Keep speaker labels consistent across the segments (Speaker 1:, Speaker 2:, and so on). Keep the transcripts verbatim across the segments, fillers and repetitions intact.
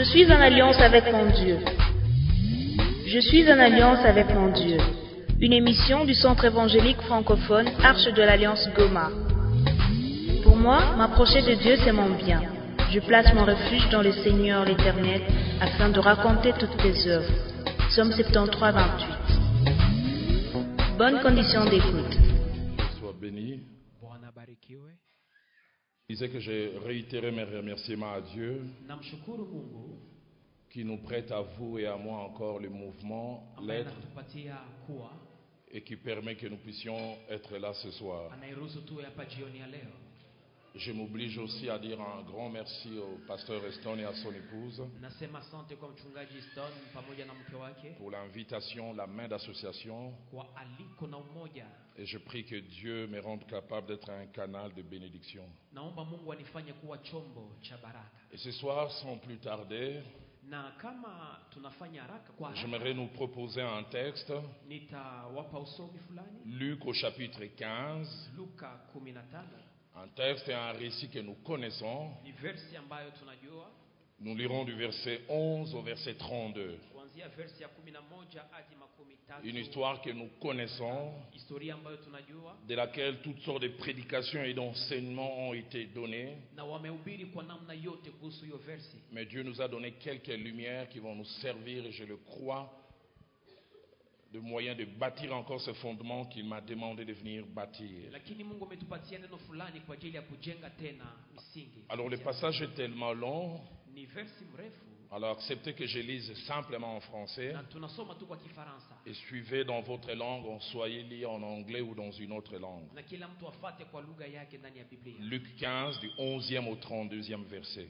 Speaker 1: Je suis en alliance avec mon Dieu. Je suis en alliance avec mon Dieu. Une émission du Centre évangélique francophone Arche de l'Alliance Goma. Pour moi, m'approcher de Dieu, c'est mon bien. Je place mon refuge dans le Seigneur l'Éternel afin de raconter toutes tes œuvres. Psaume soixante-treize, vingt-huit. Bonne condition d'écoute.
Speaker 2: Sois béni. Je disais que j'ai réitéré mes remerciements à Dieu qui nous prête à vous et à moi encore le mouvement, l'être, et qui permet que nous puissions être là ce soir. Je m'oblige aussi à dire un grand merci au pasteur Eston et à son épouse pour l'invitation, la main d'association. Et je prie que Dieu me rende capable d'être un canal de bénédiction. Et ce soir, sans plus tarder, j'aimerais nous proposer un texte, Luc au chapitre quinze, un texte et un récit que nous connaissons. Nous lirons du verset onze au verset trente-deux. Une histoire que nous connaissons, de laquelle toutes sortes de prédications et d'enseignements ont été donnés. Mais Dieu nous a donné quelques lumières qui vont nous servir, et je le crois, de moyen de bâtir encore ce fondement qu'il m'a demandé de venir bâtir. Alors le passage est tellement long, alors acceptez que je lise simplement en français et suivez dans votre langue, en swahili, en anglais ou dans une autre langue. Luc quinze, du onzième au trente-deuxième verset.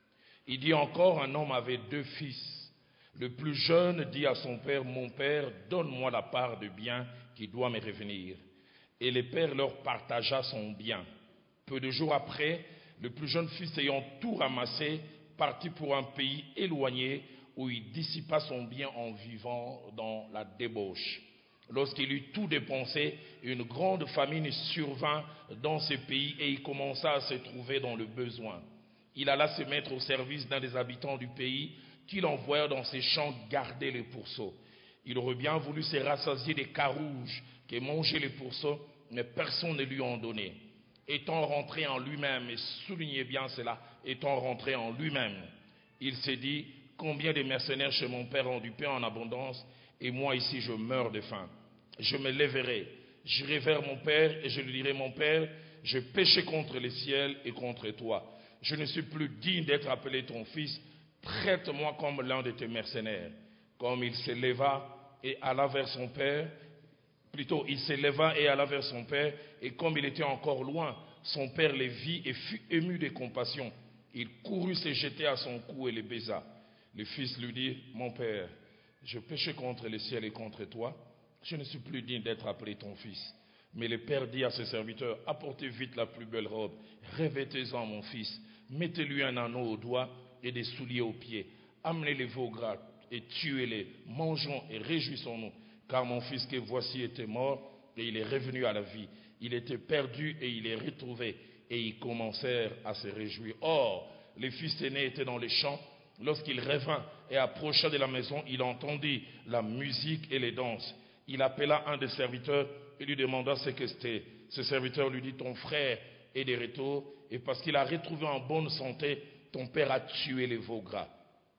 Speaker 2: Il dit encore: un homme avait deux fils. Le plus jeune dit à son père: mon père, donne-moi la part de bien qui doit me revenir. Et le père leur partagea son bien. Peu de jours après, le plus jeune fils, ayant tout ramassé, partit pour un pays éloigné où il dissipa son bien en vivant dans la débauche. Lorsqu'il eut tout dépensé, une grande famine survint dans ce pays et il commença à se trouver dans le besoin. Il alla se mettre au service d'un des habitants du pays, qu'il envoya dans ses champs garder les pourceaux. Il aurait bien voulu se rassasier des carouges que mangeaient les pourceaux, mais personne ne lui en donnait. Étant rentré en lui-même, et soulignez bien cela, étant rentré en lui-même, il s'est dit: combien de mercenaires chez mon père ont du pain en abondance, et moi ici je meurs de faim. Je me lèverai, j'irai vers mon père, et je lui dirai: mon père, je péchai contre le ciel et contre toi. Je ne suis plus digne d'être appelé ton fils. Traite-moi comme l'un de tes mercenaires. Comme il se leva et alla vers son père, plutôt il se leva et alla vers son père, et comme il était encore loin, son père le vit et fut ému de compassion. Il courut se jeter à son cou et le baisa. Le fils lui dit: mon père, je péchai contre le ciel et contre toi, je ne suis plus digne d'être appelé ton fils. Mais le père dit à ses serviteurs: apportez vite la plus belle robe, revêtez-en mon fils, mettez-lui un anneau au doigt et des souliers aux pieds. Amenez les veaux gras et tuez-les, mangeons et réjouissons-nous, car mon fils que voici était mort et il est revenu à la vie. Il était perdu et il est retrouvé. Et ils commencèrent à se réjouir. Or, le fils aîné était dans les champs. Lorsqu'il revint et approcha de la maison, il entendit la musique et les danses. Il appela un des serviteurs et lui demanda ce que c'était. Ce serviteur lui dit: ton frère est de retour, et parce qu'il a retrouvé en bonne santé, ton père a tué les veaux gras.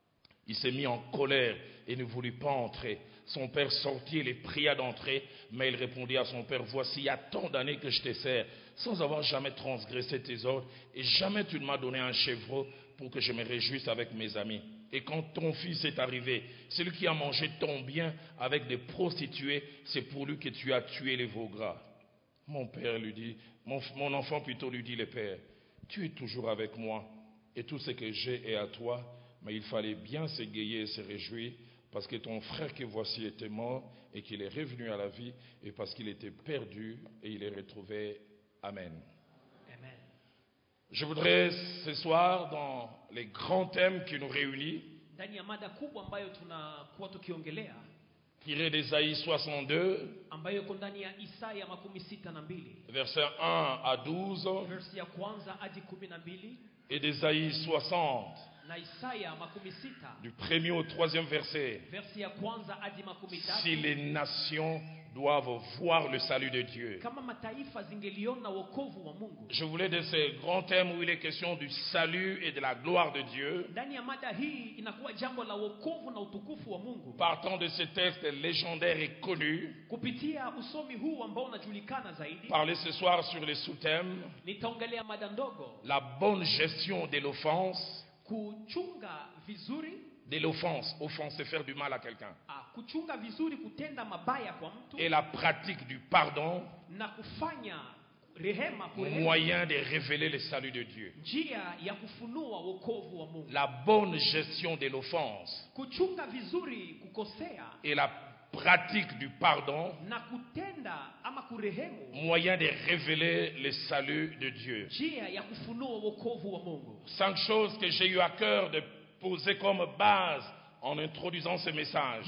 Speaker 2: Il s'est mis en colère et ne voulut pas entrer. Son père sortit et les pria d'entrer, mais il répondit à son père: voici, il y a tant d'années que je te sers, sans avoir jamais transgressé tes ordres, et jamais tu ne m'as donné un chevreau pour que je me réjouisse avec mes amis. Et quand ton fils est arrivé, celui qui a mangé ton bien avec des prostituées, c'est pour lui que tu as tué les veaux gras. Mon père lui dit, mon, mon enfant plutôt lui dit le père: tu es toujours avec moi, et tout ce que j'ai est à toi, mais il fallait bien s'égayer et se réjouir, parce que ton frère que voici était mort, et qu'il est revenu à la vie, et parce qu'il était perdu, et il est retrouvé. Amen. Amen. Je voudrais ce soir, dans les grands thèmes qui nous réunissent, tirer d'Ésaïe soixante-deux, versets un à douze, et d'Ésaïe soixante,
Speaker 3: na Isaya makumi sita
Speaker 2: du premier au troisième verset.
Speaker 3: versi ya kwanza hadi makumi tatu.
Speaker 2: Si les nations doivent voir le salut de Dieu.
Speaker 3: Kama mataifa zingeliona wokovu wa Mungu.
Speaker 2: Je voulais de ces grands thèmes où il est question du salut et de la gloire de Dieu.
Speaker 3: Ndani ya mada hii inakuwa jambo la wokovu na utukufu wa Mungu.
Speaker 2: Partant de ce texte légendaire et connu,
Speaker 3: kupitia usomi huu ambao unajulikana zaidi,
Speaker 2: parler ce soir sur les sous-thèmes.
Speaker 3: Nitaongelea mada ndogo.
Speaker 2: La bonne gestion de l'offense.
Speaker 3: Kuchunga vizuri
Speaker 2: de l'offense. Offense, c'est faire du mal à quelqu'un.
Speaker 3: Ah, kuchunga vizuri kutenda mabaya kwa mtu.
Speaker 2: Et la pratique du pardon.
Speaker 3: Na kufanya rehema,
Speaker 2: moyen de révéler le salut de Dieu.
Speaker 3: Njia ya kufunua wokovu wa Mungu.
Speaker 2: La bonne gestion de l'offense.
Speaker 3: Kuchunga vizuri kukosea.
Speaker 2: Et la pratique du pardon.
Speaker 3: Na kutenda ama kurehemu.
Speaker 2: Moyen de révéler le salut de Dieu.
Speaker 3: Njia ya kufunua wokovu wa Mungu.
Speaker 2: Cinq choses que j'ai eu à cœur de poser comme base en introduisant ce message.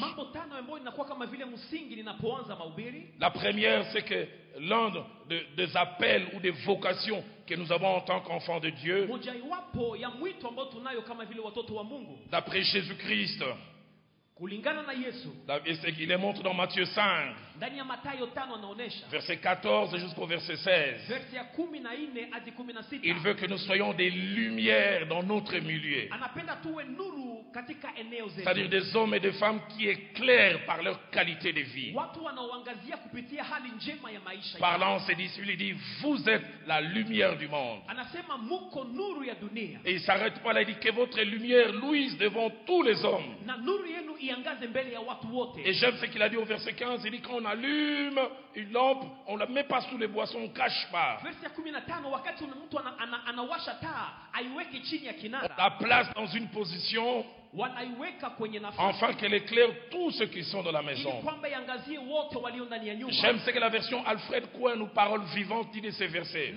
Speaker 2: La première, c'est que l'un de, des appels ou des vocations que nous avons en tant qu'enfants de Dieu, d'après Jésus-Christ, il les montre dans Matthieu cinq, verset quatorze jusqu'au verset seize. Il veut que nous soyons des lumières dans notre milieu. C'est-à-dire des hommes et des femmes qui éclairent par leur qualité de vie. Parlant à ses disciples, il dit, vous êtes la lumière du monde. Et il ne s'arrête pas là, il dit que votre lumière luise devant tous les hommes. Et j'aime ce qu'il a dit au verset quinze, il dit qu'on allume une lampe, on ne la met pas sous les boissons, on ne cache pas. On la place dans une position afin qu'elle éclaire tous ceux qui sont dans la maison. J'aime ce que la version Alfred Cohen ou Parole Vivante dit de ces versets.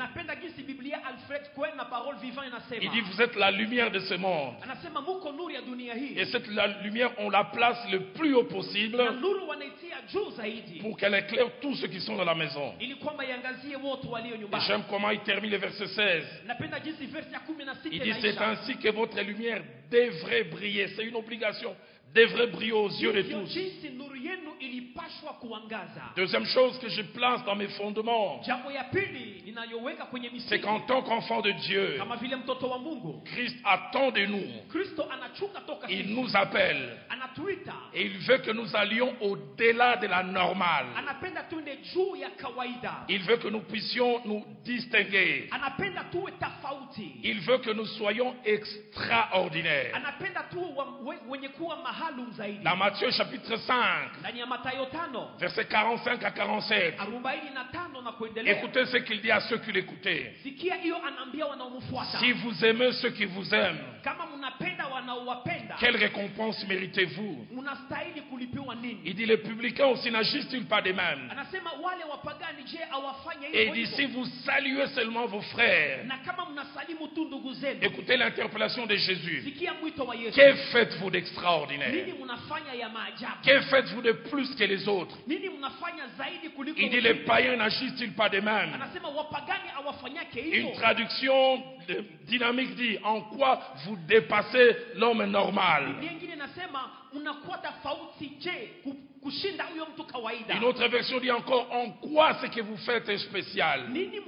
Speaker 2: Il dit, vous êtes la lumière de ce monde. Et cette la lumière, on la place le plus haut possible pour qu'elle éclaire tous ceux qui sont dans la maison. Et j'aime comment il termine le verset seize. Il dit, c'est ainsi que votre lumière devrait briller. C'est une obligation. Devrait briller aux yeux de tous. Deuxième chose que je place dans mes fondements, c'est qu'en tant qu'enfant de Dieu, Christ attend de nous. Il nous appelle. Et il veut que nous allions au-delà de la normale. Il veut que nous puissions nous distinguer. Il veut que nous soyons extraordinaires. Dans Matthieu chapitre cinq, versets quarante-cinq à quarante-sept, écoutez ce qu'il dit à ceux qui l'écoutaient. Si vous aimez ceux qui vous aiment, quelle récompense méritez-vous? Il dit, les publicains aussi n'agissent-ils pas de même? Et il dit, si vous saluez seulement vos frères, écoutez l'interpellation de Jésus. Que faites-vous d'extraordinaire? Que faites-vous de plus que les autres? Il dit, les païens n'agissent-ils pas de même? Une traduction dynamique dit, en quoi vous dépassez l'homme normal? Une autre version dit encore, en quoi ce que vous faites est spécial?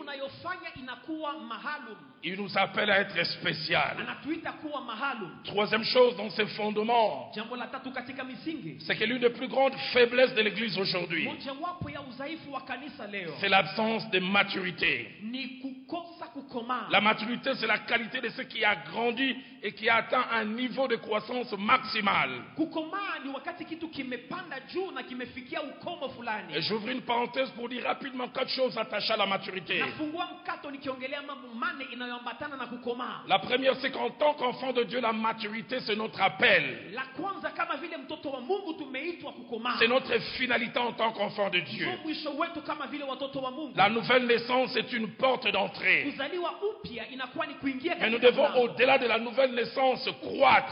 Speaker 2: Il nous appelle à être spécial. Troisième chose dans ces fondements, c'est que l'une des plus grandes faiblesses de l'Église aujourd'hui, c'est l'absence de maturité. La maturité, c'est la qualité de ce qui a grandi et qui a atteint un niveau de croissance maximale. Et j'ouvre une parenthèse pour dire rapidement quatre choses attachées à la maturité. La première, c'est qu'en tant qu'enfant de Dieu, la maturité, c'est notre appel. C'est notre finalité en tant qu'enfant de Dieu. La nouvelle naissance est une porte d'entrée. Mais nous devons, au-delà de la nouvelle naissance, croître.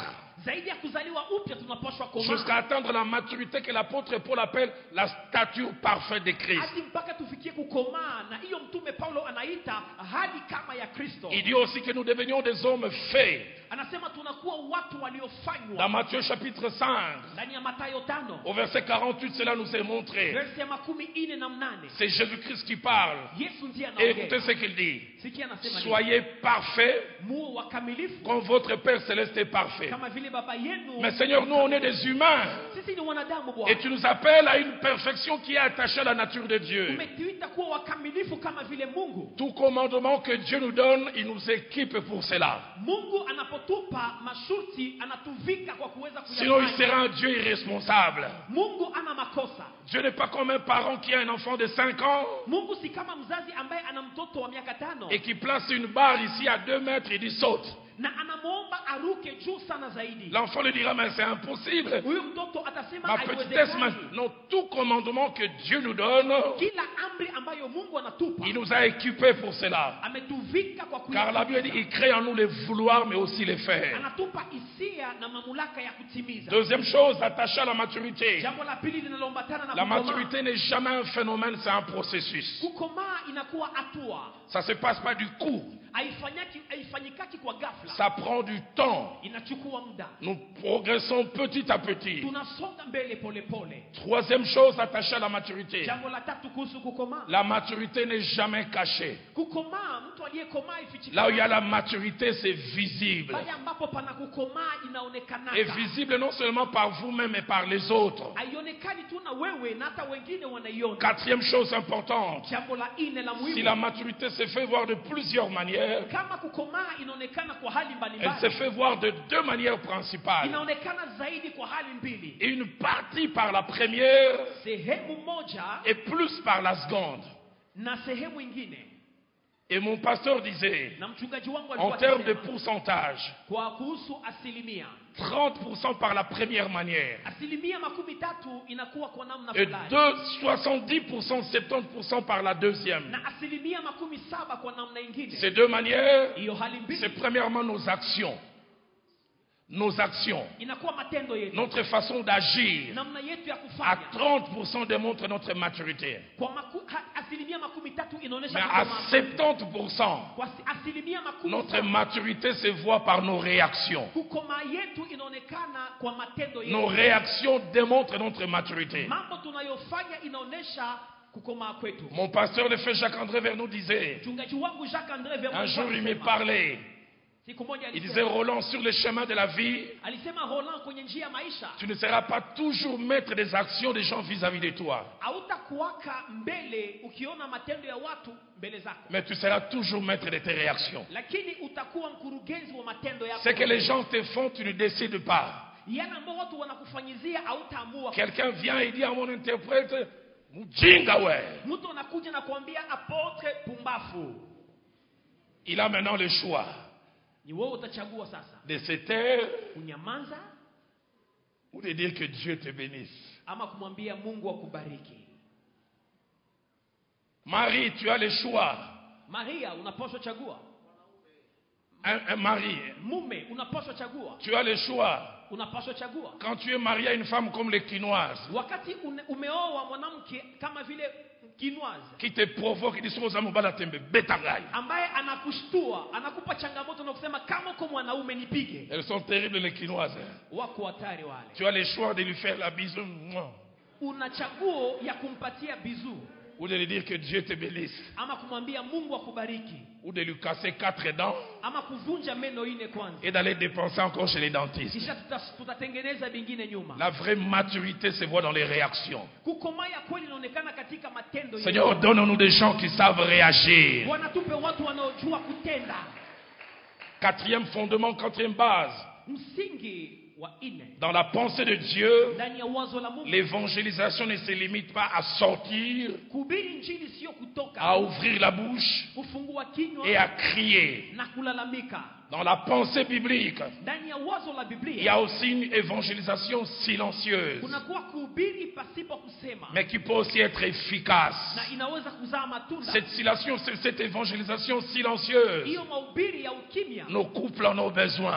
Speaker 3: zaidi ya kuzaliwa upya tunapaswa
Speaker 2: jusqu'à
Speaker 3: komaa
Speaker 2: atteindre la maturité que l'apôtre Paul appelle la stature parfaite de Christ.
Speaker 3: hadi mpaka tufikie kukomaa, na hiyo mtume Paulo anaita hali kama ya Kristo.
Speaker 2: Il dit aussi que nous devenions des hommes faits.
Speaker 3: Anasema tunakuwa watu
Speaker 2: Dans
Speaker 3: waliofanywa.
Speaker 2: Matthieu chapitre cinq,
Speaker 3: Ndani ya Mathayo tano
Speaker 2: au verset quarante-huit, cela nous est montré.
Speaker 3: verse ya makumi ine na mnane
Speaker 2: C'est Jésus-Christ qui parle.
Speaker 3: Yesu ndiye
Speaker 2: Et écoutez
Speaker 3: anaongea.
Speaker 2: ce qu'il dit.
Speaker 3: Sikia anasema nini?
Speaker 2: Soyez parfaits
Speaker 3: Muwe wakamilifu
Speaker 2: comme votre Père Céleste est parfait.
Speaker 3: kama vile baba yenu.
Speaker 2: Mais Seigneur, nous on est des humains.
Speaker 3: Sisi ni wanadamu
Speaker 2: Et
Speaker 3: Bwana.
Speaker 2: tu nous appelles à une perfection qui est attachée à la nature de Dieu.
Speaker 3: Umetuita kuwa wakamilifu kama vile Mungu.
Speaker 2: Tout commandement que Dieu nous donne, il nous équipe pour cela.
Speaker 3: Mungu anapotupa masharti anatuvika kwa kuweza
Speaker 2: Sinon, il
Speaker 3: kuyafanya.
Speaker 2: sera un Dieu irresponsable.
Speaker 3: Mungu ana makosa.
Speaker 2: Dieu n'est pas comme un parent qui a un enfant de cinq ans
Speaker 3: Mungu si kama mzazi ambaye ana mtoto wa miaka tano
Speaker 2: et qui place une barre ici à deux mètres et dit saute.
Speaker 3: na anamuomba aruke juu sana zaidi.
Speaker 2: L'enfant lui dira, mais c'est impossible.
Speaker 3: Huyo mtoto atasema
Speaker 2: Ma petitesse,
Speaker 3: haiwezekani.
Speaker 2: non, tout commandement que Dieu nous donne,
Speaker 3: Kila amri ambayo Mungu anatupa
Speaker 2: il nous a équipés pour cela.
Speaker 3: ametuvika kwa
Speaker 2: Car la Bible dit, il crée en nous les vouloir, mais aussi les faire.
Speaker 3: anatupa hisia na mamlaka ya kutimiza.
Speaker 2: Deuxième chose, attachée à la maturité.
Speaker 3: Jambo la pili linaloambatana na
Speaker 2: La
Speaker 3: kukomaa.
Speaker 2: maturité n'est jamais un phénomène, c'est un processus.
Speaker 3: Kukomaa inakuwa hatua.
Speaker 2: Ça ne se passe pas du coup.
Speaker 3: Haifanyaki haifanyikaki kwa ghafla.
Speaker 2: Ça prend du temps.
Speaker 3: Inachukua muda.
Speaker 2: Nous progressons petit à petit.
Speaker 3: Tunasonga mbele pole pole.
Speaker 2: Troisième chose attachée à la maturité.
Speaker 3: Jambo la tatu kuhusu kukomaa.
Speaker 2: La maturité n'est jamais cachée.
Speaker 3: Kukomaa, mtu aliyekomaa ifichike.
Speaker 2: Là où il y a la maturité, c'est visible.
Speaker 3: Pale ambapo pana kukomaa inaonekana.
Speaker 2: Et visible non seulement par vous-même, mais par les autres.
Speaker 3: Haionekani tu na wewe na hata wengine wanaiona.
Speaker 2: Quatrième chose importante.
Speaker 3: Jambo la nne la muhimu.
Speaker 2: Si la maturité se fait voir de plusieurs manières,
Speaker 3: Kama kukomaa inaonekana kwa hali
Speaker 2: elle
Speaker 3: mbalimbali.
Speaker 2: se fait voir de deux manières principales.
Speaker 3: Inaonekana zaidi kwa hali mbili.
Speaker 2: Une partie par la première
Speaker 3: Sehemu moja
Speaker 2: et plus par la seconde.
Speaker 3: na sehemu ingine.
Speaker 2: Et mon pasteur disait,
Speaker 3: Na mchungaji wangu
Speaker 2: en
Speaker 3: alikuwa
Speaker 2: termes de
Speaker 3: akisema,
Speaker 2: pourcentage,
Speaker 3: kwa kuhusu asilimia
Speaker 2: trente pour cent par la première manière
Speaker 3: asilimia makumi tatu inakuwa kwa namna
Speaker 2: et
Speaker 3: fulani
Speaker 2: deux, soixante-dix pour cent, soixante-dix pour cent par la deuxième.
Speaker 3: na asilimia makumi saba kwa namna ingine.
Speaker 2: Ces deux manières,
Speaker 3: Hiyo hali
Speaker 2: c'est
Speaker 3: mbili
Speaker 2: premièrement nos actions. Nos actions,
Speaker 3: inakuwa matendo yetu,
Speaker 2: notre façon d'agir,
Speaker 3: namna yetu ya
Speaker 2: à
Speaker 3: kufanya.
Speaker 2: trente pour cent démontre notre maturité.
Speaker 3: Kwa maku, ha, asilimia makumi tatu inaonyesha
Speaker 2: Mais à
Speaker 3: kukomaa.
Speaker 2: soixante-dix pour cent,
Speaker 3: Kwa si- asilimia makumi
Speaker 2: notre
Speaker 3: saba,
Speaker 2: maturité se voit par nos réactions.
Speaker 3: kukomaa yetu inaonekana kwa matendo yetu.
Speaker 2: Nos réactions démontrent notre maturité.
Speaker 3: Mambo tunayofanya inaonyesha kukomaa kwetu.
Speaker 2: Mon pasteur, le frère Jacques-André Vernou, disait,
Speaker 3: Mchungaji wangu Jacques André Vermont
Speaker 2: un jour il me
Speaker 3: alisema-
Speaker 2: parlait,
Speaker 3: siku moja
Speaker 2: il disait,
Speaker 3: alisema,
Speaker 2: Roland, sur le chemin de la vie,
Speaker 3: alisema Roland, kwenye njia ya maisha
Speaker 2: tu ne seras pas toujours maître des actions des gens vis-à-vis de toi,
Speaker 3: hautakuwaka mbele ukiona matendo ya watu mbele zako,
Speaker 2: mais tu seras toujours maître de tes réactions.
Speaker 3: lakini utakuwa mkurugenzi wa matendo yako.
Speaker 2: Ce que les gens te font, tu ne décides pas.
Speaker 3: Yale ambao watu wanakufanyizia hautaamua.
Speaker 2: Quelqu'un vient et dit à mon interprète, Mujinga ouais.
Speaker 3: Mtu anakuja na kuambia apotre pumbafu,
Speaker 2: Il a maintenant le choix
Speaker 3: ni wewe utachagua sasa
Speaker 2: de se taire
Speaker 3: kunyamaza
Speaker 2: ou de dire que Dieu te bénisse.
Speaker 3: ama kumwambia Mungu akubariki.
Speaker 2: Marie, tu as le choix.
Speaker 3: Maria, unapaswa chagua.
Speaker 2: Un, un mari,
Speaker 3: Mume, unapaswa chagua.
Speaker 2: tu as le choix.
Speaker 3: Unapaswa chagua.
Speaker 2: Quand tu es marié à une femme comme les quinoises,
Speaker 3: Wakati une- umeoa mwanamke kama vile kinwazi
Speaker 2: qui te provoque, il dit Soza mobala tembe, betangai.
Speaker 3: ambaye anakushtua, anakupa changamoto na kusema kama uko mwanaume nipige.
Speaker 2: Elles sont terribles les quinoises. hein.
Speaker 3: Wako hatari wale.
Speaker 2: Tu as le choix de lui faire la bise mouah,
Speaker 3: Una chaguo ya kumpatia bizu
Speaker 2: ou de lui dire que Dieu te bénisse,
Speaker 3: ama kumwambia Mungu akubariki
Speaker 2: ou de lui casser quatre dents
Speaker 3: ama kuvunja meno ine kwanza,
Speaker 2: et d'aller dépenser encore chez les dentistes.
Speaker 3: kisha tuta- tutatengeneza bingine nyuma.
Speaker 2: La vraie maturité se voit dans les réactions.
Speaker 3: Kukomaa ya kweli inaonekana katika matendo yetu.
Speaker 2: Seigneur, donne-nous des gens qui savent réagir.
Speaker 3: Bwana, tupe watu wanaojua kutenda.
Speaker 2: Quatrième fondement, quatrième base.
Speaker 3: Msingi wa ine
Speaker 2: Dans la pensée de Dieu,
Speaker 3: ndani ya wazo la Mungu,
Speaker 2: l'évangélisation ne se limite pas à sortir,
Speaker 3: kuhubiri injili sio kutoka
Speaker 2: à ouvrir la bouche
Speaker 3: kufungua kinywa
Speaker 2: et à crier.
Speaker 3: na kulalamika.
Speaker 2: Dans la pensée biblique,
Speaker 3: Ndani ya wazo la
Speaker 2: il y
Speaker 3: Biblia
Speaker 2: a aussi une évangélisation silencieuse,
Speaker 3: kunakuwa kuhubiri pasipo kusema,
Speaker 2: mais qui peut aussi être efficace.
Speaker 3: na inaweza kuzaa matunda.
Speaker 2: Cette, silation- cette évangélisation silencieuse,
Speaker 3: Hiyo mahubiri ya ukimya
Speaker 2: nos couples en ont besoin.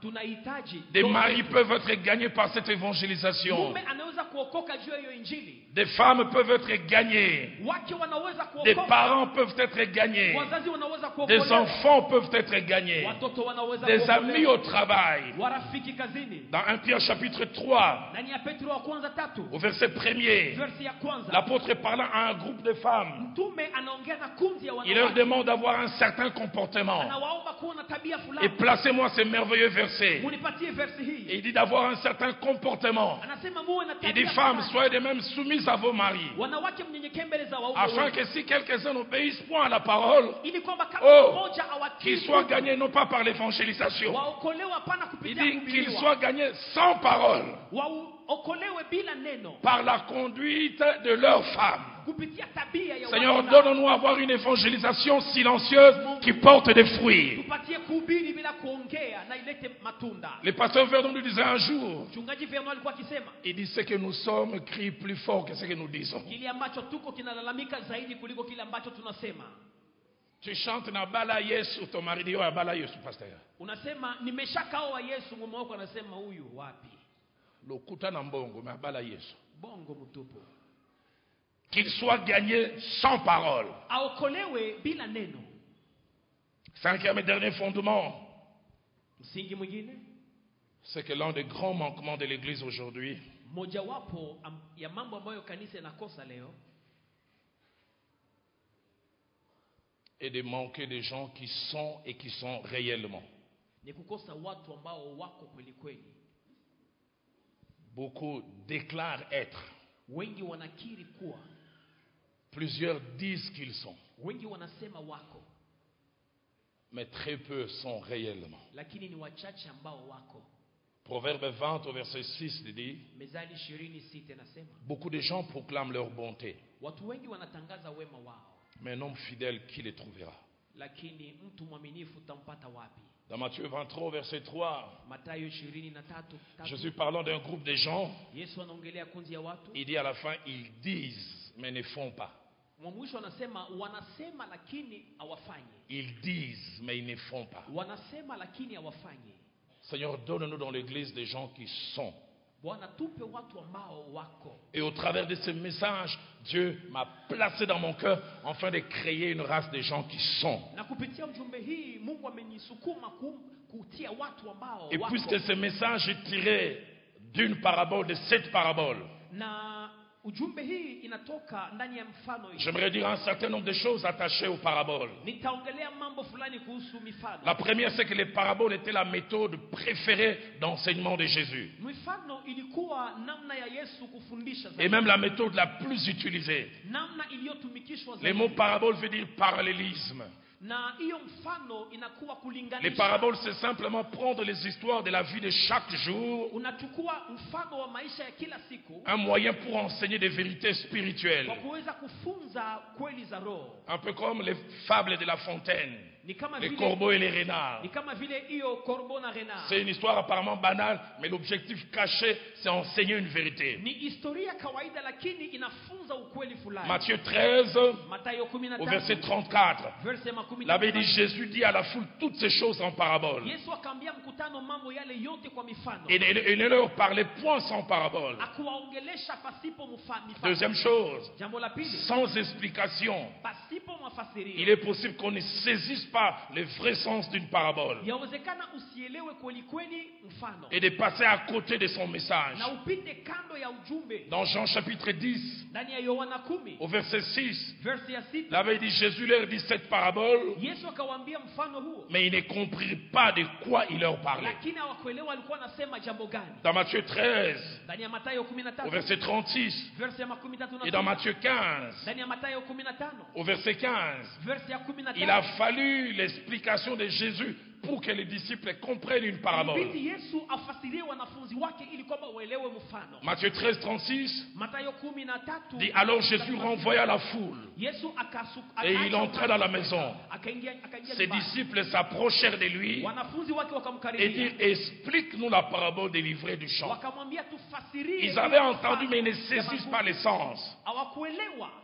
Speaker 3: tunahitaji
Speaker 2: Des
Speaker 3: ndoa
Speaker 2: maris
Speaker 3: zetu.
Speaker 2: peuvent être gagnés par cette évangélisation.
Speaker 3: Mume anaweza kuokoka juu ya hiyo injili.
Speaker 2: Des femmes peuvent être gagnées.
Speaker 3: Wake wanaweza
Speaker 2: Des
Speaker 3: kuokoka.
Speaker 2: parents peuvent être gagnés.
Speaker 3: Wazazi wanaweza
Speaker 2: Des
Speaker 3: kuokolewa.
Speaker 2: enfants peuvent être gagnés.
Speaker 3: Watoto wanaweza
Speaker 2: Des
Speaker 3: kuokolewa.
Speaker 2: amis au travail.
Speaker 3: Warafiki kazini.
Speaker 2: Dans Premier Pierre chapitre trois,
Speaker 3: Ndani ya Petro wa kwanza tatu.
Speaker 2: au verset premier,
Speaker 3: Versi ya kwanza.
Speaker 2: l'apôtre parlant à un groupe de femmes,
Speaker 3: Mtume anaongea na kundi ya
Speaker 2: il leur
Speaker 3: wanawake.
Speaker 2: demande d'avoir un certain comportement.
Speaker 3: Anawaomba kuwa na tabia
Speaker 2: Et
Speaker 3: fulani.
Speaker 2: placez-moi ces merveilleux versets.
Speaker 3: Munipatie versi
Speaker 2: Et
Speaker 3: hii.
Speaker 2: il dit d'avoir un certain comportement.
Speaker 3: Anasema muwe na
Speaker 2: Il
Speaker 3: tabia
Speaker 2: dit, femmes,
Speaker 3: fulani.
Speaker 2: soyez de même soumises à vos maris.
Speaker 3: Wanawake mnyenyekee mbele za waume
Speaker 2: Afin
Speaker 3: wenu.
Speaker 2: que si quelques-uns n'obéissent point à la parole,
Speaker 3: Ili kwamba kama
Speaker 2: Oh,
Speaker 3: mmoja awatii
Speaker 2: qu'ils soient gagnés non pas par l'évangélisation.
Speaker 3: waokolewe hapana
Speaker 2: Il
Speaker 3: kupitia
Speaker 2: dit qu'ils
Speaker 3: kuhubiriwa.
Speaker 2: soient gagnés sans parole,
Speaker 3: Waokolewe bila neno.
Speaker 2: par la conduite de leurs femmes.
Speaker 3: Kupitia tabia ya
Speaker 2: Seigneur,
Speaker 3: watu zao.
Speaker 2: donne-nous avoir une évangélisation silencieuse qui porte des fruits.
Speaker 3: Tupatie kuhubiri bila kuongea na ilete matunda.
Speaker 2: Le pasteur Verdon nous disait un jour,
Speaker 3: Mchungaji Vernon alikuwa akisema
Speaker 2: il dit ce que nous sommes crie plus fort que ce que nous disons.
Speaker 3: kile ambacho tuko kinalalamika zaidi kuliko kile ambacho tunasema.
Speaker 2: Tu chantes na bala Yesu, ton mari dit, oh, bala Yesu, pasteur.
Speaker 3: Unasema nimeshakaoa Yesu, mume wako anasema huyu wapi?
Speaker 2: Lokuta na mbongo, mais bala Yesu.
Speaker 3: Bongo mtupu.
Speaker 2: Qu'il soit gagné sans parole.
Speaker 3: Aokolewe bila neno.
Speaker 2: Cinquième et dernier fondement,
Speaker 3: Msingi mwingine,
Speaker 2: c'est que l'un des grands manquements de l'Église aujourd'hui,
Speaker 3: mojawapo am- ya mambo ambayo kanisa inakosa leo
Speaker 2: est de manquer des gens qui sont et qui sont réellement.
Speaker 3: ni kukosa watu ambao wako kweli kweli.
Speaker 2: Beaucoup déclarent être.
Speaker 3: Wengi wanakiri kuwa,
Speaker 2: Plusieurs disent qu'ils sont.
Speaker 3: wengi wanasema wako,
Speaker 2: Mais très peu sont réellement.
Speaker 3: lakini ni wachache ambao wako.
Speaker 2: Proverbe vingt au verset six dit,
Speaker 3: Mezali ishirini na sita nasema
Speaker 2: beaucoup de gens proclament leur bonté,
Speaker 3: watu wengi wanatangaza wema wao,
Speaker 2: mais un homme fidèle, qui les trouvera?
Speaker 3: lakini mtu mwaminifu utampata wapi?
Speaker 2: Dans Matthieu vingt-trois au verset trois,
Speaker 3: Mathayo ishirini na tatu.
Speaker 2: Jésus parlant d'un groupe de gens,
Speaker 3: Yesu anaongelea kundi ya watu.
Speaker 2: il dit à la fin, ils disent, mais ne font pas.
Speaker 3: Mwisho anasema wanasema lakini hawafanyi.
Speaker 2: Ils disent, mais ils ne font pas.
Speaker 3: Wanasema lakini hawafanyi.
Speaker 2: Seigneur, donne-nous dans l'église des gens qui sont.
Speaker 3: Bwana tupe watu ambao wako.
Speaker 2: Et au travers de ce message, Dieu m'a placé dans mon cœur afin de créer une race de gens qui sont.
Speaker 3: Na kupitia ujumbe hii Mungu amenisukuma ku- kutia watu ambao
Speaker 2: Et
Speaker 3: wako.
Speaker 2: puisque ce message est tiré d'une parabole, de cette parabole,
Speaker 3: Na ujumbe hii inatoka ndani ya mfano hii.
Speaker 2: j'aimerais dire un certain nombre de choses attachées aux paraboles.
Speaker 3: Nitaongelea mambo fulani kuhusu mifano.
Speaker 2: La première, c'est que les paraboles étaient la méthode préférée d'enseignement de Jésus.
Speaker 3: Mifano ilikuwa namna ya Yesu kufundisha
Speaker 2: Et
Speaker 3: zaidi.
Speaker 2: même la méthode la plus utilisée.
Speaker 3: Namna iliyotumikishwa
Speaker 2: Les
Speaker 3: zaidi.
Speaker 2: mots parabole veut dire parallélisme.
Speaker 3: Na hiyo mfano inakuwa
Speaker 2: Les
Speaker 3: kulinganisha.
Speaker 2: paraboles, c'est simplement prendre les histoires de la vie de chaque jour,
Speaker 3: Unachukua mfano wa maisha ya kila siku
Speaker 2: un moyen pour enseigner des vérités spirituelles.
Speaker 3: kwa kuweza kufunza kweli za roho.
Speaker 2: Un peu comme les fables de La Fontaine,
Speaker 3: Ni kama
Speaker 2: les
Speaker 3: vile
Speaker 2: corbeaux et les renards.
Speaker 3: ni kama vile hiyo Corbeau na Renard.
Speaker 2: C'est une histoire apparemment banale, mais l'objectif caché, c'est enseigner une vérité.
Speaker 3: Ni historia kawaida lakini inafunza ukweli fulani.
Speaker 2: Matthieu treize,
Speaker 3: Mathayo kumi na
Speaker 2: au
Speaker 3: tatu,
Speaker 2: verset trente-quatre,
Speaker 3: verse ya makumi
Speaker 2: l'abbé
Speaker 3: tatu.
Speaker 2: dit, Jésus dit à la foule toutes ces choses en parabole.
Speaker 3: Yesu akaambia mkutano mambo yale yote kwa mifano.
Speaker 2: Et ne, et ne leur parlez point sans parabole.
Speaker 3: Akuwaongelesha pasipo mfa- mifano.
Speaker 2: Deuxième chose,
Speaker 3: Jambo la pili,
Speaker 2: sans explication,
Speaker 3: pasipo mafasirio.
Speaker 2: il est possible qu'on ne saisisse pas le vrai sens d'une parabole
Speaker 3: Yawezekana usielewe kweli kweli mfano.
Speaker 2: et de passer à côté de son message.
Speaker 3: Na upite kando ya ujumbe.
Speaker 2: Dans Jean chapitre dix,
Speaker 3: Ndani ya Yohana kumi,
Speaker 2: au verset six,
Speaker 3: verse ya sita.
Speaker 2: l'abbé dit, Jésus leur dit cette parabole,
Speaker 3: Yesu akawaambia mfano huo.
Speaker 2: mais ils ne comprirent pas de quoi il leur parlait.
Speaker 3: Lakini hawakuelewa alikuwa anasema jambo gani.
Speaker 2: Dans Matthieu treize,
Speaker 3: Ndani ya Mathayo kumi na
Speaker 2: au
Speaker 3: tatu,
Speaker 2: verset trente-six,
Speaker 3: verse ya makumi tatu na
Speaker 2: et dans
Speaker 3: sita.
Speaker 2: Matthieu quinze,
Speaker 3: Ndani ya Mathayo kumi na tano,
Speaker 2: au verset quinze,
Speaker 3: verse ya kumi na
Speaker 2: il a
Speaker 3: tano.
Speaker 2: fallu l'explication de Jésus pour que les disciples comprennent une parabole.
Speaker 3: Ilibidi Yesu afasirie wanafunzi wake ili kwamba waelewe mfano.
Speaker 2: Matthieu treize, trente-six
Speaker 3: Mathayo kumi na tatu.
Speaker 2: dit, alors Jésus renvoya la foule
Speaker 3: Yesu akasu,
Speaker 2: et
Speaker 3: akaacha
Speaker 2: il entra dans la maison.
Speaker 3: Akaingia akaingia
Speaker 2: Ses
Speaker 3: nyumbani.
Speaker 2: disciples s'approchèrent de lui
Speaker 3: Wanafunzi wake
Speaker 2: et
Speaker 3: wakamkaribia.
Speaker 2: dirent, explique-nous la parabole des livrets du champ.
Speaker 3: Wakamwambia tufasirie.
Speaker 2: Ils avaient entendu mais ils ne saisissent pas le sens.
Speaker 3: Hawakuelewa.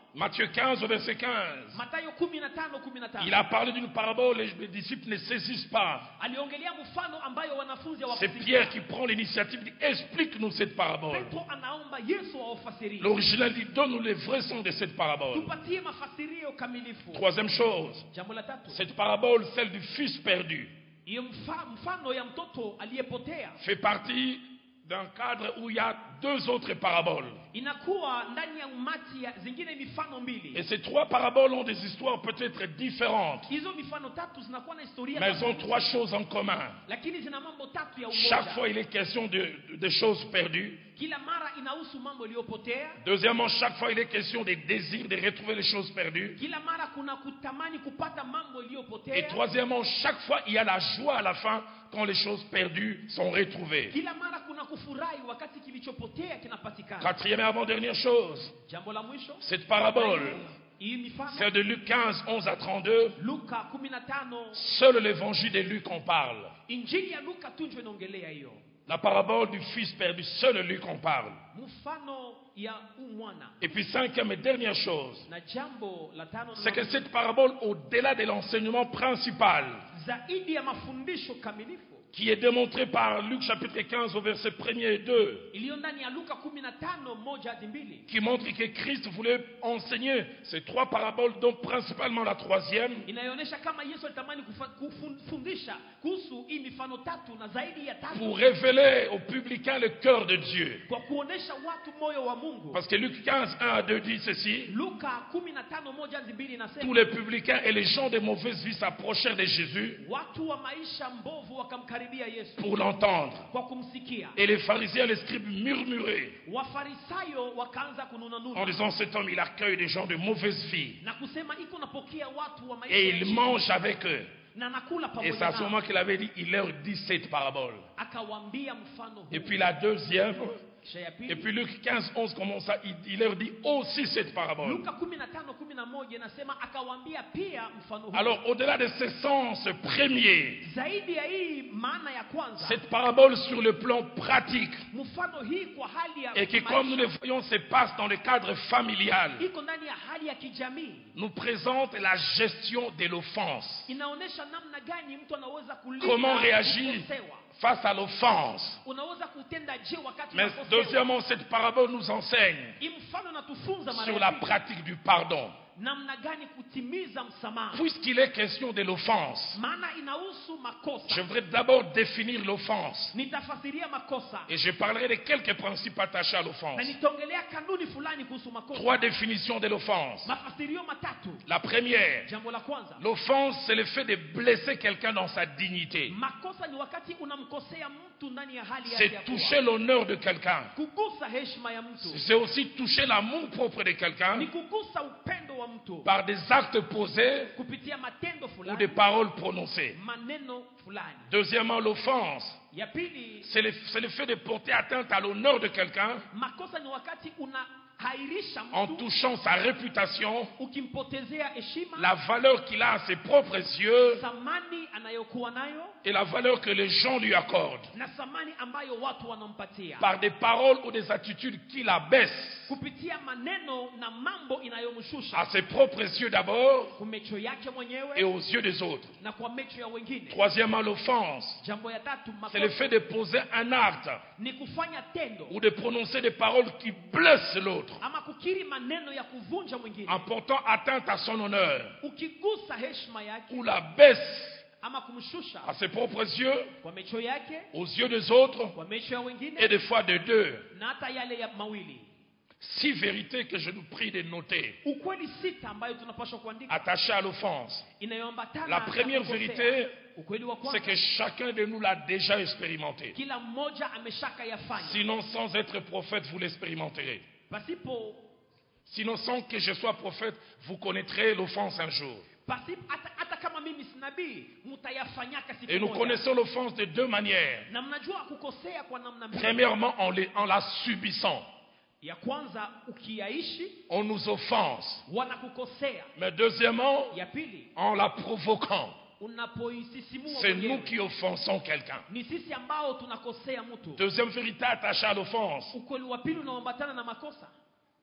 Speaker 2: Matthieu quinze au verset quinze.
Speaker 3: Mathayo kumi na tano kumi na tano.
Speaker 2: Il a parlé d'une parabole, les disciples ne saisissent pas.
Speaker 3: Aliongelea mfano ambayo wanafunzi
Speaker 2: C'est
Speaker 3: hawakusikia.
Speaker 2: Pierre qui prend l'initiative, dit explique-nous cette parabole.
Speaker 3: Petro anaomba Yesu awafasirie.
Speaker 2: L'original dit donne-nous les vrais sens de cette parabole.
Speaker 3: Tupatie mafasirio kamilifu.
Speaker 2: Troisième chose,
Speaker 3: Jambo la tatu.
Speaker 2: cette parabole, celle du fils perdu,
Speaker 3: Hiyo mfa- mfano ya mtoto aliyepotea
Speaker 2: fait partie d'un cadre où il y a deux autres paraboles.
Speaker 3: inakuwa ndani ya umati ya zingine mifano mbili.
Speaker 2: Et ces trois paraboles ont des histoires peut-être différentes,
Speaker 3: Hizo mifano tatu zinakuwa na historia
Speaker 2: mais elles ont
Speaker 3: tofauti,
Speaker 2: trois choses en commun.
Speaker 3: lakini zina mambo tatu ya
Speaker 2: Chaque
Speaker 3: umoja.
Speaker 2: fois, il est question de, de choses perdues.
Speaker 3: Kila mara inahusu mambo iliyopotea.
Speaker 2: Deuxièmement, chaque fois, il est question des désirs de retrouver les choses perdues.
Speaker 3: Kila mara kuna kutamani kupata mambo
Speaker 2: Et
Speaker 3: iliyopotea.
Speaker 2: troisièmement, chaque fois, il y a la joie à la fin quand les choses perdues sont retrouvées.
Speaker 3: Kila mara kuna kufurahi wakati kilichopotea kinapatikana.
Speaker 2: Quatrième et avant-dernière chose,
Speaker 3: Jambo la mwisho,
Speaker 2: cette parabole,
Speaker 3: hii mifano
Speaker 2: c'est de Luc quinze, onze à trente-deux.
Speaker 3: Luka kumi na tano.
Speaker 2: Seul l'évangile de Luc en parle.
Speaker 3: Injili ya Luka tu ndio inaongelea hiyo.
Speaker 2: La parabole du fils perdu, seul Luc en parle.
Speaker 3: Mfano ya umwana.
Speaker 2: Et puis cinquième et dernière chose,
Speaker 3: Na jambo la tano
Speaker 2: c'est que cette parabole, au-delà de l'enseignement principal,
Speaker 3: zaidi ya mafundisho kamilifu
Speaker 2: qui est démontré par Luc chapitre quinze au verset premier et deux,
Speaker 3: iliyo ndani ya Luka kumi na tano moja hadi mbili,
Speaker 2: qui montre que Christ voulait enseigner ces trois paraboles, dont principalement la troisième,
Speaker 3: inayoonyesha kama Yesu alitamani kufa- kufundisha kuhusu hii mifano tatu na zaidi ya tatu
Speaker 2: pour révéler aux publicains le cœur de Dieu.
Speaker 3: kwa kuonesha watu moyo wa Mungu.
Speaker 2: Parce que Luc quinze, un à deux dit ceci:
Speaker 3: Luka kumi na tano moja hadi mbili
Speaker 2: tous
Speaker 3: inasema
Speaker 2: les publicains et les gens de mauvaise vie s'approchèrent de Jésus
Speaker 3: watu wa maisha mbovu wakamkaribia Yesu
Speaker 2: pour l'entendre.
Speaker 3: kwa kumsikia.
Speaker 2: Et les pharisiens et les scribes murmuraient
Speaker 3: Wafarisayo wakaanza kununa
Speaker 2: en
Speaker 3: nuna
Speaker 2: disant: cet homme, il accueille des gens de mauvaise vie
Speaker 3: na kusema iko napokea watu wa maisha
Speaker 2: et
Speaker 3: ya
Speaker 2: il
Speaker 3: chini,
Speaker 2: mange avec eux.
Speaker 3: na nakula
Speaker 2: Et
Speaker 3: pamoja
Speaker 2: c'est à ce
Speaker 3: nao.
Speaker 2: moment qu'il avait dit, il leur dit cette parabole.
Speaker 3: Akawaambia mfano huu.
Speaker 2: Et puis la deuxième,
Speaker 3: Kisha ya pili,
Speaker 2: et puis Luc quinze, onze commence à, il, il leur dit aussi cette parabole.
Speaker 3: Luka kumi na tano kumi na moja inasema akawaambia pia mfano huu.
Speaker 2: Alors au-delà de ce sens premier,
Speaker 3: Zaidi ya hii maana ya kwanza,
Speaker 2: cette parabole sur le plan pratique,
Speaker 3: mfano hii kwa hali ya
Speaker 2: et qui comme nous le
Speaker 3: maisha,
Speaker 2: voyons se passe dans le cadre familial,
Speaker 3: iko ndani ya hali ya kijamii,
Speaker 2: nous présente la gestion de l'offense.
Speaker 3: inaonesha namna gani mtu anaweza kulinda
Speaker 2: Comment réagir
Speaker 3: kukosewa.
Speaker 2: face à l'offense.
Speaker 3: Unaweza kutenda je wakati
Speaker 2: Mais
Speaker 3: unakosewa.
Speaker 2: deuxièmement, cette parabole nous enseigne
Speaker 3: Hii mfano natufunza mara
Speaker 2: sur
Speaker 3: ya
Speaker 2: la
Speaker 3: pili,
Speaker 2: pratique du pardon.
Speaker 3: namna gani kutimiza msamaha,
Speaker 2: Puisqu'il est question de l'offense,
Speaker 3: maana inahusu makosa.
Speaker 2: je voudrais d'abord définir l'offense.
Speaker 3: Nitafasiria makosa
Speaker 2: Et je parlerai de quelques principes attachés à
Speaker 3: na
Speaker 2: l'offense.
Speaker 3: nitaongelea kanuni fulani kuhusu makosa.
Speaker 2: Trois définitions de l'offense.
Speaker 3: Mafasirio matatu.
Speaker 2: La première,
Speaker 3: Jambo la kwanza,
Speaker 2: l'offense, c'est le fait de blesser quelqu'un dans sa dignité.
Speaker 3: makosa ni wakati unamkosea mtu ndani ya hali yake
Speaker 2: C'est
Speaker 3: ya kuwa.
Speaker 2: toucher l'honneur de quelqu'un.
Speaker 3: Kugusa heshima ya mtu
Speaker 2: C'est aussi toucher l'amour propre de
Speaker 3: ni
Speaker 2: quelqu'un
Speaker 3: kugusa upendo wa mtu
Speaker 2: par des actes posés
Speaker 3: kupitia matendo
Speaker 2: ou
Speaker 3: fulani,
Speaker 2: des paroles prononcées.
Speaker 3: maneno fulani.
Speaker 2: Deuxièmement, l'offense,
Speaker 3: Ya pili,
Speaker 2: c'est le, c'est le fait de porter atteinte à l'honneur de quelqu'un
Speaker 3: makosa ni wakati unahairisha
Speaker 2: en
Speaker 3: mtu
Speaker 2: touchant sa réputation,
Speaker 3: ukimpotezea heshima,
Speaker 2: la valeur qu'il a à ses propres yeux
Speaker 3: thamani anayokuwa nayo
Speaker 2: et la valeur que les gens lui accordent
Speaker 3: na thamani ambayo watu wanampatia
Speaker 2: par des paroles ou des attitudes qui l'abaissent
Speaker 3: kupitia maneno na mambo inayomshusha
Speaker 2: à ses propres yeux d'abord
Speaker 3: kwa macho yake
Speaker 2: et
Speaker 3: mwenyewe
Speaker 2: aux yeux des autres.
Speaker 3: na kwa macho ya wengine.
Speaker 2: Troisièmement, l'offense,
Speaker 3: Jambo ya tatu,
Speaker 2: c'est le
Speaker 3: makosa
Speaker 2: fait de poser un acte
Speaker 3: ni kufanya tendo
Speaker 2: ou de prononcer des paroles qui blessent l'autre
Speaker 3: ama kukiri maneno ya kuvunja mwingine,
Speaker 2: en portant atteinte à son honneur
Speaker 3: ukigusa heshima yake
Speaker 2: ou la baisse
Speaker 3: ama kumshusha
Speaker 2: à ses propres yeux,
Speaker 3: kwa macho yake,
Speaker 2: aux yeux des autres
Speaker 3: kwa macho ya wengine
Speaker 2: et des fois de deux.
Speaker 3: na hata yale ya mawili.
Speaker 2: Six vérités que je nous prie de noter,
Speaker 3: Ukweli sita ambayo tunapaswa kuandika
Speaker 2: attachées à l'offense.
Speaker 3: inayoambatana
Speaker 2: La
Speaker 3: na
Speaker 2: première
Speaker 3: kukosea.
Speaker 2: vérité,
Speaker 3: Ukweli wa
Speaker 2: c'est
Speaker 3: kwanza,
Speaker 2: que chacun de nous l'a déjà expérimenté.
Speaker 3: kila mmoja ameshaka yafanya.
Speaker 2: Sinon, sans être prophète, vous l'expérimenterez.
Speaker 3: Pasipo
Speaker 2: Sinon, sans que je sois prophète, vous connaîtrez l'offense un jour.
Speaker 3: pasipo hata, hata kama mimi si nabii mtayafanyaka siku
Speaker 2: Et nous
Speaker 3: moja.
Speaker 2: connaissons l'offense de deux manières.
Speaker 3: Na mnajua kukosea kwa namna mbili.
Speaker 2: Premièrement, en, les- en la subissant.
Speaker 3: Ya kwanza ukiyaishi
Speaker 2: On nous offense.
Speaker 3: wanakukosea.
Speaker 2: Mais deuxièmement,
Speaker 3: Ya pili
Speaker 2: en la provoquant.
Speaker 3: unapoisisimua
Speaker 2: C'est nous
Speaker 3: mwenyewe.
Speaker 2: qui offensons quelqu'un.
Speaker 3: Ni sisi ambao tunakosea mtu.
Speaker 2: Deuxième vérité attachée à l'offense.
Speaker 3: Ukweli wa pili unaoambatana na makosa.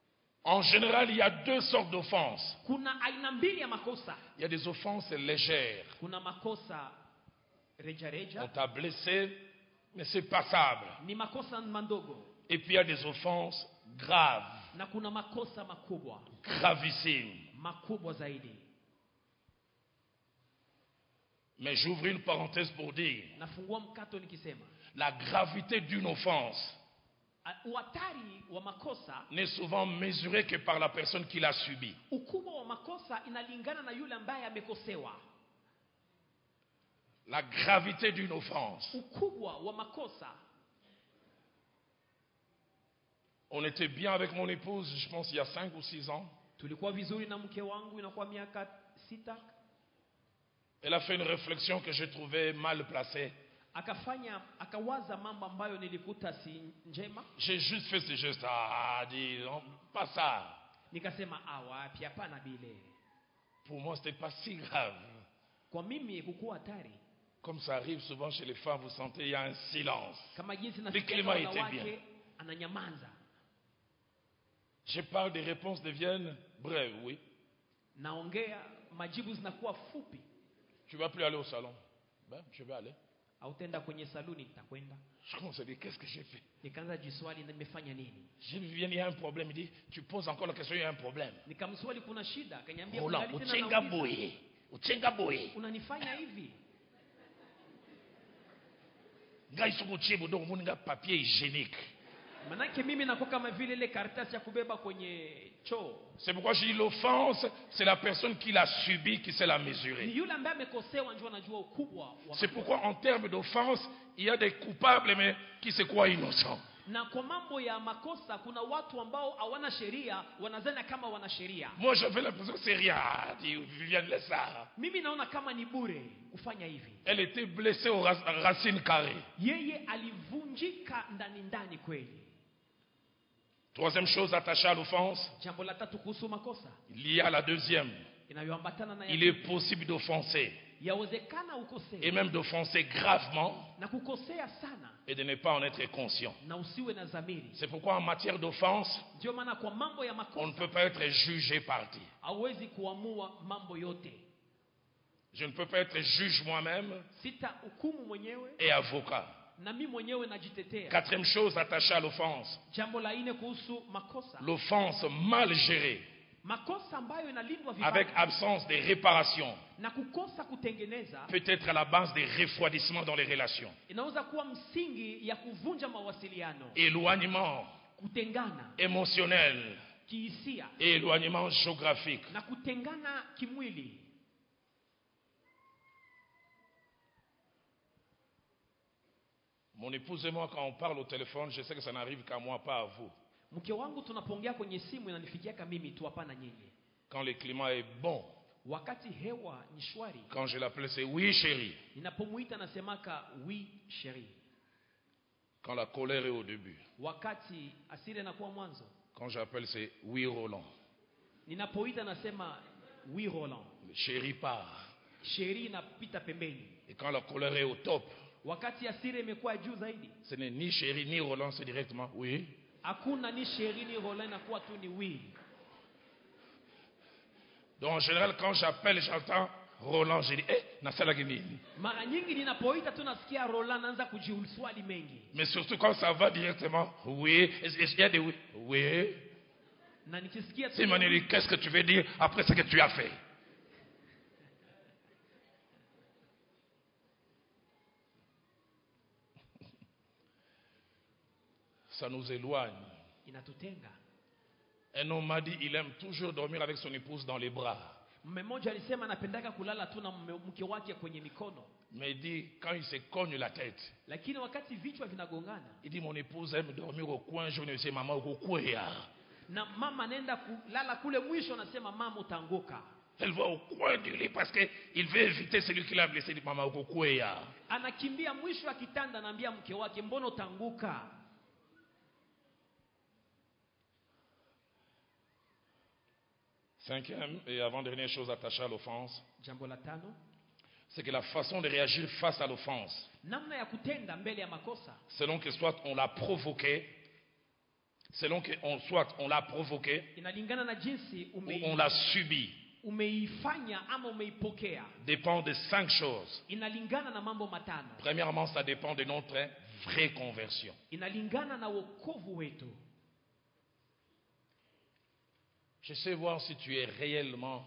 Speaker 2: En général, il y a deux sortes d'offenses.
Speaker 3: Kuna aina mbili ya makosa.
Speaker 2: Il y a des offenses légères.
Speaker 3: Kuna makosa reja reja.
Speaker 2: On t'a blessé, mais c'est passable.
Speaker 3: Ni makosa mandogo.
Speaker 2: Et puis il y a des offenses graves.
Speaker 3: Na kuna makosa makubwa.
Speaker 2: Gravissimes.
Speaker 3: Makubwa zaidi.
Speaker 2: Mais j'ouvre une parenthèse pour dire,
Speaker 3: Nafungua mkato nikisema,
Speaker 2: la gravité d'une offense
Speaker 3: uhatari wa makosa
Speaker 2: n'est souvent mesurée que par la personne qui l'a subie.
Speaker 3: Ukubwa wa makosa inalingana na yule ambaye amekosewa.
Speaker 2: La gravité d'une offense.
Speaker 3: Ukubwa wa makosa.
Speaker 2: On était bien avec mon épouse, je pense il y a cinq ou six ans.
Speaker 3: Tulikuwa vizuri na mke wangu inakuwa miaka sita.
Speaker 2: Elle a fait une réflexion que je trouvais mal placée.
Speaker 3: Akafanya akawaza mambo ambayo nilikuta si njema.
Speaker 2: J'ai juste fait ce geste, ah, dis non, pas ça.
Speaker 3: Nikasema ah wapi hapana bile.
Speaker 2: Pour moi c'était pas si grave.
Speaker 3: Kwa mimi kukuwa hatari.
Speaker 2: Comme ça arrive souvent chez les femmes, vous sentez il y a un silence.
Speaker 3: Kama jinsi
Speaker 2: Le climat était bien.
Speaker 3: Ananyamaza.
Speaker 2: Je parle, des réponses deviennent brèves, oui.
Speaker 3: Naongea majibu zinakuwa fupi.
Speaker 2: Tu vas plus aller au salon? Ben, je vais aller.
Speaker 3: Hautenda kwenye saluni nitakwenda.
Speaker 2: Je commence à dire, qu'est-ce que j'ai fait?
Speaker 3: Nikaanza jiswali na nimefanya nini?
Speaker 2: Je viens, il y a un problème. Il dit, tu poses encore la question, il y a un problème.
Speaker 3: Nikamswali kuna shida, akaniambia
Speaker 2: Roland, uchenga boye. Uchenga boye.
Speaker 3: Unanifanya hivi.
Speaker 2: Ngai suko chiebo donc muninga papier hygiénique.
Speaker 3: Manake mimi nakuwa kama vile ile karatasi ya kubeba kwenye choo.
Speaker 2: C'est pourquoi je dis l'offense, c'est la personne qui l'a subi qui sait la mesurer.
Speaker 3: Ni yule ambaye amekosewa ndio anajua ukubwa wa.
Speaker 2: C'est pourquoi en termes d'offense, il y a des coupables mais qui se croient innocents.
Speaker 3: Na kwa mambo ya makosa kuna watu ambao hawana sheria wanazana kama wana sheria.
Speaker 2: Moi j'avais l'impression que c'est rien, dit Viviane Lessa.
Speaker 3: Mimi naona kama ni bure kufanya hivi.
Speaker 2: Elle était blessée aux racines carrées.
Speaker 3: Yeye alivunjika ndani ndani kweli.
Speaker 2: Troisième chose attachée à l'offense,
Speaker 3: jambo la tatu kuhusu makosa.
Speaker 2: Il y a la deuxième.
Speaker 3: Inayoambatana na
Speaker 2: il est possible d'offenser.
Speaker 3: Yawezekana ukosea.
Speaker 2: Et même d'offenser gravement.
Speaker 3: Na kukosea sana.
Speaker 2: Et de ne pas en être conscient.
Speaker 3: Na usiwe na dhamiri.
Speaker 2: C'est pourquoi en matière d'offense,
Speaker 3: ndio maana kwa mambo ya makosa,
Speaker 2: on ne peut pas être jugé parti.
Speaker 3: Hawezi kuamua mambo yote.
Speaker 2: Je ne peux pas être juge moi-même.
Speaker 3: Sita hukumu mwenyewe.
Speaker 2: Et avocat.
Speaker 3: Na mimi mwenyewe najitetea.
Speaker 2: Quatrième chose attachée à l'offense.
Speaker 3: Jambo la nne kuhusu makosa.
Speaker 2: L'offense mal gérée.
Speaker 3: Makosa ambayo inalindwa vibaya.
Speaker 2: Avec absence de réparation.
Speaker 3: Na kukosa kutengeneza.
Speaker 2: Peut-être à la base des refroidissements dans les relations.
Speaker 3: Inaweza kuwa msingi ya kuvunja mawasiliano.
Speaker 2: Éloignement.
Speaker 3: Kutengana.
Speaker 2: Émotionnel.
Speaker 3: Kihisia.
Speaker 2: Et éloignement géographique.
Speaker 3: Na kutengana kimwili.
Speaker 2: Mon épouse et moi, quand on parle au téléphone, je sais que ça n'arrive qu'à moi, pas à vous.
Speaker 3: Mke wangu tunapongea kwenye simu inanifikia kama mimi tu, hapana nyinyi.
Speaker 2: Quand le climat est bon.
Speaker 3: Wakati hewa ni shwari.
Speaker 2: Quand je l'appelle c'est oui chérie.
Speaker 3: Ninapomuita nasemaka oui chérie.
Speaker 2: Quand la colère est au début.
Speaker 3: Wakati asira inakuwa mwanzo.
Speaker 2: Quand j'appelle c'est oui Roland.
Speaker 3: Ninapoita nasema oui Roland.
Speaker 2: Le chéri part.
Speaker 3: Chéri inapita pembeni.
Speaker 2: Et quand la colère est au top.
Speaker 3: Wakati asira imekuwa juu zaidi.
Speaker 2: Ce n'est ni chéri ni Roland, c'est directement oui.
Speaker 3: Hakuna ni chéri ni Roland, inakuwa tu ni oui.
Speaker 2: Donc en général quand j'appelle j'entends Roland, je dis eh nasala nini.
Speaker 3: Mara nyingi ninapoita tunasikia Roland anaanza kujiuliza mengi.
Speaker 2: Mais surtout quand ça va directement oui, il y a des oui. Oui.
Speaker 3: Na nikisikia
Speaker 2: c'est Manuel, qu'est-ce que tu veux dire après ce que tu as fait? Ça nous éloigne.
Speaker 3: Inatutenga.
Speaker 2: Un homme m'a dit il aime toujours dormir avec son épouse dans les bras.
Speaker 3: Mmoja alisema anapendaka kulala tu na mke wake kwenye mikono.
Speaker 2: Mais il dit quand il se cogne la tête.
Speaker 3: Lakini wakati vichwa vinagongana.
Speaker 2: Il dit mon épouse aime dormir au coin, je ne sais maman au coin.
Speaker 3: Na mama nenda kulala kule mwisho anasema mama utanguka.
Speaker 2: Elle va au coin du lit parce que il veut éviter celui qui l'a blessé, dit maman au coin.
Speaker 3: Anakimbia mwisho wa kitanda anaambia mke wake mbona utanguka?
Speaker 2: Cinquième et avant-dernière chose attachée à l'offense,
Speaker 3: jambo la tano,
Speaker 2: c'est que la façon de réagir face à l'offense,
Speaker 3: namna ya kutenda mbele ya makosa,
Speaker 2: selon que soit on l'a provoqué, selon qu'on soit on l'a provoqué
Speaker 3: inalingana na jinsi
Speaker 2: ou
Speaker 3: ume,
Speaker 2: on l'a subi,
Speaker 3: umeifanya ama umeipokea.
Speaker 2: dépend de cinq choses.
Speaker 3: Inalingana na mambo matano.
Speaker 2: Premièrement, ça dépend de notre vraie conversion.
Speaker 3: Inalingana na wokovu wetu.
Speaker 2: Je sais voir si tu es réellement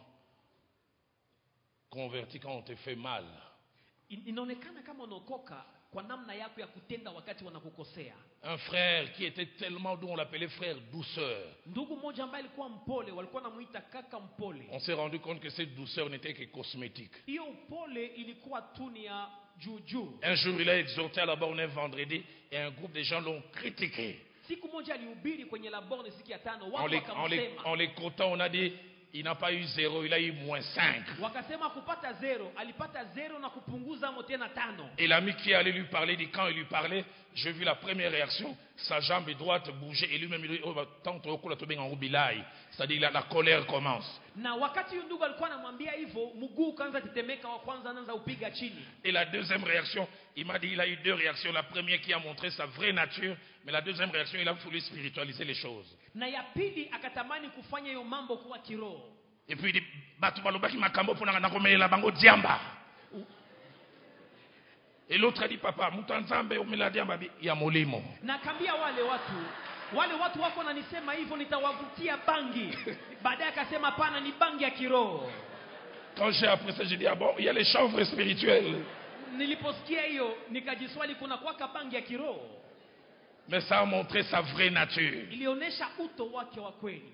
Speaker 2: converti quand on te fait mal.
Speaker 3: In, inaonekana kama unaokoka kwa namna yako ya kutenda wakati wanakukosea.
Speaker 2: Un frère qui était tellement doux, on l'appelait frère douceur.
Speaker 3: Ndugu mmoja ambaye alikuwa mpole, walikuwa wanamuita kaka mpole.
Speaker 2: On s'est rendu compte que cette douceur n'était que cosmétique.
Speaker 3: Hiyo upole ilikuwa tu ni ya juu juu.
Speaker 2: Un jour, il a exhorté à la borne un vendredi et un groupe de gens l'ont critiqué.
Speaker 3: Siku moja alihubiri kwenye la borne siku ya tano,
Speaker 2: En
Speaker 3: watu
Speaker 2: les, en, les,
Speaker 3: wakamsema.
Speaker 2: en les comptant, on a dit, il n'a pas eu zéro, il a eu moins cinq.
Speaker 3: Wakasema kupata zero, alipata zero na kupunguza mo tena tano.
Speaker 2: Et l'ami qui allait lui parler, dit, quand il lui parlait, j'ai vu la première réaction, sa jambe droite bouger et lui-même il dit, oh, tant que tu es en rubilaï, c'est-à-dire la, la colère commence.
Speaker 3: Na wakati huyu ndugu alikuwa anamwambia hivyo, mguu kaanza tetemeka, wa kwanza anaanza upiga chini.
Speaker 2: Et la deuxième réaction, il m'a dit, il a eu deux réactions. La première qui a montré sa vraie nature, mais la deuxième réaction, il a voulu spiritualiser les choses.
Speaker 3: Na ya pili akatamani kufanya hiyo mambo kuwa kiroho.
Speaker 2: Et puis il dit, batu balobaki makambo pona na komelela bango diamba. Et l'autre a dit, papa, mutanzambe umela diamba ya molimo.
Speaker 3: Na kambia wale watu, wale watu wako na nisema hivyo nitawavutia bangi. Baadaye akasema pana ni bangi ya kiroho.
Speaker 2: Quand j'ai appris ça, j'ai dit, ah bon, il y a les chanvres spirituels.
Speaker 3: Niliposikia hiyo nikajiswali kuna kwaka bangi ya kiroho.
Speaker 2: Mais ça a montré sa vraie nature.
Speaker 3: Ilionyesha uto wake wa kweli.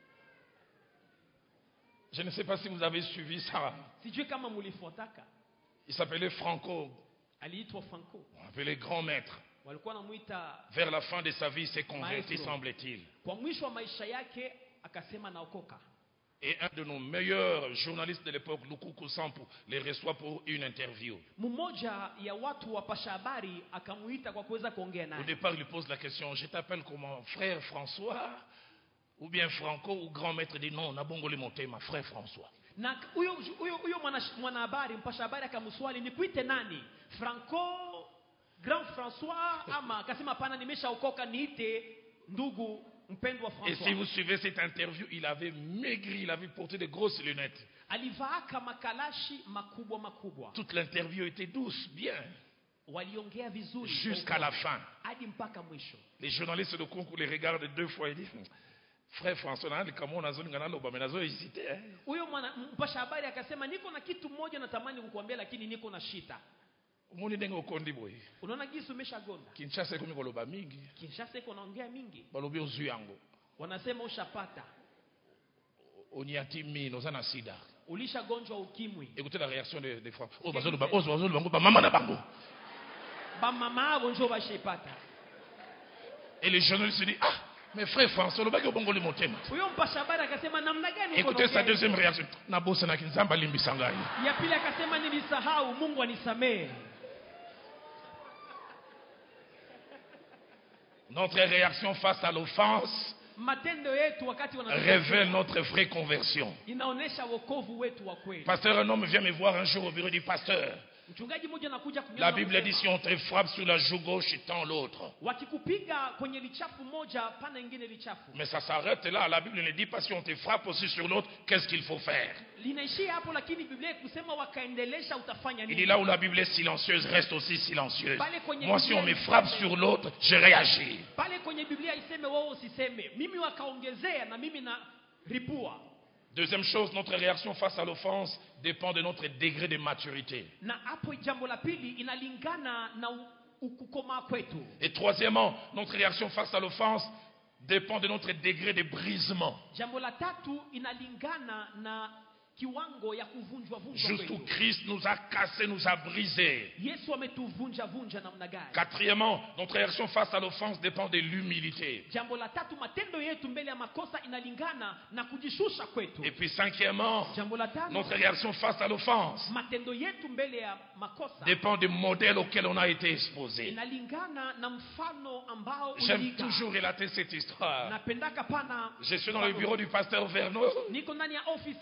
Speaker 2: Je ne sais pas si vous avez suivi ça.
Speaker 3: Sijui kama mulifuataka.
Speaker 2: Il s'appelait Franco.
Speaker 3: Aliitwa Franco.
Speaker 2: On appelait grand maître.
Speaker 3: Walikuwa wanamuita.
Speaker 2: Vers la fin de sa vie, il s'est converti, semble-t-il.
Speaker 3: Kwa mwisho wa maisha yake akasema naokoka.
Speaker 2: Et un de nos meilleurs journalistes de l'époque, Lukuku Sampu, les reçoit pour une interview.
Speaker 3: Mmoja ya watu wapasha habari akamuita kwa kuweza kuongea naye.
Speaker 2: Au départ, il lui pose la question, je t'appelle comment, frère François ou bien Franco, ou grand maître dit non, nabongoli monté ma frère François.
Speaker 3: Na huyo huyo huyo mwana habari mpasha habari akamswali nikuite nani? Franco, grand François ama akasema pana nimeshaokoka niite ndugu mpendwa François.
Speaker 2: Et si vous suivez cette interview, il avait maigri, il avait porté de grosses lunettes.
Speaker 3: Alivaaka makalashi makubwa makubwa.
Speaker 2: Toute l'interview était douce, bien.
Speaker 3: Waliongea vizuri
Speaker 2: jusqu'à la fin.
Speaker 3: Hadi mpaka mwisho.
Speaker 2: Les journalistes de concours les regardent deux fois et disent frère François na kama unazoni ngana loba menazo hésité.
Speaker 3: Huyo mpasha habari akasema niko na kitu moja natamani kukuambia lakini niko na shida.
Speaker 2: Umoni denga ukondi boy.
Speaker 3: Unaona gisu umeshagonda.
Speaker 2: Kinshasa iko mikoloba mingi.
Speaker 3: Kinshasa iko naongea mingi.
Speaker 2: Balobi ozu yango.
Speaker 3: Wanasema ushapata.
Speaker 2: Oniati mi nozana sida.
Speaker 3: Ulishagonjwa ukimwi.
Speaker 2: Écoutez la réaction des de François. Oh bazolo ba ozo bazolo bango ba mama na bango.
Speaker 3: Ba mama bonjo ba shepata.
Speaker 2: Et les journalistes se disent ah mais frère François le baki obongo le motema.
Speaker 3: Huyo mpasha habari akasema namna gani
Speaker 2: uko? Écoutez sa deuxième réaction. Na bosa na kinzamba limbisa ngai.
Speaker 3: Ya pili akasema nilisahau, Mungu anisamee.
Speaker 2: Notre réaction face à l'offense révèle notre vraie conversion. Pasteur, un homme vient me voir un jour au bureau du pasteur. La Bible dit si on te frappe sur la joue gauche, tends l'autre. Mais ça s'arrête là. La Bible ne dit pas si on te frappe aussi sur l'autre, qu'est-ce qu'il faut faire? Il dit là où la Bible est silencieuse, reste aussi silencieuse. Moi, si on me frappe sur l'autre, je réagis. Deuxième chose, notre réaction face à l'offense dépend de notre degré de maturité. Et troisièmement, notre réaction face à l'offense dépend de notre degré de brisement. Jusqu'où Christ nous a cassé, nous a brisé. Quatrièmement, notre réaction face à l'offense dépend de l'humilité. Et puis cinquièmement, notre réaction face à l'offense dépend du modèle auquel on a été exposé. J'aime toujours relater cette histoire. Je suis dans le bureau du pasteur Verneau.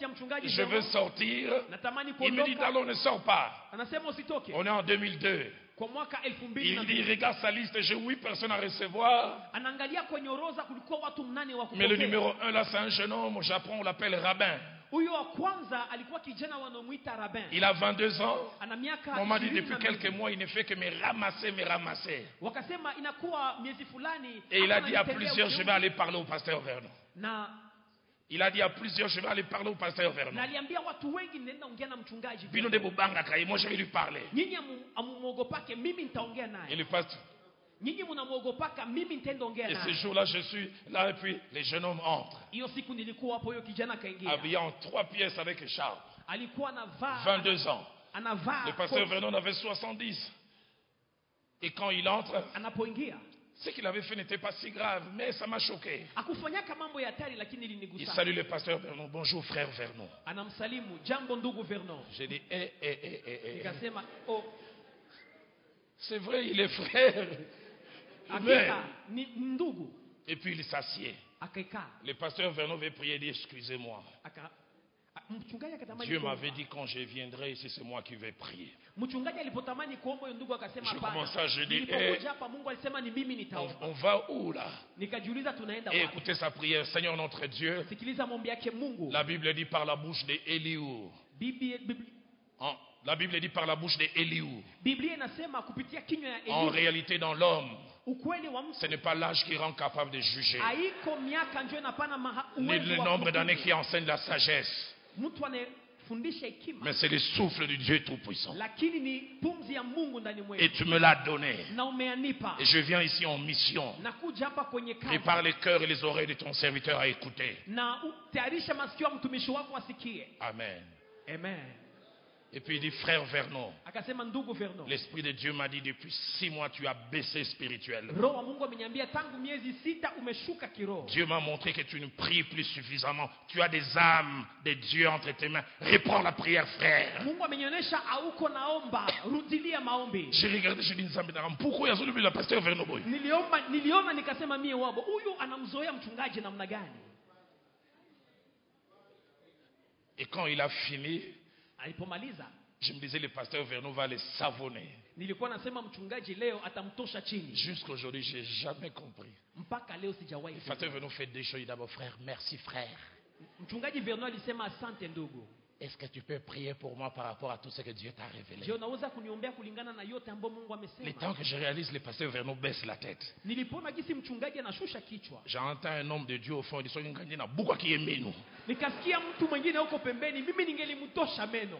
Speaker 2: Je veux sortir. Il me dit, allons, ne sors pas. On est en deux mille deux.
Speaker 3: Kwa mwaka elfu mbili na
Speaker 2: Il dit,
Speaker 3: mbili.
Speaker 2: regarde sa liste, j'ai huit personnes à recevoir.
Speaker 3: Anaangalia kwenye orodha kulikuwa watu mnane wa
Speaker 2: Mais le
Speaker 3: kupokea.
Speaker 2: numéro un là, c'est un jeune homme au Japon, on l'appelle rabbin.
Speaker 3: Huyo wa kwanza alikuwa kijana wanaomuita Rabin.
Speaker 2: Il a vingt-deux ans.
Speaker 3: Ana miaka
Speaker 2: On m'a dit
Speaker 3: ishirini
Speaker 2: depuis
Speaker 3: na
Speaker 2: quelques
Speaker 3: mbili.
Speaker 2: mois, il ne fait que me ramasser, me ramasser.
Speaker 3: Wakasema inakuwa miezi fulani.
Speaker 2: Et il a
Speaker 3: hapa
Speaker 2: dit à
Speaker 3: ananitendea
Speaker 2: plusieurs, je
Speaker 3: ujeuri.
Speaker 2: vais aller parler au pasteur Vernon.
Speaker 3: Na
Speaker 2: Il a dit à plusieurs, je vais aller parler au pasteur
Speaker 3: na
Speaker 2: Vernon.
Speaker 3: aliambia watu wengi nenda ongea na mchungaji.
Speaker 2: Bino de Bobanga Kaye, moi je vais lui parler.
Speaker 3: Nyinyi amuogopake mimi nitaongea
Speaker 2: Et
Speaker 3: naye.
Speaker 2: le pasteur.
Speaker 3: Nyinyi mnamuogopaka mimi nitaenda ongea
Speaker 2: Et ce
Speaker 3: naye.
Speaker 2: jour-là, je suis là et puis les jeunes hommes entrent.
Speaker 3: Hiyo siku nilikuwa hapo, hiyo kijana kaingia.
Speaker 2: Habillé en trois pièces avec écharpe.
Speaker 3: Alikuwa anavaa
Speaker 2: vingt-deux ans.
Speaker 3: anavaa.
Speaker 2: Le pasteur
Speaker 3: koti.
Speaker 2: Vernon avait soixante-dix. Et quand il entre,
Speaker 3: Anapoingia
Speaker 2: ce qu'il avait fait n'était pas si grave, mais ça m'a choqué.
Speaker 3: akufanyaka mambo ya hatari, lakini
Speaker 2: Il
Speaker 3: ilinigusa.
Speaker 2: salue le pasteur Vernon. Bonjour frère Vernon.
Speaker 3: Anamsalimu, jambo ndugu Vernon.
Speaker 2: J'ai dit, eh, eh, eh, eh, eh.
Speaker 3: Nikasema oh,
Speaker 2: C'est vrai, il est frère. Mais-
Speaker 3: hakika ni ndugu.
Speaker 2: Et puis il s'assied.
Speaker 3: Akaikaa
Speaker 2: Le pasteur Vernon veut prier et dit, excusez-moi.
Speaker 3: aka a- mchungaji akatamani
Speaker 2: Dieu
Speaker 3: kuomba.
Speaker 2: m'avait dit quand je viendrai ici, c'est moi qui vais prier.
Speaker 3: Mchungaji alipotamani kuomba, huyo ndugu akasema
Speaker 2: Je
Speaker 3: hapana.
Speaker 2: commence à jeûner.
Speaker 3: Nilipokuja hapa Mungu alisema ni mimi
Speaker 2: On,
Speaker 3: nitaomba.
Speaker 2: on va où là?
Speaker 3: Nikajiuliza tunaenda
Speaker 2: Et
Speaker 3: wapi?
Speaker 2: écoutez sa prière. Seigneur notre Dieu,
Speaker 3: Sikiliza maombi yake Mungu.
Speaker 2: la Bible dit par la bouche d'Éliou.
Speaker 3: Biblia, Biblia,
Speaker 2: En- La Bible dit par la bouche d'Éliou.
Speaker 3: Biblia inasema kupitia kinywa ya
Speaker 2: En
Speaker 3: Eliya,
Speaker 2: réalité, dans l'homme,
Speaker 3: ukweli wa mtu
Speaker 2: ce n'est pas l'âge qui rend capable de juger,
Speaker 3: haiko miaka ndio inapana maha-
Speaker 2: ni
Speaker 3: uwezo
Speaker 2: le
Speaker 3: wa
Speaker 2: nombre d'années
Speaker 3: kuhukumu.
Speaker 2: qui enseigne la sagesse,
Speaker 3: Mtu anayefundisha hekima,
Speaker 2: mais c'est le souffle du Dieu Tout-Puissant.
Speaker 3: lakini ni pumzi ya Mungu ndani
Speaker 2: Et
Speaker 3: mwetu,
Speaker 2: tu me l'as donné.
Speaker 3: na umeanipa.
Speaker 2: Et je viens ici en mission.
Speaker 3: Nakuja hapa kwenye kazi
Speaker 2: Prépare les cœurs et les oreilles de ton serviteur à écouter.
Speaker 3: na utayarisha masikio ya mtumishi wako asikie.
Speaker 2: Amen.
Speaker 3: Amen.
Speaker 2: Et puis il dit, frère Vernon,
Speaker 3: Akasema ndugu Vernon,
Speaker 2: l'Esprit de Dieu m'a dit depuis six mois tu as baissé spirituel.
Speaker 3: Roho wa Mungu ameniambia tangu miezi sita umeshuka kiroho.
Speaker 2: Dieu m'a montré que tu ne pries plus suffisamment. Tu as des âmes de Dieu entre tes mains. Reprends la prière, frère.
Speaker 3: Mungu amenionyesha hauko naomba, rudilia maombi.
Speaker 2: J'ai regardé, j'ai dit, pourquoi il y a le pasteur Vernon Boy?
Speaker 3: Niliomba, niliona nikasema mie wabo, huyu anamzoea mchungaji namna gani?
Speaker 2: Et quand il a fini,
Speaker 3: Alipomaliza
Speaker 2: je me disais, le pasteur Vernon va les savonner.
Speaker 3: nilikuwa nasema mchungaji leo atamtosha chini.
Speaker 2: Jusqu'aujourd'hui, je n'ai jamais compris.
Speaker 3: Mpaka leo sijawahi.
Speaker 2: Le pasteur Vernon fait des choses d'abord, frère, merci frère.
Speaker 3: Mchungaji Vernon alisema asante ndugu.
Speaker 2: Est-ce que tu peux prier pour moi par rapport à tout ce que Dieu t'a révélé?
Speaker 3: Je unaweza kuniombea kulingana na yote ambayo Mungu
Speaker 2: Le
Speaker 3: amesema.
Speaker 2: temps que je réalise, le pasteur Vernon baisse la tête.
Speaker 3: Nilipoona jinsi mchungaji anashusha kichwa,
Speaker 2: J'entends un homme de Dieu au fond, il dit, pourquoi qui aime nous?
Speaker 3: nikasikia mtu mwingine huko pembeni, mimi ningelimtosha meno.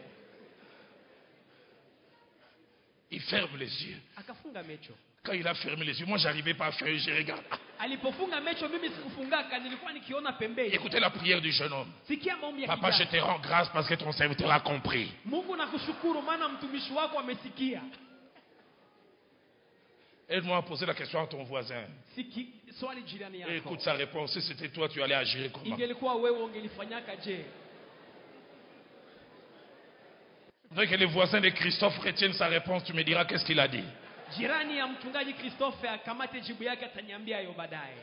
Speaker 2: Il ferme les yeux.
Speaker 3: Akafunga mecho.
Speaker 2: Quand il a fermé les yeux, moi j'arrivais pas à faire, je regarde. Ah,
Speaker 3: Alipofunga mecho mimi sikufungaka, nilikuwa nikiona pembeni.
Speaker 2: écoutez la prière du jeune homme.
Speaker 3: Sikia maombi ya
Speaker 2: Papa, je
Speaker 3: kijana.
Speaker 2: te rends grâce parce que ton serviteur a compris.
Speaker 3: Mungu nakushukuru maana mtumishi wako amesikia.
Speaker 2: Aide-moi à poser la question à ton voisin.
Speaker 3: Siki swali jirani
Speaker 2: Et
Speaker 3: yako.
Speaker 2: écoute sa réponse. Si c'était toi, tu allais agir comment?
Speaker 3: Ingelikuwa wewe ungelifanyaka je?
Speaker 2: Je voudrais que les voisins de Christophe retiennent sa réponse. Tu me diras qu'est-ce qu'il a dit.
Speaker 3: Jirani ya mchungaji Christophe akamate jibu yake, ataniambia hiyo baadaye.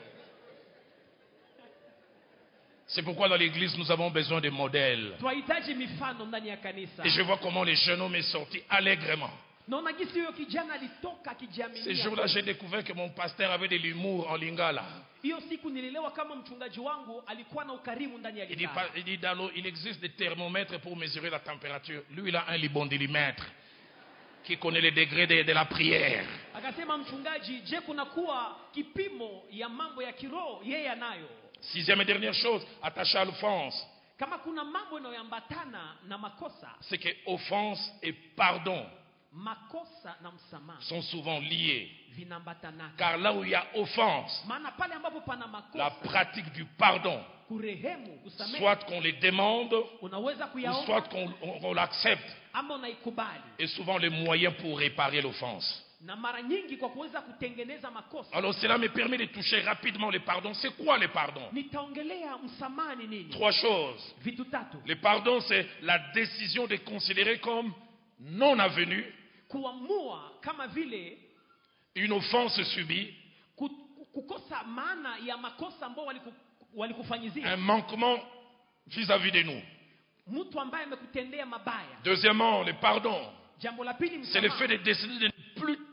Speaker 2: C'est pourquoi dans l'église, nous avons besoin de modèles.
Speaker 3: Tunahitaji mifano ndani ya kanisa.
Speaker 2: Et je vois comment les jeunes hommes sont sortis allègrement.
Speaker 3: Naona gisi huyo kijana alitoka
Speaker 2: Ce
Speaker 3: akijiaminia.
Speaker 2: jour-là, j'ai découvert que mon pasteur avait de l'humour en lingala.
Speaker 3: Hiyo siku nilielewa kama mchungaji wangu alikuwa na ukarimu ndani ya
Speaker 2: Il dit,
Speaker 3: Lingala.
Speaker 2: pas- il dit dans l'eau, il existe des thermomètres pour mesurer la température. Lui, il a un libondilimètre qui connaît les degrés de, de la prière.
Speaker 3: Akasema mchungaji, je kuna kuwa kipimo ya mambo ya kiroho? Yeye anayo.
Speaker 2: Sixième et dernière chose, attaché à l'offense,
Speaker 3: Kama kuna mambo yanayoambatana na makosa,
Speaker 2: c'est que offense et pardon
Speaker 3: makosa na msamaha
Speaker 2: sont souvent liés.
Speaker 3: vinaambatana.
Speaker 2: Car là où il y a offense,
Speaker 3: Maana pale ambapo pana
Speaker 2: la
Speaker 3: makosa,
Speaker 2: pratique du pardon,
Speaker 3: kurehemu, kusamehe,
Speaker 2: soit qu'on les demande,
Speaker 3: unaweza
Speaker 2: ou
Speaker 3: kuyaomba
Speaker 2: soit qu'on on- on l'accepte,
Speaker 3: ama unaikubali.
Speaker 2: est souvent le moyen pour réparer l'offense.
Speaker 3: Na mara nyingi kwa kuweza kutengeneza makosa.
Speaker 2: Alors cela me permet de toucher rapidement le pardon. C'est quoi le pardon?
Speaker 3: Nitaongelea msamaha ni nini?
Speaker 2: Trois choses.
Speaker 3: Vitu tatu.
Speaker 2: Le pardon, c'est la décision de considérer comme non avenue
Speaker 3: Kuamua kama vile
Speaker 2: une offense subie,
Speaker 3: ku- kukosa maana ya makosa ambao waliku, walikufanyizia.
Speaker 2: un manquement vis-à-vis de nous.
Speaker 3: Mtu ambaye amekutendea mabaya.
Speaker 2: Deuxièmement, le pardon,
Speaker 3: Jambo la pili
Speaker 2: c'est le
Speaker 3: msamaha.
Speaker 2: fait de décider de ne plus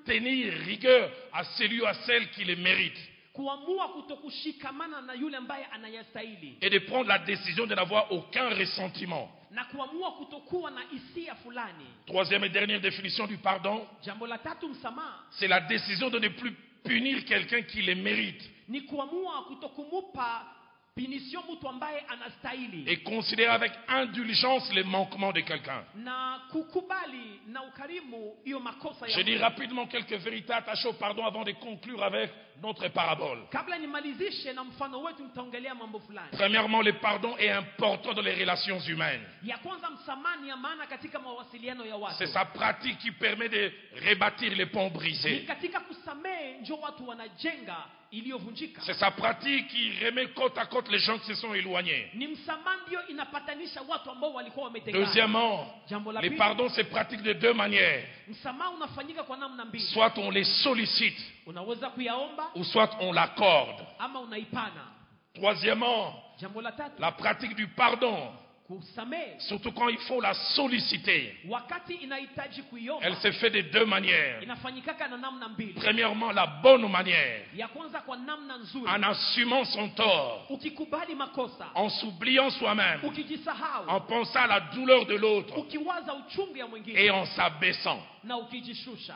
Speaker 2: tenir rigueur à celui ou à celle qui les mérite.
Speaker 3: kuamua kutokushikamana na yule ambaye anayastahili,
Speaker 2: Et de prendre la décision de n'avoir aucun ressentiment.
Speaker 3: na kuamua kutokuwa na hisia fulani.
Speaker 2: Troisième et dernière définition du pardon,
Speaker 3: Jambo la tatu, msamaha
Speaker 2: c'est la décision de ne plus punir quelqu'un qui les mérite
Speaker 3: ni kuamua kutokumupa pinisho mtu ambaye anastahili,
Speaker 2: et considérer avec indulgence les manquements de quelqu'un.
Speaker 3: na kukubali na ukarimu hiyo makosa ya
Speaker 2: Je dis
Speaker 3: mtu.
Speaker 2: rapidement quelques vérités attachées au pardon avant de conclure avec notre parabole.
Speaker 3: Kabla nimalizishe na mfano wetu, nitaongelea mambo fulani.
Speaker 2: Premièrement, le pardon est important dans les relations humaines.
Speaker 3: Ya kwanza, msamaha ni ya maana katika mawasiliano ya watu.
Speaker 2: C'est sa pratique qui permet de rebâtir les ponts
Speaker 3: Ni
Speaker 2: brisés.
Speaker 3: katika kusamehe ndio watu wanajenga iliyovunjika.
Speaker 2: C'est sa pratique qui remet côte à côte les gens qui se sont éloignés.
Speaker 3: Ni msamaha ndio inapatanisha watu ambao walikuwa wametengana.
Speaker 2: Deuxièmement,
Speaker 3: Jambo la
Speaker 2: le
Speaker 3: pili,
Speaker 2: pardon se pratique de deux manières.
Speaker 3: msamaha unafanyika kwa namna mbili.
Speaker 2: Soit on les sollicite,
Speaker 3: Unaweza kuyaomba
Speaker 2: ou soit on l'accorde.
Speaker 3: ama unaipana.
Speaker 2: Troisièmement,
Speaker 3: Jambo la tatu,
Speaker 2: la pratique du pardon,
Speaker 3: kusamehe
Speaker 2: surtout quand il faut la solliciter,
Speaker 3: wakati inahitaji kuiomba,
Speaker 2: elle se fait de deux manières.
Speaker 3: inafanyikaka na namna mbili.
Speaker 2: Premièrement, la bonne manière,
Speaker 3: Ya kwanza kwa namna nzuri,
Speaker 2: en assumant son tort,
Speaker 3: ukikubali makosa,
Speaker 2: en s'oubliant soi-même,
Speaker 3: ukijisahau,
Speaker 2: en pensant à la douleur de l'autre
Speaker 3: ukiwaza uchungu ya mwingine,
Speaker 2: et en s'abaissant.
Speaker 3: na ukijishusha.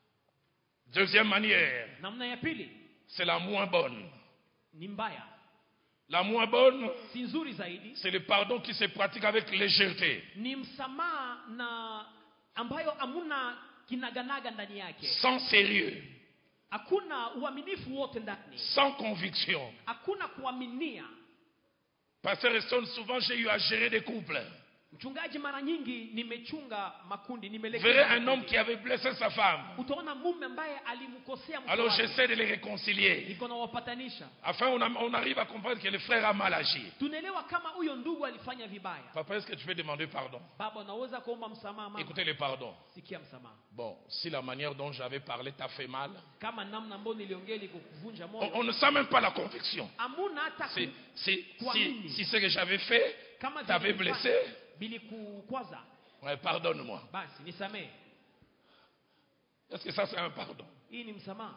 Speaker 2: Deuxième manière,
Speaker 3: Namna ya pili
Speaker 2: c'est la moins bonne.
Speaker 3: ni mbaya,
Speaker 2: La moins bonne,
Speaker 3: si nzuri zaidi,
Speaker 2: c'est le pardon qui se pratique avec légèreté,
Speaker 3: ni msamaha na ambayo hamuna kinaganaga ndani yake,
Speaker 2: sans sérieux,
Speaker 3: hakuna uaminifu wote ndani,
Speaker 2: sans conviction.
Speaker 3: hakuna kuaminia.
Speaker 2: Pasteur Eston, souvent j'ai eu à gérer des couples.
Speaker 3: Mchungaji, mara nyingi nimechunga makundi,
Speaker 2: Vous
Speaker 3: nimelekea
Speaker 2: verrez un
Speaker 3: makundi.
Speaker 2: homme qui avait blessé sa femme.
Speaker 3: Utaona mume ambaye alimkosea mke
Speaker 2: Alors
Speaker 3: wake,
Speaker 2: j'essaie de les réconcilier.
Speaker 3: niko nawapatanisha.
Speaker 2: Afin on, a- on arrive à comprendre que le frère a mal agi.
Speaker 3: Tunaelewa kama huyo ndugu alifanya vibaya.
Speaker 2: Papa, est-ce que tu peux demander pardon?
Speaker 3: Baba, unaweza kuomba msamaha mama?
Speaker 2: Écoutez le pardon.
Speaker 3: Sikia msamaha.
Speaker 2: Bon, si la manière dont j'avais parlé t'a fait mal,
Speaker 3: Kama namna ambayo niliongea ilikuvunja
Speaker 2: on,
Speaker 3: moyo,
Speaker 2: on ne sent même pas la conviction.
Speaker 3: amuna hata
Speaker 2: C'est-
Speaker 3: ku-
Speaker 2: c'est-
Speaker 3: Kwa
Speaker 2: si,
Speaker 3: nini?
Speaker 2: si ce que j'avais fait
Speaker 3: kama
Speaker 2: t'avait
Speaker 3: vile
Speaker 2: blessé,
Speaker 3: bili kukwaza,
Speaker 2: ouais, pardonne-moi.
Speaker 3: basi nisamehe.
Speaker 2: Est-ce que ça c'est un pardon?
Speaker 3: Hii ni msamaha.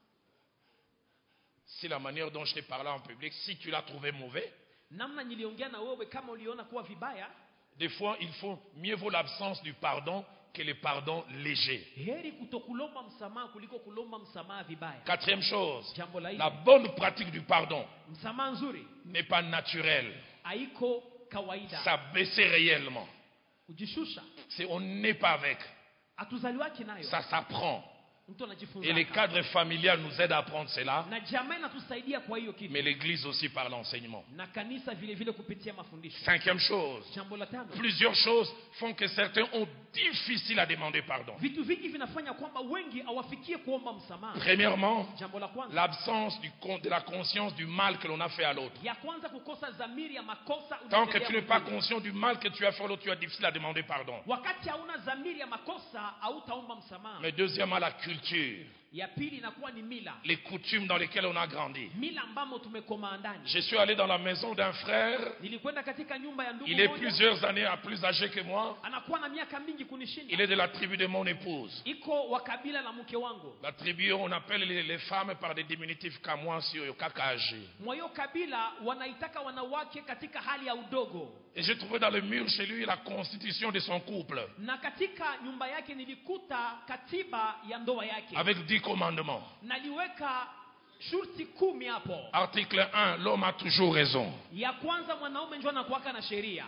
Speaker 2: Si la manière dont je t'ai parlé en public, si tu l'as trouvé mauvais,
Speaker 3: Namna niliongea na wewe kama uliona kuwa vibaya,
Speaker 2: des fois il faut mieux vaut l'absence du pardon que le pardon léger.
Speaker 3: heri kutokulomba msamaha kuliko kulomba msamaha vibaya.
Speaker 2: Quatrième chose,
Speaker 3: Jambo la
Speaker 2: la
Speaker 3: hili,
Speaker 2: bonne pratique du pardon
Speaker 3: msamaha nzuri
Speaker 2: n'est pas naturelle.
Speaker 3: haiko kawaida.
Speaker 2: S'abaisser réellement,
Speaker 3: Kujishusha
Speaker 2: c'est on n'est pas avec.
Speaker 3: hatuzaliwaki nayo,
Speaker 2: Ça s'apprend.
Speaker 3: mtu anajifunza.
Speaker 2: Et les cadres familiaux nous aident à apprendre cela,
Speaker 3: Na jamaa inatusaidia kwa hiyo kitu,
Speaker 2: mais l'église aussi par l'enseignement.
Speaker 3: na kanisa vile vile kupitia mafundisho.
Speaker 2: Cinquième chose,
Speaker 3: Jambo la tano,
Speaker 2: plusieurs choses font que certains ont difficile à demander pardon.
Speaker 3: vitu vingi vinafanya kwamba wengi hawafikie kuomba msamaha.
Speaker 2: Premièrement,
Speaker 3: Jambo la kwanza,
Speaker 2: l'absence du con- de la conscience du mal que l'on a fait à l'autre.
Speaker 3: ya kwanza kukosa dhamiri ya makosa
Speaker 2: Tant que
Speaker 3: unayotendea
Speaker 2: tu n'es pas
Speaker 3: mwingine.
Speaker 2: conscient du mal que tu as fait à l'autre, tu as difficile à demander pardon.
Speaker 3: Wakati hauna dhamiri ya makosa hautaomba msamaha.
Speaker 2: Mais deuxièmement, la culture,
Speaker 3: Ya pili inakuwa ni mila,
Speaker 2: les coutumes dans lesquelles on a grandi.
Speaker 3: mila ambamo tumekomaa ndani.
Speaker 2: Je suis allé dans la maison d'un frère,
Speaker 3: Nilikwenda katika nyumba ya ndugu
Speaker 2: il est
Speaker 3: mmoja,
Speaker 2: plusieurs années plus âgé que moi,
Speaker 3: anakuwa na miaka mingi
Speaker 2: il
Speaker 3: kunishinda,
Speaker 2: est de la tribu de mon épouse.
Speaker 3: iko wa kabila la mke wangu.
Speaker 2: La tribu, on appelle les, les femmes par des diminutifs kamwasi ou kakaji.
Speaker 3: Mwayo kabila wanaitaka wanawake katika hali ya udogo,
Speaker 2: Et j'ai trouvé dans le mur chez lui la constitution de son couple,
Speaker 3: na katika nyumba yake nilikuta katiba ya ndoa yake,
Speaker 2: avec dix commandements.
Speaker 3: naliweka shurti kumi hapo.
Speaker 2: Article un, l'homme a toujours raison.
Speaker 3: Ya kwanza, mwanaume ndio anakuwaka na sheria,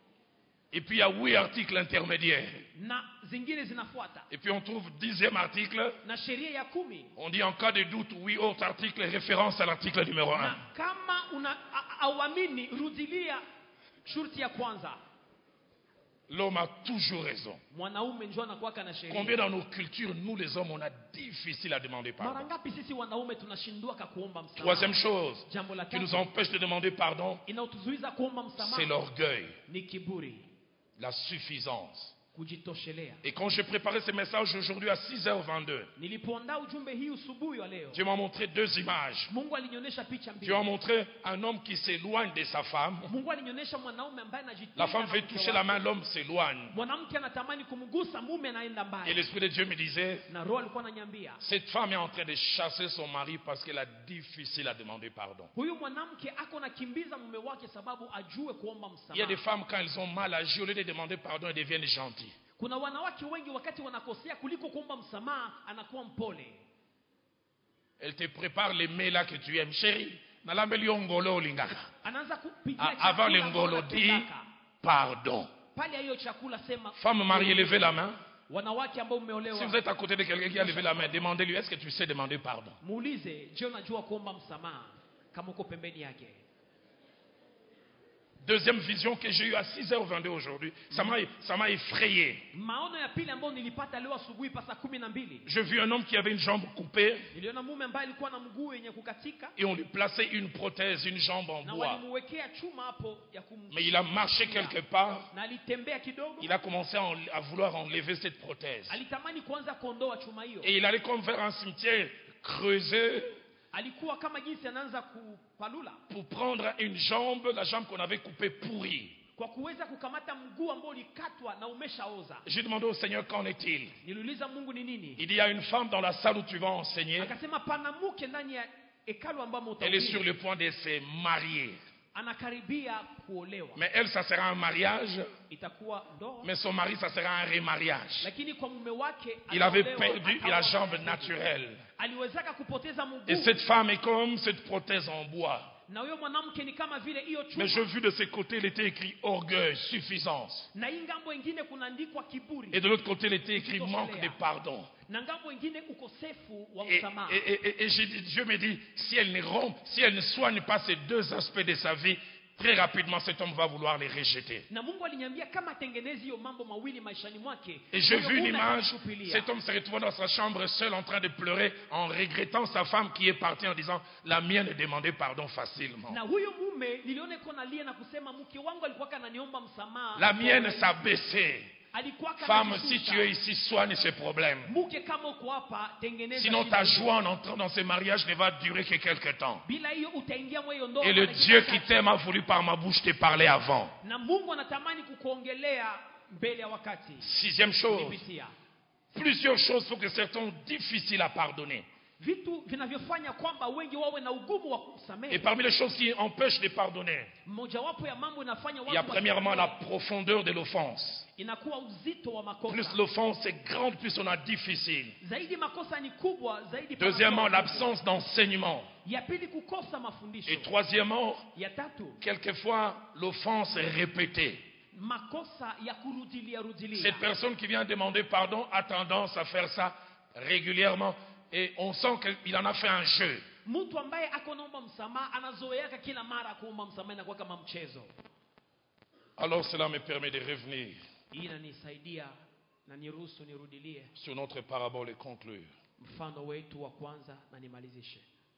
Speaker 2: Et puis il y a huit articles intermédiaires.
Speaker 3: na zingine zinafuata,
Speaker 2: Et puis on trouve dixième article,
Speaker 3: na sheria ya kumi.
Speaker 2: on dit en cas de doute, huit autres articles, référence à l'article numéro
Speaker 3: Na
Speaker 2: un.
Speaker 3: kama una a- auamini, rudilia shurti ya kwanza.
Speaker 2: L'homme a toujours raison.
Speaker 3: Mwanaume ndio anakuwaka na sheria.
Speaker 2: Combien dans nos cultures, nous les hommes, on a difficile à demander
Speaker 3: Mara
Speaker 2: pardon.
Speaker 3: ngapi sisi wanaume tunashindwa kuomba msamaha?
Speaker 2: Troisième chose
Speaker 3: Jambo la
Speaker 2: qui nous
Speaker 3: tatu
Speaker 2: empêche de demander pardon,
Speaker 3: inaotuzuiza kuomba
Speaker 2: c'est
Speaker 3: msamaha
Speaker 2: l'orgueil,
Speaker 3: ni kiburi,
Speaker 2: la suffisance.
Speaker 3: kujitoshelea.
Speaker 2: Et quand j'ai préparé ce message aujourd'hui à six heures vingt-deux,
Speaker 3: Nilipoandaa ujumbe hii usubuhi wa leo,
Speaker 2: Dieu m'a montré deux images.
Speaker 3: Mungu alinionyesha picha
Speaker 2: Dieu m'a
Speaker 3: mbili.
Speaker 2: montré un homme qui s'éloigne de sa femme.
Speaker 3: Mungu alinionyesha mwanaume ambaye anajitenga.
Speaker 2: La femme
Speaker 3: na
Speaker 2: veut
Speaker 3: mke
Speaker 2: toucher
Speaker 3: wake.
Speaker 2: la main, l'homme s'éloigne.
Speaker 3: Mwanamke anatamani kumgusa mume, anaenda
Speaker 2: Et
Speaker 3: mbali.
Speaker 2: l'Esprit de Dieu me disait,
Speaker 3: Na Roho alikuwa ananiambia,
Speaker 2: cette femme est en train de chasser son mari parce qu'elle a difficile à demander pardon.
Speaker 3: huyu mwanamke ako nakimbiza mume wake sababu ajue kuomba
Speaker 2: Il y a des
Speaker 3: msamaha.
Speaker 2: femmes, quand elles ont mal agi, au lieu de demander pardon, elles deviennent gentilles.
Speaker 3: Kuna wanawake wengi wakati wanakosea kuliko kuomba msamaha anakuwa mpole.
Speaker 2: Elle te prépare les mets là que tu aimes. Chérie, nalambeli ngolo lingaka.
Speaker 3: Anaanza kupitia
Speaker 2: Avant le
Speaker 3: chakula
Speaker 2: ngolo,
Speaker 3: ambacho
Speaker 2: dis
Speaker 3: anataka.
Speaker 2: pardon.
Speaker 3: Pale hiyo chakula sema.
Speaker 2: Femme mariée, levez la main.
Speaker 3: Wanawake ambao
Speaker 2: Si vous
Speaker 3: umeolewa,
Speaker 2: êtes à côté de quelqu'un qui a levé la main, demandez-lui, est-ce que tu sais demander pardon?
Speaker 3: muulize, je unajua kuomba msamaha kama uko pembeni yake.
Speaker 2: Deuxième vision que j'ai eue à six heures vingt-deux aujourd'hui, ça m'a, ça m'a effrayé.
Speaker 3: Maono ya pili ambayo nilipata leo asubuhi pasa kumi na mbili.
Speaker 2: J'ai vu un homme qui avait une jambe coupée
Speaker 3: Niliona mume ambaye alikuwa na mguu yenye kukatika
Speaker 2: et on lui plaçait une prothèse, une jambe en
Speaker 3: na
Speaker 2: bois.
Speaker 3: walimwekea chuma hapo ya kum.
Speaker 2: Mais il a marché quelque part,
Speaker 3: Na alitembea kidogo.
Speaker 2: il a commencé à, en- à vouloir enlever cette prothèse.
Speaker 3: Alitamani kuanza kuondoa chuma hiyo.
Speaker 2: Et il allait comme vers un cimetière creusé
Speaker 3: Alikuwa kama jinsi anaanza kupalula
Speaker 2: pour prendre une jambe, la jambe qu'on avait coupée pourrie.
Speaker 3: kwa kuweza kukamata mguu ambao ulikatwa na umeshaoza.
Speaker 2: J'ai demandé au Seigneur, qu'en est-il?
Speaker 3: Niliuliza Mungu ni nini?
Speaker 2: Il dit, il y a une femme dans la salle où tu vas enseigner.
Speaker 3: Akasema pana mke ndani ya hekalu ambamo
Speaker 2: Elle est sur
Speaker 3: utahubiri.
Speaker 2: le point de se marier.
Speaker 3: Anakaribia kuolewa.
Speaker 2: Mais elle, ça sera un mariage.
Speaker 3: Itakuwa ndoa.
Speaker 2: Mais son mari, ça sera un remariage.
Speaker 3: Lakini kwa mume wake
Speaker 2: Il avait
Speaker 3: ataolewa,
Speaker 2: perdu
Speaker 3: ataoa
Speaker 2: la jambe
Speaker 3: tena.
Speaker 2: naturelle.
Speaker 3: Aliwezaka kupoteza
Speaker 2: Et
Speaker 3: mguu.
Speaker 2: cette femme est comme cette prothèse en bois.
Speaker 3: Na huyo mwanamke ni kama vile hiyo chuma.
Speaker 2: Mais je vis de ce côté, il était écrit orgueil, suffisance.
Speaker 3: Na hii ngambo ingine kunaandikwa kiburi.
Speaker 2: Et de l'autre côté, il était écrit manque de pardon.
Speaker 3: Na ngambo ingine ukosefu wa
Speaker 2: Et,
Speaker 3: msamaha.
Speaker 2: et- et- et- et j'ai dit- Dieu me dit, si elle ne rompt, si elle ne soigne pas ces deux aspects de sa vie, très rapidement cet homme va vouloir les rejeter.
Speaker 3: Na Mungu aliniambia kama tengenezi hiyo mambo mawili maishani mwake.
Speaker 2: Et j'ai
Speaker 3: huyo
Speaker 2: vu une
Speaker 3: mume
Speaker 2: image,
Speaker 3: atatupilia.
Speaker 2: cet homme se retrouve dans sa chambre seul en train de pleurer en regrettant sa femme qui est partie en disant, la mienne demandait pardon facilement.
Speaker 3: Na huyo mume niliona iko nalia na kusema mke wangu alikuwa ananiomba msamaha.
Speaker 2: La mienne s'abaissait.
Speaker 3: Alikuwa
Speaker 2: Femme, si tu es ici, soigne ces problèmes.
Speaker 3: Mke kama uko hapa tengeneza.
Speaker 2: Sinon
Speaker 3: shida
Speaker 2: ta
Speaker 3: hiyo.
Speaker 2: joie en entrant dans ce mariage ne va durer que quelque temps.
Speaker 3: Bila hiyo utaingia mwa hiyo ndoa.
Speaker 2: Et le
Speaker 3: kwa
Speaker 2: Dieu
Speaker 3: dakika
Speaker 2: qui
Speaker 3: chache.
Speaker 2: t'aime a voulu par ma bouche te parler avant.
Speaker 3: Na Mungu anatamani kukuongelea mbele ya wakati.
Speaker 2: Sixième chose,
Speaker 3: Nipitia.
Speaker 2: plusieurs choses pour que certains ont difficile à pardonner.
Speaker 3: Vitu vinavyofanya kwamba wengi wawe na ugumu wa
Speaker 2: Et
Speaker 3: kusamehe.
Speaker 2: parmi les choses qui empêchent de pardonner,
Speaker 3: Mojawapo ya mambo inafanya
Speaker 2: il y a
Speaker 3: watu
Speaker 2: premièrement la
Speaker 3: wasisamehe.
Speaker 2: profondeur de l'offense.
Speaker 3: Inakuwa uzito wa makosa.
Speaker 2: Plus l'offense est grande, plus on a difficile.
Speaker 3: Zaidi makosa ni kubwa, zaidi
Speaker 2: Deuxièmement,
Speaker 3: panakuwa
Speaker 2: l'absence d'enseignement.
Speaker 3: ya pili kukosa mafundisho.
Speaker 2: Et troisièmement,
Speaker 3: Ya tatu
Speaker 2: quelquefois, l'offense est répétée.
Speaker 3: makosa ya kurudilia rudilia.
Speaker 2: Cette personne qui vient demander pardon a tendance à faire ça régulièrement. Et on sent qu'il en a fait un jeu.
Speaker 3: Mtu ambaye ako naomba msamaha anazoeaka kila mara kuomba msamaha na kwa kama mchezo.
Speaker 2: Alors cela me permet de revenir
Speaker 3: Hii inanisaidia na niruhusu nirudilie
Speaker 2: sur notre parabole et conclure.
Speaker 3: mfano wetu wa kwanza na nimalizishe.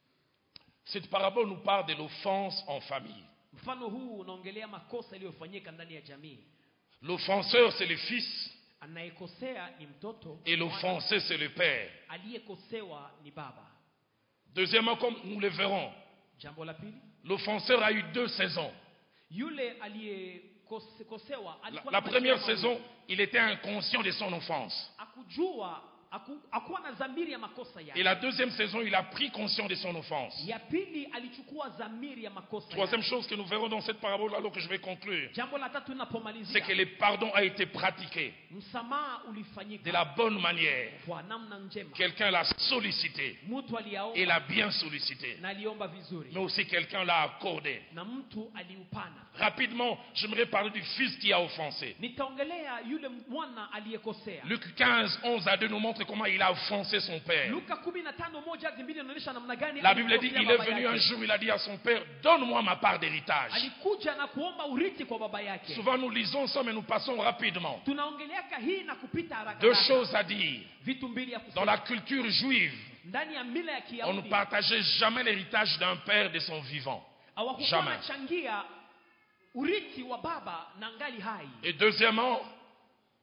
Speaker 2: Cette parabole nous parle de l'offense en famille.
Speaker 3: Mfano huu unaongelea makosa yaliyofanyika ndani ya jamii.
Speaker 2: L'offenseur, c'est le fils,
Speaker 3: Anayekosea ni mtoto
Speaker 2: et l'offensé, c'est le père.
Speaker 3: aliyekosewa ni baba.
Speaker 2: Deuxièmement, comme nous le verrons,
Speaker 3: Jambo la pili,
Speaker 2: l'offenseur a eu deux saisons.
Speaker 3: yule aliyekosewa
Speaker 2: La,
Speaker 3: alikuwa
Speaker 2: la
Speaker 3: na
Speaker 2: première
Speaker 3: maisha
Speaker 2: saison,
Speaker 3: mawili.
Speaker 2: il était inconscient de son offense.
Speaker 3: Akujua aku, akuwa na dhamiri ya makosa
Speaker 2: Et
Speaker 3: yake.
Speaker 2: la deuxième saison, il a pris conscience de son offense.
Speaker 3: Ya pili alichukua dhamiri ya makosa
Speaker 2: Troisième
Speaker 3: yake.
Speaker 2: chose que nous verrons dans cette parabole, alors que je vais conclure,
Speaker 3: Jambo la tatu
Speaker 2: c'est
Speaker 3: ninapomalizia,
Speaker 2: que le pardon a été pratiqué
Speaker 3: msamaha
Speaker 2: de
Speaker 3: ulifanyika
Speaker 2: la bonne manière.
Speaker 3: kwa namna njema.
Speaker 2: Quelqu'un l'a sollicité
Speaker 3: Mtu
Speaker 2: et
Speaker 3: aliyaomba
Speaker 2: l'a bien sollicité.
Speaker 3: na aliomba vizuri,
Speaker 2: Mais aussi quelqu'un l'a accordé.
Speaker 3: na mtu aliupana.
Speaker 2: Rapidement, j'aimerais parler du fils qui a offensé.
Speaker 3: Nitaongelea yule mwana aliyekosea.
Speaker 2: Luc quinze, onze à deux nous montre comment il a offensé son père.
Speaker 3: Luka kumi na tano moja hadi mbili inaonyesha namna gani
Speaker 2: La Bible dit,
Speaker 3: alikosea
Speaker 2: il est
Speaker 3: baba
Speaker 2: venu un
Speaker 3: yake.
Speaker 2: jour, il a dit à son père, donne-moi ma part d'héritage.
Speaker 3: Alikuja na kuomba urithi kwa baba yake.
Speaker 2: Souvent nous lisons ça, mais nous passons rapidement.
Speaker 3: Tunaongeleaka hii na kupita haraka
Speaker 2: Deux
Speaker 3: haraka.
Speaker 2: choses à dire.
Speaker 3: Vitu mbili ya
Speaker 2: Dans
Speaker 3: kusema.
Speaker 2: la culture juive,
Speaker 3: Ndani ya mila ya
Speaker 2: on ne
Speaker 3: Kiyahudi
Speaker 2: partageait jamais l'héritage d'un père de son vivant.
Speaker 3: hawakuwa
Speaker 2: Jamais.
Speaker 3: wanachangia urithi wa baba na ngali hai.
Speaker 2: Et deuxièmement,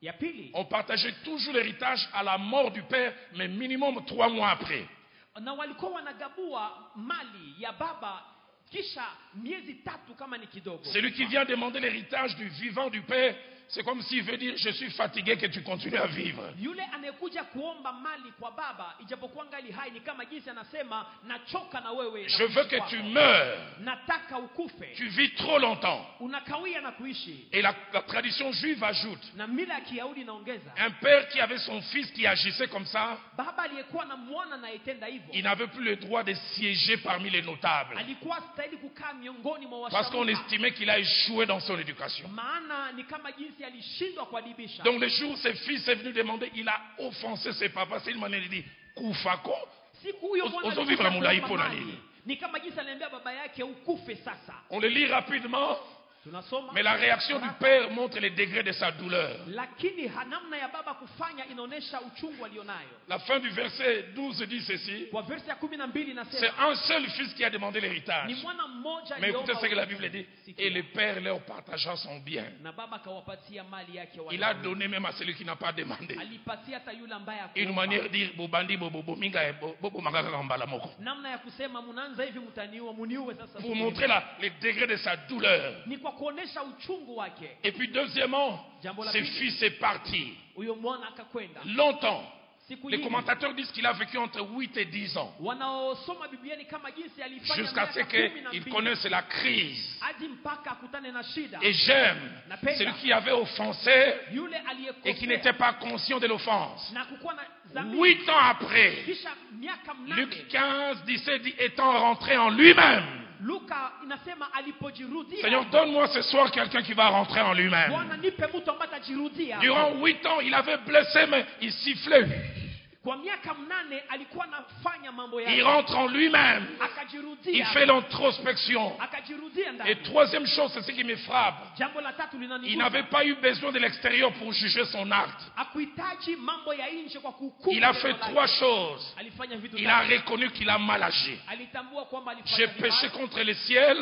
Speaker 3: Ya pili,
Speaker 2: On partageait toujours l'héritage à la mort du père, mais minimum trois mois après.
Speaker 3: na walikuwa wanagabua mali ya baba kisha miezi tatu kama ni kidogo.
Speaker 2: Celui qui vient demander l'héritage du vivant du père, c'est comme s'il veut dire, je suis fatigué que tu continues à vivre.
Speaker 3: Yule anayekuja kuomba mali kwa baba ijapokuwa ngali hai ni kama jinsi anasema nachoka na wewe.
Speaker 2: Je veux que tu meurs.
Speaker 3: Nataka ukufe.
Speaker 2: Tu vis trop longtemps.
Speaker 3: Unakawia na kuishi.
Speaker 2: Et la, la tradition juive ajoute,
Speaker 3: Na mila ya Kiyahudi inaongeza.
Speaker 2: un père qui avait son fils qui agissait comme ça,
Speaker 3: Baba aliyekuwa na mwana na itenda hivyo.
Speaker 2: il n'avait plus le droit de siéger parmi les notables.
Speaker 3: Alikuwa stahili kukaa miongoni mwa
Speaker 2: Parce qu'on
Speaker 3: washauri.
Speaker 2: estimait qu'il a échoué dans son éducation.
Speaker 3: Maana ni kama jinsi alishindwa kuadibisha.
Speaker 2: Donc le jour où ses fils est venu demander, il a offensé ses papas. C'est une manière de dire, Koufako.
Speaker 3: Siku huyo mwana
Speaker 2: Ozo
Speaker 3: alikuja
Speaker 2: vivre à Moulay
Speaker 3: kuomba
Speaker 2: Ponani.
Speaker 3: mali. Ni kama jinsi aliambia baba yake ukufe sasa.
Speaker 2: On le lit rapidement,
Speaker 3: Tunasoma.
Speaker 2: mais la réaction du père montre les degrés de sa douleur.
Speaker 3: Lakini namna ya baba kufanya inaonesha uchungu alionayo.
Speaker 2: La fin du verset douze dit ceci.
Speaker 3: Kwa verse ya kumi na mbili
Speaker 2: C'est
Speaker 3: inasema
Speaker 2: un seul fils qui a demandé l'héritage.
Speaker 3: ni mwana mmoja
Speaker 2: Mais écoutez
Speaker 3: aliomba
Speaker 2: ce que la
Speaker 3: urithi.
Speaker 2: Bible dit.
Speaker 3: Sikia.
Speaker 2: Et le père leur partagea son bien.
Speaker 3: Na baba akawapatia mali yake wale.
Speaker 2: Il a donné même à celui qui n'a pas demandé.
Speaker 3: Alipatia hata yule ambaye
Speaker 2: Une
Speaker 3: hakuomba.
Speaker 2: manière de dire, Bobandi, Bobo, Bominga, Bobo, Magaka, Kambala, Moko.
Speaker 3: Namna ya kusema mnaanza hivi mtaniua muniue sasa.
Speaker 2: Pour montrer la, les degrés de sa douleur.
Speaker 3: Ni kwa kuonesha uchungu wake.
Speaker 2: Et puis deuxièmement,
Speaker 3: Jambo la
Speaker 2: ses
Speaker 3: pili.
Speaker 2: fils est parti.
Speaker 3: Huyo mwana akakwenda.
Speaker 2: Longtemps.
Speaker 3: Siku
Speaker 2: Les
Speaker 3: nyingi.
Speaker 2: commentateurs disent qu'il a vécu entre huit et dix ans.
Speaker 3: Wanaosoma Biblia ni kama jinsi alifanya
Speaker 2: Jusqu'à ce
Speaker 3: miaka kumi na
Speaker 2: qu'il
Speaker 3: mbili.
Speaker 2: connaisse la crise.
Speaker 3: Hadi mpaka akutane na shida.
Speaker 2: Et j'aime
Speaker 3: Napenda.
Speaker 2: celui qui avait offensé
Speaker 3: Yule
Speaker 2: et qui
Speaker 3: aliyekosea
Speaker 2: n'était pas conscient de l'offense.
Speaker 3: na kukuwa na dhambi.
Speaker 2: Huit ans après,
Speaker 3: Kisha miaka mnane.
Speaker 2: Luc quinze, dix-sept dit, étant rentré en lui-même.
Speaker 3: Luka inasema alipojirudia.
Speaker 2: Seigneur, donne-moi ce soir quelqu'un qui va rentrer en lui-même.
Speaker 3: Bwana nipe mtu ambaye atajirudia.
Speaker 2: Durant huit ans, il avait blessé, mais il sifflait.
Speaker 3: Kwa miaka mnane alikuwa anafanya mambo yake.
Speaker 2: Il rentre en lui-même.
Speaker 3: Akajirudia.
Speaker 2: Il fait l'introspection.
Speaker 3: Akajirudia ndani.
Speaker 2: Et troisième chose, c'est ce qui me frappe.
Speaker 3: Jambo la tatu
Speaker 2: Il
Speaker 3: linanigusa.
Speaker 2: n'avait pas eu besoin de l'extérieur pour juger son acte.
Speaker 3: Hakuhitaji mambo ya nje kwa kuhukumu.
Speaker 2: Il a
Speaker 3: neno
Speaker 2: fait
Speaker 3: lake.
Speaker 2: trois choses.
Speaker 3: Alifanya vitu
Speaker 2: Il a
Speaker 3: tatu.
Speaker 2: reconnu qu'il a mal agi.
Speaker 3: Alitambua kwamba alifanya
Speaker 2: J'ai
Speaker 3: vibaya.
Speaker 2: péché contre le ciel.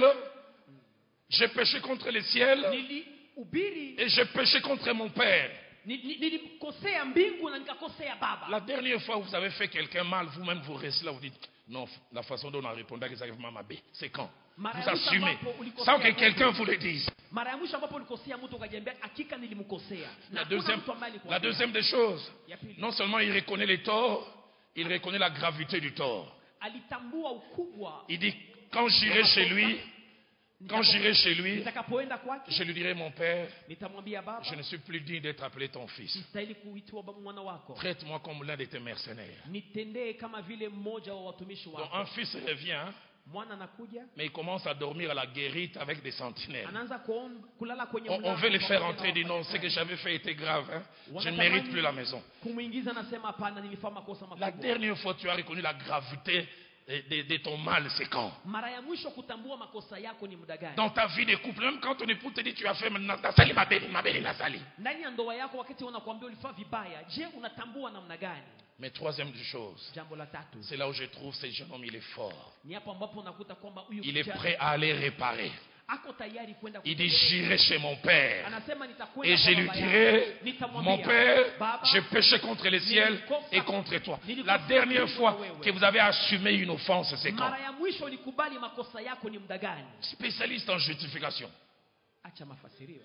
Speaker 2: J'ai péché contre le ciel.
Speaker 3: Nilihubiri.
Speaker 2: Et j'ai péché contre mon père.
Speaker 3: Ni- ni- Nilikosea mbingu na nikakosea baba.
Speaker 2: La dernière fois où vous avez fait quelqu'un mal, vous-même vous restez là, vous dites, non, la façon dont on a répondu à Isaac Mamabé, c'est quand? Vous assumez, sans que quelqu'un vous le dise.
Speaker 3: Mara ya mwisho ambapo ulikosea mtu ukajiambia hakika nilimkosea.
Speaker 2: La
Speaker 3: Na hakuna
Speaker 2: deuxième,
Speaker 3: mtu ambaye alikosea.
Speaker 2: la deuxième des choses,
Speaker 3: Ya pili.
Speaker 2: non seulement il reconnaît les torts, il reconnaît la gravité du tort.
Speaker 3: Alitambua ukubwa.
Speaker 2: Il dit, quand j'irai chez lui, quand j'irai chez lui,
Speaker 3: Nitakapoenda kwake
Speaker 2: je lui dirai, mon père,
Speaker 3: nitamwambia baba
Speaker 2: je ne suis plus digne d'être appelé ton fils.
Speaker 3: sistahili kuitwa baba mwana wako.
Speaker 2: Traite-moi comme l'un de tes mercenaires.
Speaker 3: Nitendee kama vile mmoja wa watumishi
Speaker 2: Donc
Speaker 3: wako.
Speaker 2: un fils revient,
Speaker 3: Mwana anakuja
Speaker 2: mais il commence à dormir à la guérite avec des sentinelles.
Speaker 3: anaanza kuom- kulala kwenye
Speaker 2: On, on
Speaker 3: mlango
Speaker 2: veut le faire
Speaker 3: pamoja na
Speaker 2: entrer, dit non, ce
Speaker 3: wafanyakazi.
Speaker 2: que j'avais fait était grave. Hein. Je ne
Speaker 3: Wanatamani
Speaker 2: mérite plus la maison.
Speaker 3: Kumuingiza anasema hapana nilifanya makosa
Speaker 2: La
Speaker 3: makubwa.
Speaker 2: dernière fois tu as reconnu la gravité de, de- de ton mal, c'est quand?
Speaker 3: Mara ya mwisho kutambua makosa yako ni muda gani?
Speaker 2: Dans ta vie de couple, même quand ton époux te dit tu as fait maintenant, ta sali ma belle, ma belle, la sali.
Speaker 3: Ndani ya ndoa yako wakati unakuambia ulifanya vibaya, je, unatambua namna gani?
Speaker 2: Mais troisième chose,
Speaker 3: Jambo la tatu.
Speaker 2: c'est là où je trouve ce jeune homme, il est fort.
Speaker 3: Ni hapo ambapo unakuta kwamba huyu
Speaker 2: Il est
Speaker 3: kijana
Speaker 2: prêt à aller réparer.
Speaker 3: ako tayari kwenda
Speaker 2: Il dit,
Speaker 3: kutengeneza.
Speaker 2: j'irai chez mon père.
Speaker 3: Anasema nitakwenda
Speaker 2: Et je
Speaker 3: kwa
Speaker 2: lui
Speaker 3: baba
Speaker 2: dirai,
Speaker 3: yangu. Nitamwambia,
Speaker 2: mon père,
Speaker 3: Baba,
Speaker 2: j'ai péché contre le ciel et contre toi. La dernière fois que vous avez assumé une offense, c'est quand?
Speaker 3: mara ya mwisho ulikubali makosa yako ni muda gani?
Speaker 2: Spécialiste en justification.
Speaker 3: Acha mafasirio.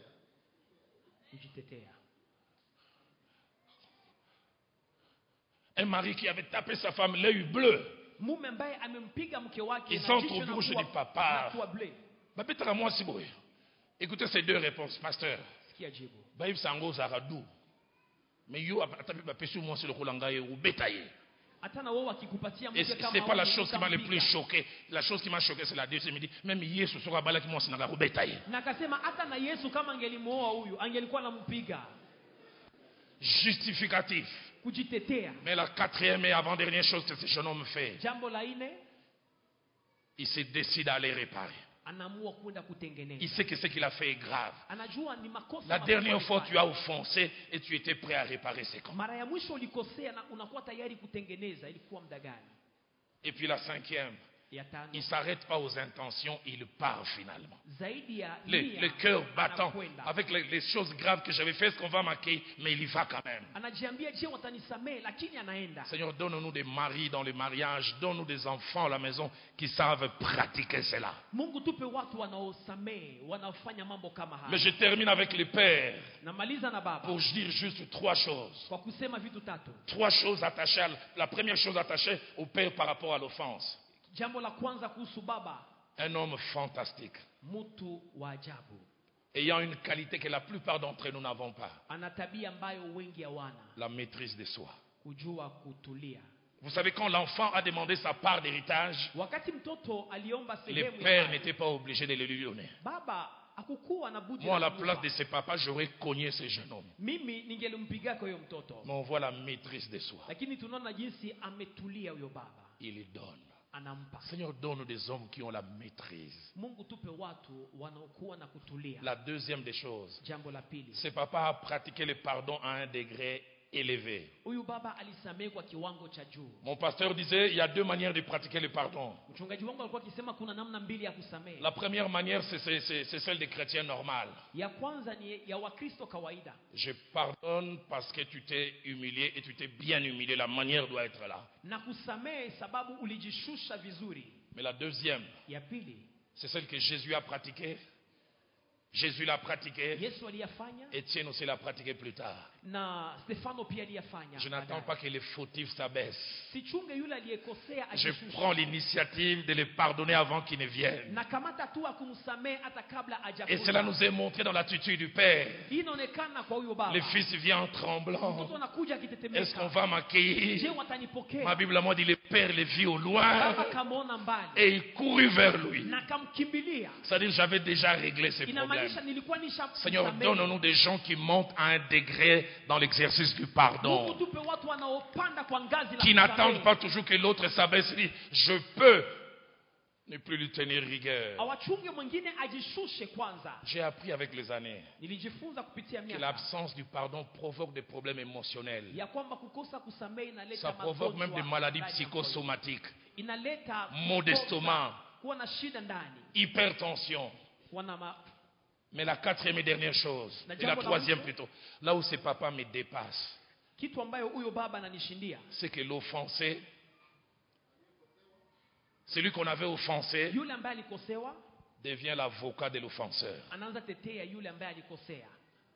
Speaker 3: Kujitetea.
Speaker 2: Un mari qui avait tapé sa femme l'œil bleu.
Speaker 3: Mume ambaye amempiga mke wake
Speaker 2: Ils
Speaker 3: na
Speaker 2: sont
Speaker 3: jicho
Speaker 2: au
Speaker 3: na
Speaker 2: bureau, je
Speaker 3: kuwa-
Speaker 2: dis, papa.
Speaker 3: na kuwa bleu.
Speaker 2: Babetaka moi si boy. Écoutez ces deux réponses, pasteur.
Speaker 3: Sikia jibu.
Speaker 2: Baïb sango zaradou. Mais yo atapi bapesi moi sur le kolangaye ou bétaillé.
Speaker 3: Hata na wewe akikupatia
Speaker 2: Et
Speaker 3: mke
Speaker 2: c'est
Speaker 3: kama
Speaker 2: c'est pas la
Speaker 3: huyu,
Speaker 2: chose qui m'a le
Speaker 3: utampiga.
Speaker 2: plus choqué. La chose qui m'a choqué, c'est la deuxième. Il dit, même Yesu sera bala qui moi sinaga ou bétaillé.
Speaker 3: Na akasema hata na Yesu kama angelimuoa huyu angelikuwa anampiga.
Speaker 2: Justificatif.
Speaker 3: Kujitetea.
Speaker 2: Mais la quatrième et avant-dernière chose que ce jeune homme fait,
Speaker 3: Jambo la nne,
Speaker 2: il se décide à aller réparer.
Speaker 3: anaamua kwenda
Speaker 2: Il
Speaker 3: kutengeneza.
Speaker 2: sait que ce qu'il a fait est grave.
Speaker 3: Anajua ni makosa.
Speaker 2: La
Speaker 3: makubwa
Speaker 2: dernière fois, tu
Speaker 3: alifanya.
Speaker 2: as offensé et tu étais prêt à réparer ses camps.
Speaker 3: Mara ya mwisho ulikosea na unakuwa tayari kutengeneza, ilikuwa muda gani?
Speaker 2: Et puis la cinquième,
Speaker 3: Ya tano,
Speaker 2: il ne s'arrête pas aux intentions, il part finalement.
Speaker 3: zaidi ya
Speaker 2: Les,
Speaker 3: nia,
Speaker 2: les cœurs battants,
Speaker 3: anakwenda.
Speaker 2: avec les, les choses graves que j'avais fait, est-ce qu'on va marquer? Mais il y va quand même.
Speaker 3: Anajiambia, je watanisamehe, lakini anaenda.
Speaker 2: Seigneur, donne-nous des maris dans les mariages, donne-nous des enfants à la maison qui savent pratiquer cela.
Speaker 3: Mungu tupe watu wanaosamehe, wanaofanya mambo kama
Speaker 2: Mais
Speaker 3: haya.
Speaker 2: je termine avec les pères
Speaker 3: Namaliza na baba
Speaker 2: pour dire juste trois choses.
Speaker 3: kwa kusema vitu tatu.
Speaker 2: Trois choses attachées. À, la première chose attachée au père par rapport à l'offense.
Speaker 3: Jambo la kwanza kuhusu baba,
Speaker 2: Un homme fantastique,
Speaker 3: mtu wa ajabu,
Speaker 2: ayant une qualité que la plupart d'entre nous n'avons pas,
Speaker 3: ana tabia ambayo wengi hawana,
Speaker 2: la maîtrise de soi.
Speaker 3: kujua kutulia.
Speaker 2: Vous savez, quand l'enfant a demandé sa part d'héritage,
Speaker 3: Wakati mtoto aliomba
Speaker 2: les
Speaker 3: sehemu ya
Speaker 2: pères
Speaker 3: mali,
Speaker 2: n'étaient pas obligés de le lui donner.
Speaker 3: baba hakukuwa na budi
Speaker 2: Moi, à
Speaker 3: la
Speaker 2: la place
Speaker 3: kumpa.
Speaker 2: de ses papas, j'aurais cogné ce jeune homme.
Speaker 3: Mimi ningelimpiga kwa huyo mtoto,
Speaker 2: Mais on voit la maîtrise de soi.
Speaker 3: lakini tunaona jinsi ametulia huyo baba,
Speaker 2: Il donne.
Speaker 3: anampa.
Speaker 2: Seigneur, donne des hommes qui ont la maîtrise.
Speaker 3: Mungu tupe watu wanaokuwa na kutulia.
Speaker 2: La deuxième des choses,
Speaker 3: Jambo la pili,
Speaker 2: ce papa a pratiqué le pardon à un degré élevé.
Speaker 3: huyu baba alisamehe kwa kiwango cha juu.
Speaker 2: Mon pasteur disait, il y a deux manières de pratiquer le pardon.
Speaker 3: Mchungaji wangu alikuwa akisema kuna namna mbili ya kusamehe.
Speaker 2: La première manière, c'est, c'est, c'est, c'est celle des chrétiens normales.
Speaker 3: Ya kwanza ni ya Wakristo kawaida.
Speaker 2: Je pardonne parce que tu t'es humilié et tu t'es bien humilié. La manière doit être là.
Speaker 3: Na kusamehe sababu ulijishusha vizuri.
Speaker 2: Mais la deuxième,
Speaker 3: Ya pili,
Speaker 2: c'est celle que Jésus a pratiquée. Jésus l'a pratiquée.
Speaker 3: Yesu aliyafanya
Speaker 2: Étienne aussi l'a pratiquée plus tard.
Speaker 3: na Stefano pia aliyafanya.
Speaker 2: Je n'attends
Speaker 3: baadaye.
Speaker 2: pas que les fautifs s'abaissent.
Speaker 3: Sichunge yule aliyekosea
Speaker 2: Je
Speaker 3: ajishushe.
Speaker 2: prends l'initiative de les pardonner avant qu'ils ne viennent.
Speaker 3: Na kamata tu kumsamehe hata kabla
Speaker 2: Et
Speaker 3: hajakuja.
Speaker 2: cela nous est montré dans l'attitude du Père.
Speaker 3: Hii inaonekana kwa huyo baba.
Speaker 2: Le fils vient en tremblant.
Speaker 3: Mtoto anakuja akitetemeka.
Speaker 2: Est-ce qu'on va
Speaker 3: Je
Speaker 2: m'accueillir?
Speaker 3: watanipokea.
Speaker 2: Ma Bible a moi dit le Père les vit au loin
Speaker 3: Baba kamuona mbali.
Speaker 2: et il courut vers lui.
Speaker 3: Na kamkimbilia.
Speaker 2: C'est-à-dire j'avais déjà réglé ces
Speaker 3: Inamaanisha
Speaker 2: problèmes.
Speaker 3: nilikuwa nisha
Speaker 2: Seigneur,
Speaker 3: kusamehe.
Speaker 2: donne-nous des gens qui montent à un degré dans l'exercice du pardon,
Speaker 3: Mungu tupe watu wanaopanda kwa ngazi la
Speaker 2: qui n'attendent
Speaker 3: kusamehe.
Speaker 2: pas toujours que l'autre s'abaisse et dit je peux ne plus lui tenir rigueur.
Speaker 3: Awachunge mwingine ajishushe kwanza.
Speaker 2: J'ai appris avec les années
Speaker 3: Nilijifunza kupitia
Speaker 2: que
Speaker 3: miaka
Speaker 2: l'absence du pardon provoque des problèmes émotionnels.
Speaker 3: ya kwamba kukosa kusamehe inaleta
Speaker 2: Ça provoque même des
Speaker 3: magonjwa
Speaker 2: maladies
Speaker 3: ndani ya moyo.
Speaker 2: psychosomatiques,
Speaker 3: Inaleta
Speaker 2: maux
Speaker 3: kukosa,
Speaker 2: d'estomac,
Speaker 3: kuwa na shida ndani,
Speaker 2: hypertension.
Speaker 3: kuwa na ma...
Speaker 2: Mais la quatrième et dernière chose,
Speaker 3: Na
Speaker 2: et la
Speaker 3: jambo la
Speaker 2: troisième
Speaker 3: mwisho,
Speaker 2: plutôt, là où ces papas me dépassent,
Speaker 3: kitu ambayo huyo baba ananishindia,
Speaker 2: c'est que l'offensé, celui qu'on avait offensé,
Speaker 3: yule ambaye alikosewa
Speaker 2: devient l'avocat de l'offenseur.
Speaker 3: anaanza tetea yule ambaye alikosea.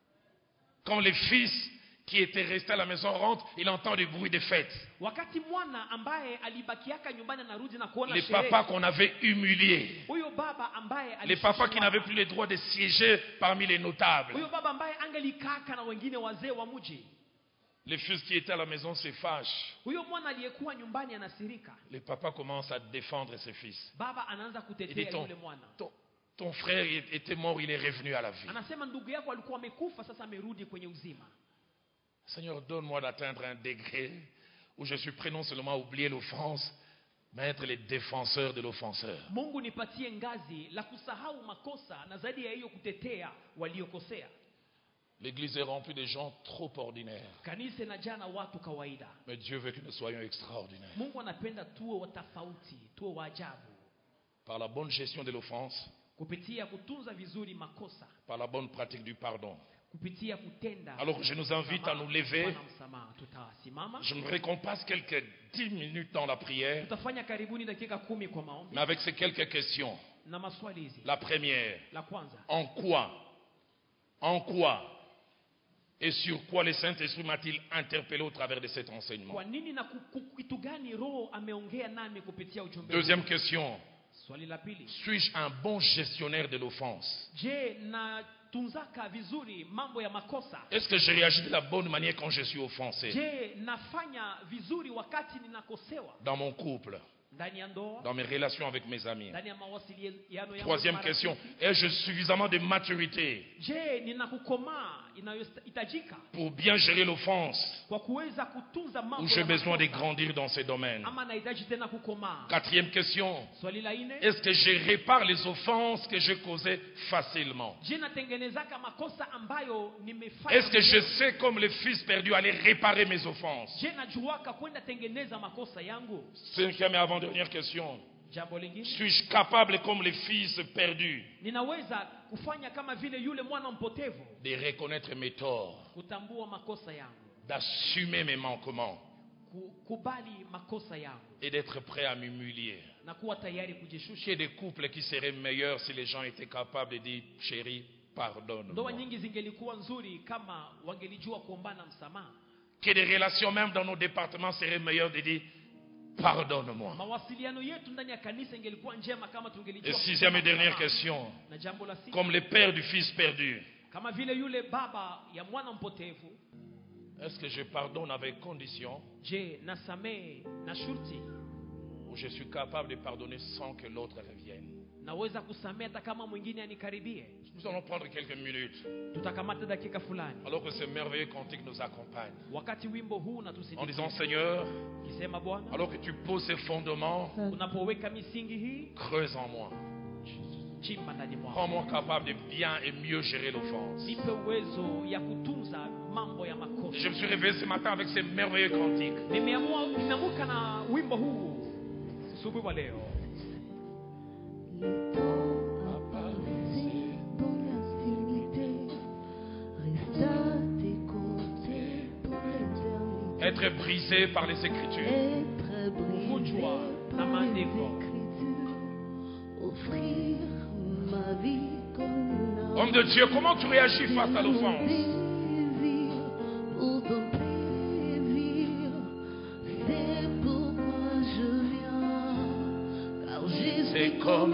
Speaker 2: Quand les fils qui étaient restés à la maison rentrent, il entend des bruits de fête.
Speaker 3: Wakati mwana ambaye alibakiaka nyumbani anarudi na kuona
Speaker 2: Les
Speaker 3: sherehe,
Speaker 2: papas qu'on avait humiliés,
Speaker 3: huyo baba ambaye
Speaker 2: les papas qui
Speaker 3: alishushiwa,
Speaker 2: n'avaient plus le droit de siéger parmi les notables,
Speaker 3: huyo baba ambaye angelikaka na wengine wazee wa mji,
Speaker 2: les fils qui étaient à la maison se fâchent.
Speaker 3: huyo mwana aliyekuwa nyumbani anasirika,
Speaker 2: Les papas commencent à défendre ses fils.
Speaker 3: baba anaanza
Speaker 2: Il dit,
Speaker 3: kutetea
Speaker 2: ton,
Speaker 3: yule mwana.
Speaker 2: ton, ton frère était mort, il est revenu à la vie.
Speaker 3: Anasema ndugu yako alikuwa amekufa, sasa amerudi kwenye uzima.
Speaker 2: Seigneur, donne-moi d'atteindre un degré où je suis prêt non seulement à oublier l'offense, mais à être le défenseur de l'offenseur.
Speaker 3: Mungu nipatie ngazi la kusahau makosa na zaidi ya hiyo kutetea waliokosea.
Speaker 2: L'église est remplie de gens trop ordinaires.
Speaker 3: Kanisa na jana watu kawaida.
Speaker 2: Mais Dieu veut que nous soyons extraordinaires.
Speaker 3: Mungu anapenda tuwe wa tofauti, tuwe wa ajabu.
Speaker 2: Par la bonne gestion de l'offense,
Speaker 3: Kupitia kutunza vizuri makosa,
Speaker 2: par la bonne pratique du pardon.
Speaker 3: kupitia kutenda.
Speaker 2: Alors je nous invite à nous lever.
Speaker 3: Bwana msamaha, tutasimama.
Speaker 2: J'aimerais qu'on passe quelques dix minutes dans la prière,
Speaker 3: Tutafanya karibuni dakika kumi kwa maombi
Speaker 2: mais avec ces quelques questions.
Speaker 3: na maswali hizi.
Speaker 2: La première,
Speaker 3: La kwanza,
Speaker 2: en quoi, en quoi et sur quoi le Saint-Esprit m'a-t-il interpellé au travers de cet enseignement?
Speaker 3: kwa nini na ku- ku- kitu gani Roho ameongea nami kupitia ujumbe huu?
Speaker 2: Deuxième question,
Speaker 3: Swali la pili,
Speaker 2: suis-je un bon gestionnaire de l'offense?
Speaker 3: je natunzaka vizuri mambo ya makosa?
Speaker 2: Est-ce que je réagis de la bonne manière quand je suis offensé?
Speaker 3: Je nafanya vizuri wakati ninakosewa?
Speaker 2: Dans mon couple,
Speaker 3: Ndani ya ndoa,
Speaker 2: dans mes relations avec mes amis.
Speaker 3: ndani ya mawasiliano yangu.
Speaker 2: Troisième
Speaker 3: na
Speaker 2: question,
Speaker 3: marafiki.
Speaker 2: ai-je suffisamment de maturité
Speaker 3: Je ninakukomaa inayohitajika
Speaker 2: pour bien gérer l'offense
Speaker 3: kwa kuweza kutunza mambo
Speaker 2: ou
Speaker 3: ya
Speaker 2: j'ai besoin de
Speaker 3: makosa?
Speaker 2: grandir dans ces domaines?
Speaker 3: Ama nahitaji tena kukomaa?
Speaker 2: Quatrième question,
Speaker 3: Swali la nne,
Speaker 2: est-ce que je répare les offenses que j'ai causées facilement?
Speaker 3: je natengenezaka makosa ambayo nimefanya?
Speaker 2: Est-ce que je sais, comme le fils perdu, aller réparer mes offenses?
Speaker 3: Je najuaka kwenda tengeneza makosa yangu?
Speaker 2: Cinquième et avant-dernière question,
Speaker 3: Jambo lingine,
Speaker 2: suis-je capable comme les fils perdus
Speaker 3: ninaweza kufanya kama vile yule mwana mpotevu,
Speaker 2: de reconnaître mes torts,
Speaker 3: kutambua makosa yangu,
Speaker 2: d'assumer mes manquements
Speaker 3: kubali makosa yangu
Speaker 2: et d'être prêt à m'humilier.
Speaker 3: na kuwa tayari kujishusha.
Speaker 2: Qu'il y ait des couples qui seraient meilleurs si les gens étaient capables de dire chérie, pardonne-moi.
Speaker 3: Ndoa nyingi zingelikuwa nzuri kama wangelijua kuombana msamaha.
Speaker 2: Que des relations même dans nos départements seraient meilleures de dire pardonne-moi.
Speaker 3: Mawasiliano yetu ndani ya kanisa ingelikuwa njema kama tungelijua.
Speaker 2: Et sixième et dernière question.
Speaker 3: Na jambo la sita,
Speaker 2: comme le père du fils perdu,
Speaker 3: kama vile yule baba ya mwana mpotevu,
Speaker 2: est-ce que je pardonne avec condition?
Speaker 3: Je nasamehe na shurti?
Speaker 2: Ou je suis capable de pardonner sans que l'autre revienne?
Speaker 3: Naweza kusamehe hata kama mwingine anikaribie?
Speaker 2: Nous allons prendre quelques minutes.
Speaker 3: Tutakamata dakika fulani.
Speaker 2: Alors que ce merveilleux cantique nous accompagne.
Speaker 3: Wakati wimbo huu unatusindikiza.
Speaker 2: En disant Seigneur,
Speaker 3: kisema Bwana,
Speaker 2: alors que tu poses ces fondements,
Speaker 3: unapoweka misingi hii,
Speaker 2: creuse en moi.
Speaker 3: Chimba ndani mwangu.
Speaker 2: Rends-moi capable de bien et mieux gérer l'offense.
Speaker 3: Nipe uwezo ya kutunza mambo ya makosa.
Speaker 2: Je me suis réveillé ce matin avec ces merveilleux cantiques.
Speaker 3: Nimeamua nimeamuka na wimbo huu asubuhi wa leo.
Speaker 2: Être brisé par les Écritures.
Speaker 3: Kujua na maandiko.
Speaker 2: Homme de Dieu, comment tu réagis face à l'offense? C'est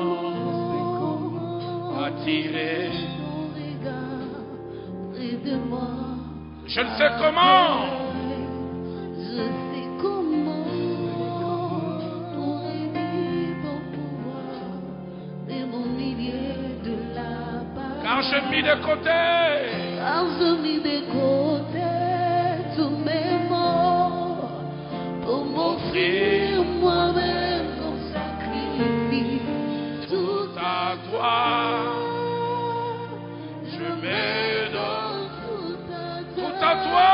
Speaker 2: comment attirer je ne sais comment.
Speaker 4: Je sais comment aurait dit ton pouvoir de mon milieu de la part.
Speaker 2: Car je mis de côté.
Speaker 4: Car je mis de côté tous mes mots pour m'offrir moi-même comme sacrifice.
Speaker 2: Tout à toi, je me donne. Tout à toi.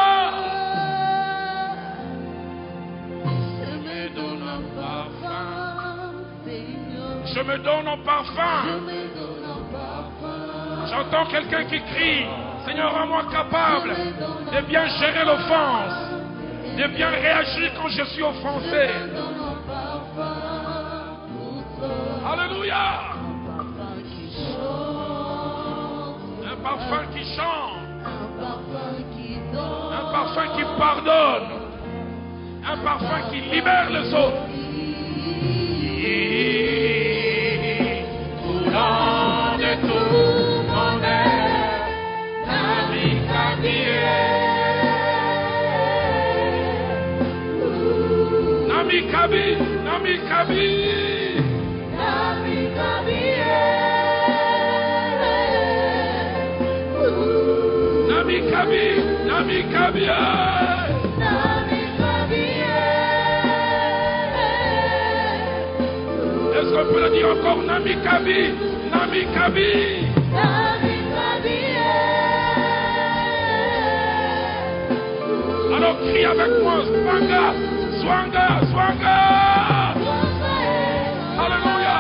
Speaker 2: Je me donne en parfum. J'entends quelqu'un qui crie, Seigneur, rends-moi capable de bien gérer l'offense, de bien réagir quand je suis offensé. Alléluia. Un parfum qui chante, un parfum qui pardonne, un parfum qui libère les autres. Coulant de tout mon être, Nami Kabi, Nami Kabi, Nami Kabi, Nami Kabi, Nami Kabi, Nami Kabi. Est-ce qu'on peut le dire encore? Nami Kabi, Nami Kabi, Nami Kabi. Alors crie avec moi, Swanga, Swanga, Swanga. Alléluia.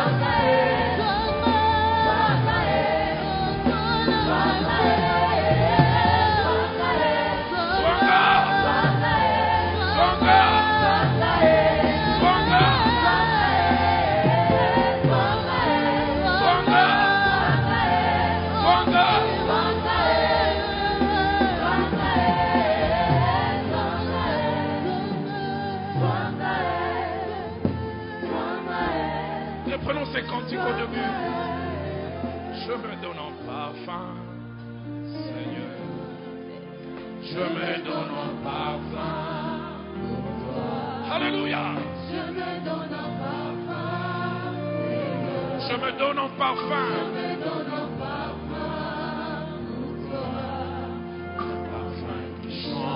Speaker 2: Prenons ces cantiques au début. Je me donne en parfum, Seigneur. Je me donne en parfum pour toi. Alléluia. Je me donne en parfum. Je me donne en parfum. Je me donne en parfum pour toi. Parfum qui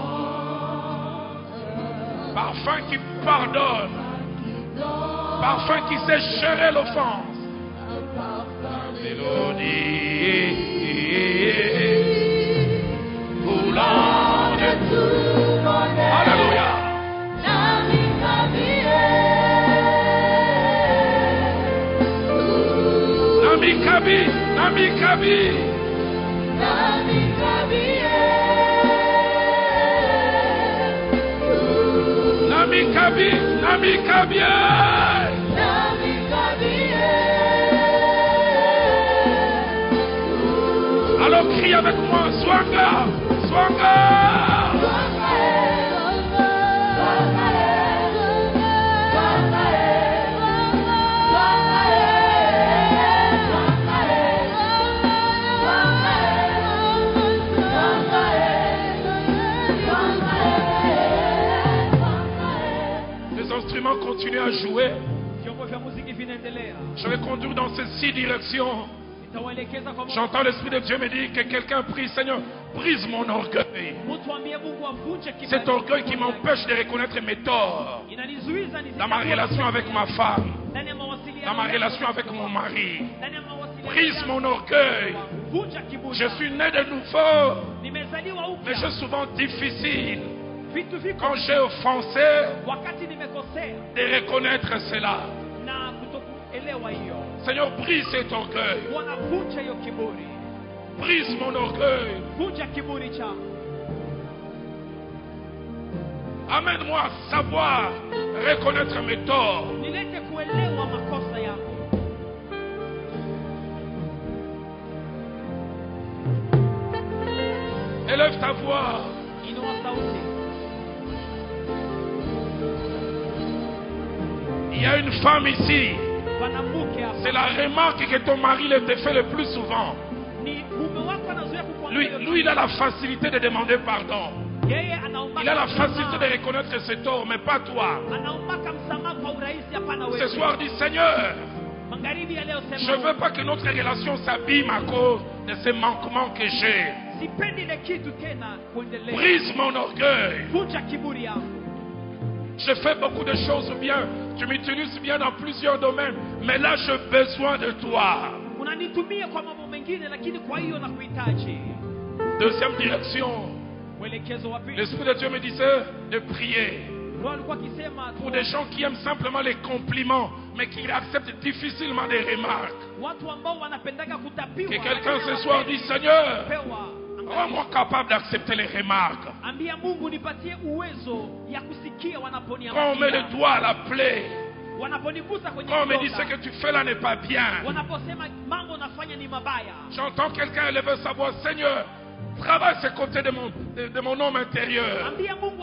Speaker 2: chante. Parfum qui pardonne. Parfum qui sait gérer l'offense. Un parfum mélodie coulant de tout mon être. Alléluia. Nami Kabi, Kabi. Nami Kabi, Nami Kabi. Alors crie avec moi, Swanga, Swanga. Les instruments continuent à jouer. Je vais conduire dans ces six directions. J'entends l'Esprit de Dieu me dire que quelqu'un prie, Seigneur, brise mon orgueil. Cet orgueil qui m'empêche de reconnaître mes torts dans ma relation avec ma femme, dans ma relation avec mon mari. Brise mon orgueil. Je suis né de nouveau, mais je suis souvent difficile, quand j'ai offensé, de reconnaître cela. Seigneur, brise cet orgueil. Brise mon orgueil. Amène-moi à savoir reconnaître mes torts. Élève ta voix. Il y a une femme ici. C'est la remarque que ton mari te fait le plus souvent. Lui, lui, il a la facilité de demander pardon. Il a la facilité de reconnaître ses torts, mais pas toi. Ce soir, dis Seigneur, je ne veux pas que notre relation s'abîme à cause de ces manquements que j'ai. Brise mon orgueil. Je fais beaucoup de choses bien. Tu m'utilises bien dans plusieurs domaines. Mais là, j'ai besoin de toi. Deuxième direction. L'Esprit de Dieu me disait de prier pour des gens qui aiment simplement les compliments, mais qui acceptent difficilement des remarques. Que quelqu'un ce soir dise Seigneur, rends-moi capable d'accepter les remarques. Quand on met le doigt à la plaie, quand on me dit ce que tu fais là n'est pas bien, j'entends quelqu'un élever sa voix, Seigneur, travaille ce côté de mon, de, de mon homme intérieur.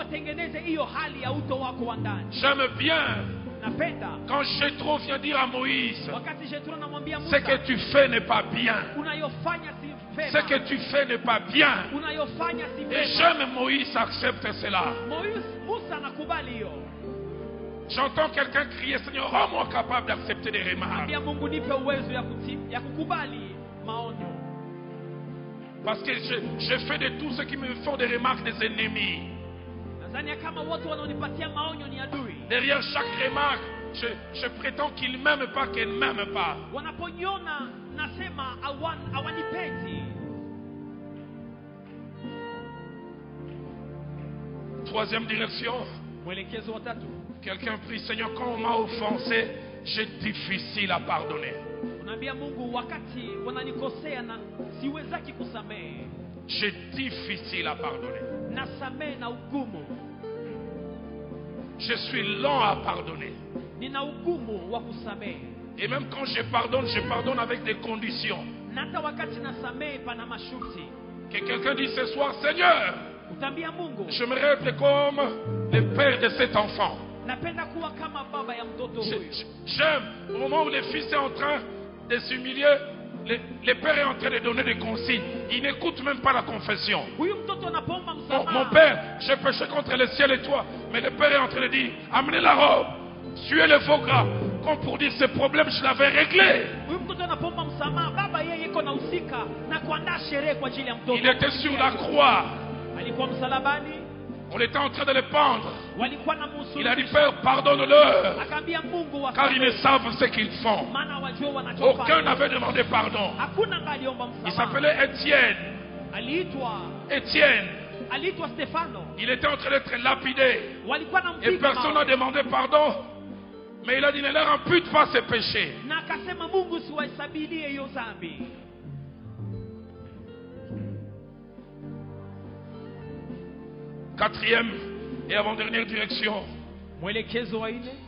Speaker 2: J'aime bien quand Jétro vient dire à Moïse, ce que tu fais n'est pas bien. Ce que tu fais n'est pas bien. Et j'aime Moïse accepte cela. J'entends quelqu'un crier, Seigneur, rends-moi capable d'accepter des remarques. Parce que je, je fais de tout ce qui me font des remarques des ennemis. Derrière chaque remarque, je, je prétends qu'ils ne m'aiment pas, qu'ils ne m'aiment pas. Troisième direction. Quelqu'un prie, Seigneur, quand on m'a offensé, j'ai difficile à pardonner. J'ai difficile à pardonner. Je suis lent à pardonner. Et même quand je pardonne, je pardonne avec des conditions. Que quelqu'un dise ce soir, Seigneur, j'aimerais être comme le père de cet enfant. J'aime au moment où le fils est en train de s'humilier, le, le père est en train de donner des consignes. Il n'écoute même pas la confession. Mon, mon père, j'ai péché contre le ciel et toi. Mais le père est en train de dire, amenez la robe, tuez le faux gras. Comme pour dire, ce problème, je l'avais réglé. Il était sur la croix. On était en train de le pendre. Il a dit, Père, pardonne-leur, car ils ne savent ce qu'ils font. Aucun n'avait demandé pardon. Il s'appelait Étienne. Étienne. Il était en train d'être lapidé. Et personne n'a demandé pardon. Mais il a dit, ne leur impute pas ses péchés. Quatrième et avant-dernière direction.
Speaker 3: Mwelekezo wa nne,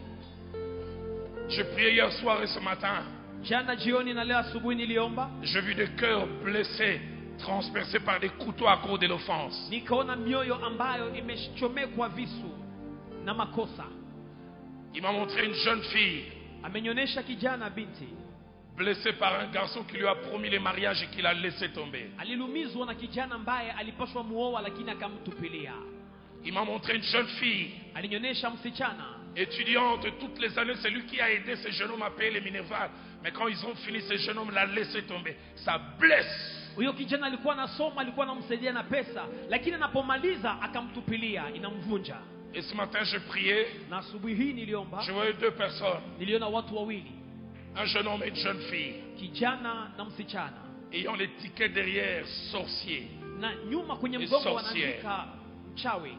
Speaker 2: Je priais hier soir et ce matin.
Speaker 3: jana jioni na leo asubuhi niliomba,
Speaker 2: J'ai vu des cœurs blessés, transpercés par des couteaux à cause de l'offense.
Speaker 3: nikaona mioyo ambayo imechomekwa visu na makosa.
Speaker 2: Il m'a montré une jeune fille
Speaker 3: Amenyonesha kijana binti
Speaker 2: blessée par un garçon qui lui a promis le mariage et qu'il a laissé tomber.
Speaker 3: alilumizwa na kijana ambaye alipaswa muoa lakini akamtupilia.
Speaker 2: Il m'a montré une jeune fille
Speaker 3: Alinyonesha msichana
Speaker 2: étudiante toutes les années. C'est lui qui a aidé ce jeune homme à payer les minerval. Mais quand ils ont fini, ce jeune homme l'a laissé tomber. Ça blesse.
Speaker 3: Huyo kijana alikuwa anasoma, alikuwa anamsaidia na pesa, lakini anapomaliza akamtupilia, inamvunja.
Speaker 2: Et ce matin, je priais.
Speaker 3: Na asubuhi hii niliomba,
Speaker 2: Je voyais deux personnes,
Speaker 3: niliona watu wawili,
Speaker 2: un jeune homme et une jeune fille,
Speaker 3: kijana na msichana,
Speaker 2: ayant l'étiquette derrière sorcier.
Speaker 3: na nyuma kwenye
Speaker 2: Et
Speaker 3: mgongo
Speaker 2: sorcière.
Speaker 3: wanaandika mchawi.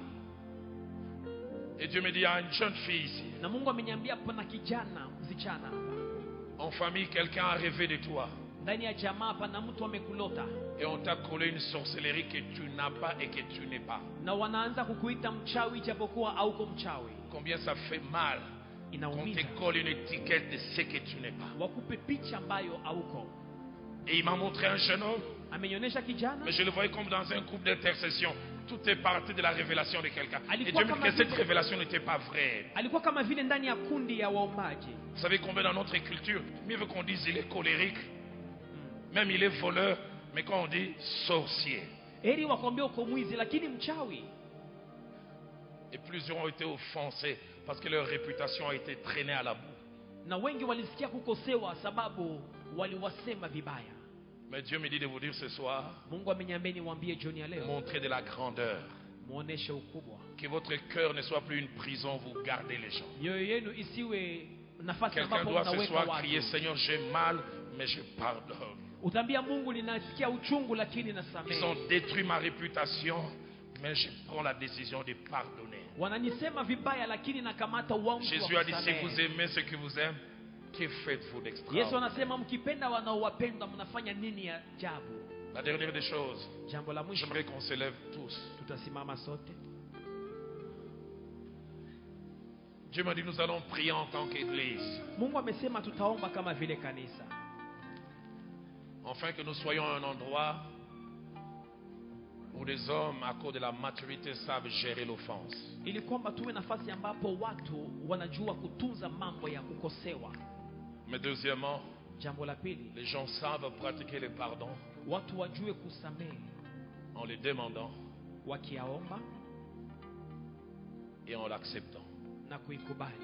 Speaker 2: Et Dieu me dit, il y a une jeune fille ici.
Speaker 3: Na Mungu ameniambia pana kijana msichana.
Speaker 2: En famille, quelqu'un a rêvé de toi.
Speaker 3: Ndani ya jamaa pana mtu amekulota
Speaker 2: Et on t'a collé une sorcellerie que tu n'as pas et que tu n'es pas.
Speaker 3: na wanaanza kukuita mchawi japokuwa hauko mchawi.
Speaker 2: Combien ça fait mal qu'on
Speaker 3: Inaumiza.
Speaker 2: te colle une étiquette de ce que tu n'es pas.
Speaker 3: Wakupe picha ambayo hauko.
Speaker 2: Et il m'a montré un jeune homme,
Speaker 3: Amenyonesha kijana,
Speaker 2: mais je le voyais comme dans un groupe d'intercession. Tout est parti de la révélation de quelqu'un. Et
Speaker 3: Alikuwa
Speaker 2: Dieu me dit
Speaker 3: kama
Speaker 2: que cette
Speaker 3: vile-
Speaker 2: révélation n'était pas vraie.
Speaker 3: alikuwa kama vile ndani ya kundi ya waombaji.
Speaker 2: Vous savez combien dans notre culture, mieux veut qu'on dise il est colérique, même il est voleur, mais quand on dit sorcier,
Speaker 3: Heri wakwambia uko mwizi lakini mchawi.
Speaker 2: et plusieurs ont été offensés parce que leur réputation a été traînée à la boue.
Speaker 3: Na wengi walisikia kukosewa sababu waliwasema vibaya.
Speaker 2: Mais Dieu me dit de vous dire ce soir,
Speaker 3: Mungu ameniambia niwaambie jioni ya leo,
Speaker 2: montrez de la grandeur.
Speaker 3: muoneshe ukubwa.
Speaker 2: Que votre cœur ne soit plus une prison, vous gardez les gens.
Speaker 3: Mioyo yenu isiwe nafasi
Speaker 2: Quelqu'un
Speaker 3: ambapo
Speaker 2: doit ce
Speaker 3: mnaweka
Speaker 2: soir crier,
Speaker 3: watu.
Speaker 2: Seigneur, j'ai mal, mais je pardonne.
Speaker 3: Utaambia Mungu, ninasikia uchungu lakini
Speaker 2: Ils
Speaker 3: nasamehe.
Speaker 2: ont détruit ma réputation, mais je prends la décision de pardonner.
Speaker 3: Wananisema vibaya lakini nakamata uamuzi wa
Speaker 2: Jésus a dit, si
Speaker 3: kusamehe.
Speaker 2: vous aimez ceux qui vous aiment, que faites-vous
Speaker 3: Yesu
Speaker 2: d'extraordinaire?
Speaker 3: anasema mkipenda wanaowapenda mnafanya nini ya ajabu?
Speaker 2: La dernière des choses,
Speaker 3: Jambo la mwisho,
Speaker 2: j'aimerais qu'on se lève tous.
Speaker 3: tutasimama sote.
Speaker 2: Dieu m'a dit, nous allons prier en tant qu'Église,
Speaker 3: Mungu amesema tutaomba kama vile kanisa,
Speaker 2: afin que nous soyons à un endroit où les hommes, à cause de la maturité, savent gérer l'offense.
Speaker 3: ili kwamba tuwe nafasi ambapo watu wanajua kutunza mambo ya kukosewa.
Speaker 2: Mais deuxièmement,
Speaker 3: Jambo la pili,
Speaker 2: les gens savent pratiquer le pardon
Speaker 3: watu wajue kusamehe
Speaker 2: en le demandant
Speaker 3: wakiaomba
Speaker 2: et en l'acceptant.
Speaker 3: na kuikubali.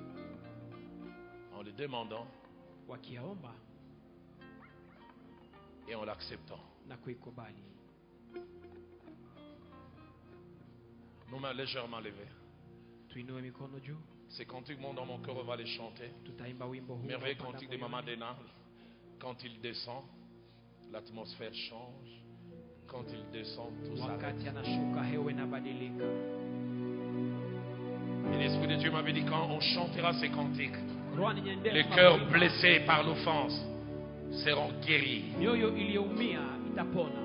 Speaker 2: En le demandant
Speaker 3: Wakiaomba
Speaker 2: et en l'acceptant.
Speaker 3: na kuikubali.
Speaker 2: Nos mains légèrement levées.
Speaker 3: Tuinue mikono juu,
Speaker 2: Ces cantiques montent dans mon cœur, on va les chanter.
Speaker 3: tutaimba wimbo huu.
Speaker 2: Merveilleux
Speaker 3: hapa
Speaker 2: cantique de
Speaker 3: moyoni.
Speaker 2: Maman Dena. Quand il descend, l'atmosphère change. Quand il descend, tout s'arrête.
Speaker 3: Wakati anashuka hewa inabadilika.
Speaker 2: Et l'Esprit de Dieu m'avait dit, quand on chantera ces cantiques,
Speaker 3: Roho ananiambia
Speaker 2: les
Speaker 3: kama
Speaker 2: cœurs
Speaker 3: kuimba,
Speaker 2: blessés par l'offense seront guéris.
Speaker 3: mioyo iliyoumia itapona.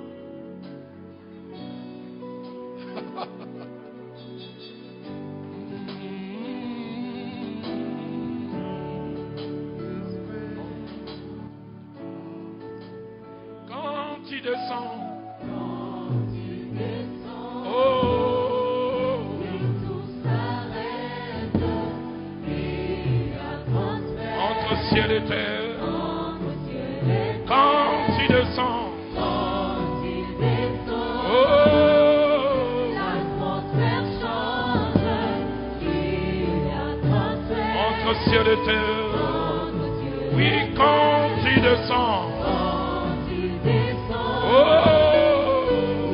Speaker 2: Quand il descend, oh, entre ciel et terre, quand il descend, oh, entre ciel et terre, oui, quand il descend, oh,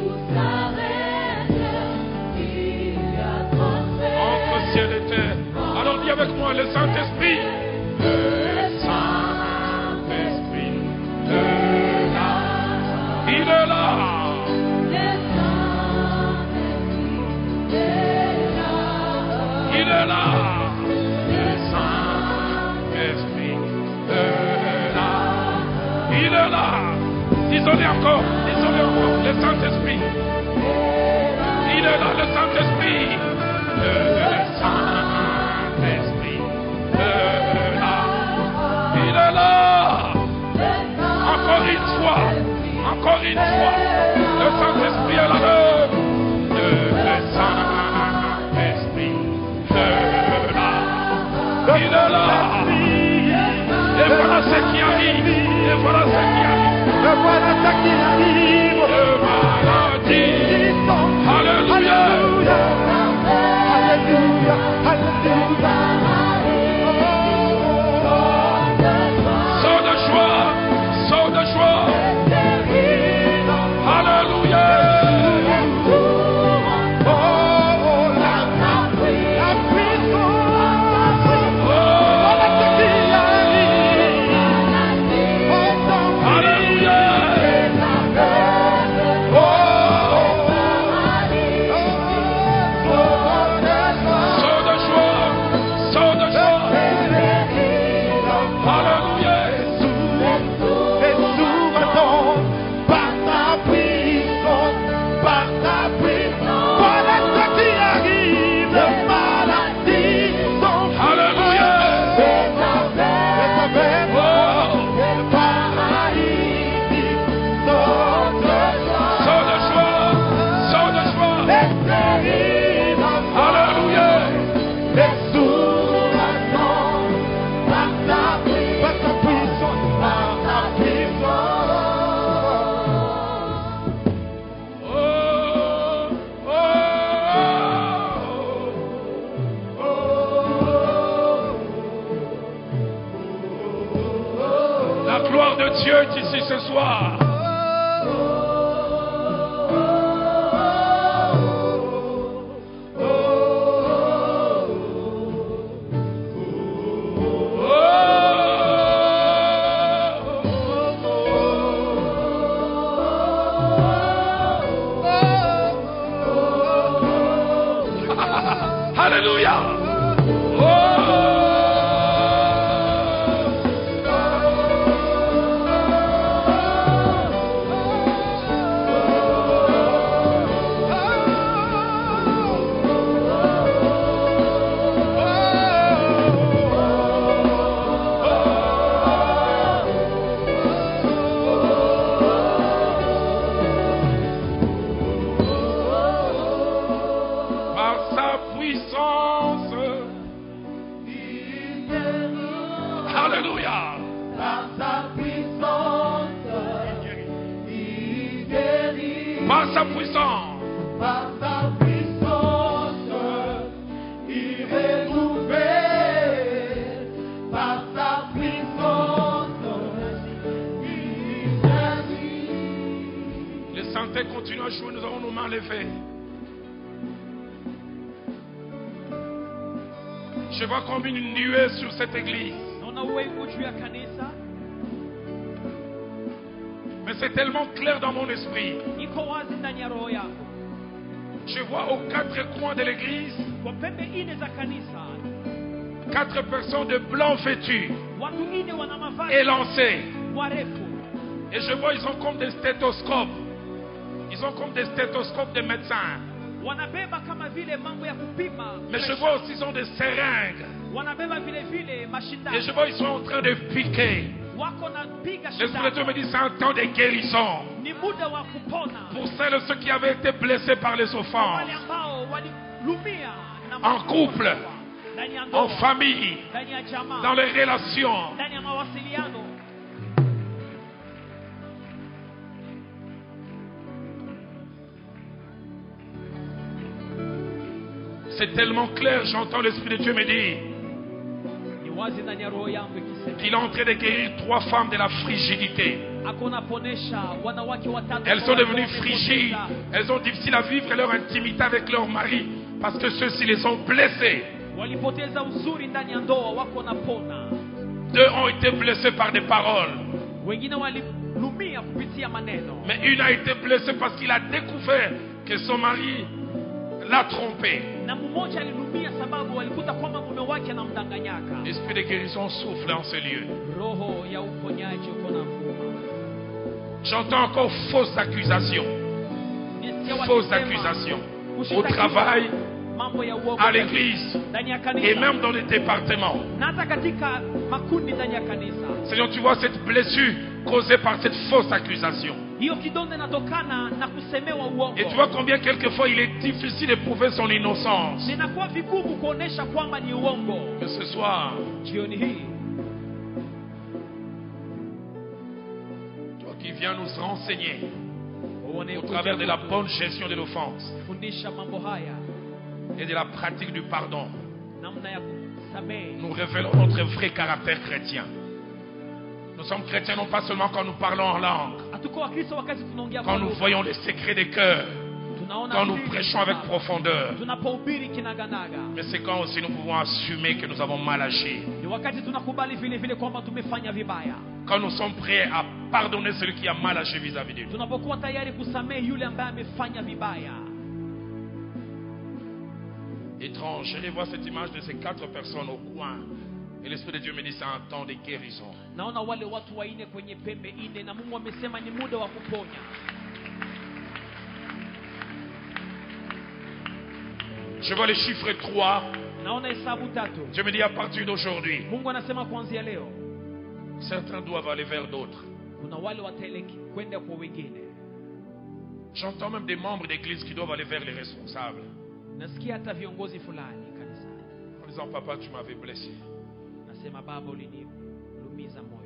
Speaker 2: entre ciel et terre. Alors dis avec moi, le Saint-Esprit. Le Saint-Esprit est là. Il est là. Il est là. Le Saint-Esprit est là. Il est là. Disons-le encore. Disons-le encore. Le Saint-Esprit. Il est là. Le Saint-Esprit. Dieu est ici ce soir. Alléluia. Continuons à jouer, nous avons nos mains levées. Je vois comme une nuée sur cette église. Mais c'est tellement clair dans mon esprit. Je vois aux quatre coins de l'église quatre personnes de blanc vêtues, élancées. Et je vois, ils ont comme des stéthoscopes. Ils ont comme des stéthoscopes de médecins. Mais je vois aussi, ils ont des seringues. Et je vois, ils sont en train de piquer. L'Esprit de Dieu me dit, c'est un temps de guérison. Pour celles et ceux qui avaient été blessés par les offenses. En couple, en famille, dans les relations. C'est tellement clair, j'entends l'Esprit de Dieu me dire qu'il est en train de guérir trois femmes de la frigidité. Elles sont devenues frigides. Elles ont difficile à vivre leur intimité avec leur mari parce que ceux-ci les ont blessés. Deux ont été blessés par des paroles. Mais une a été blessée parce qu'il a découvert que son mari l'a trompé. L'esprit de guérison souffle dans ce lieu. J'entends encore fausses accusations. Fausses accusations. Au travail, à l'église et même dans les départements. Seigneur, tu vois cette blessure causée par cette fausse accusation. Et tu vois combien quelquefois il est difficile de prouver son innocence. Que ce soir, toi qui viens nous renseigner
Speaker 3: Uone
Speaker 2: au
Speaker 3: kuja
Speaker 2: travers de la
Speaker 3: kwetu,
Speaker 2: bonne gestion de l'offense
Speaker 3: fundisha mambo haya,
Speaker 2: et de la pratique du pardon.
Speaker 3: namna ya kusamehe.
Speaker 2: Nous révélons notre vrai caractère chrétien. Nous sommes chrétiens non pas seulement quand nous parlons en langue,
Speaker 3: Hatuko Wakristo wakati tunaongea
Speaker 2: quand
Speaker 3: kwa
Speaker 2: nous
Speaker 3: lugha.
Speaker 2: voyons les secrets des cœurs,
Speaker 3: Tunaona
Speaker 2: quand nous
Speaker 3: siri
Speaker 2: prêchons avec
Speaker 3: za-
Speaker 2: profondeur.
Speaker 3: tunapohubiri kinaganaga.
Speaker 2: Mais c'est quand aussi nous pouvons assumer que nous avons mal agi.
Speaker 3: Ni wakati tunakubali vile vile kwamba tumefanya vibaya.
Speaker 2: Quand nous sommes prêts à pardonner celui qui a mal agi vis-à-vis de nous.
Speaker 3: Tunapokuwa tayari kusamehe yule ambaye amefanya vibaya.
Speaker 2: Étrange, je revois cette image de ces quatre personnes au coin. Et l'Esprit de Dieu me dit c'est un temps de guérison.
Speaker 3: Naona wale watu waine kwenye pembe ine na Mungu amesema ni muda wa kuponya.
Speaker 2: Je vois les chiffres trois.
Speaker 3: Naona hesabu tatu.
Speaker 2: Dieu me dit à partir d'aujourd'hui,
Speaker 3: Mungu anasema kuanzia leo
Speaker 2: certains doivent aller vers d'autres.
Speaker 3: kuna wale wataelekea kwenda kwa wengine.
Speaker 2: J'entends même des membres d'église qui doivent aller vers les responsables.
Speaker 3: Nasikia hata viongozi fulani kanisani
Speaker 2: En disant, papa, tu m'avais blessé.
Speaker 3: nasema baba ulinilumiza moyo.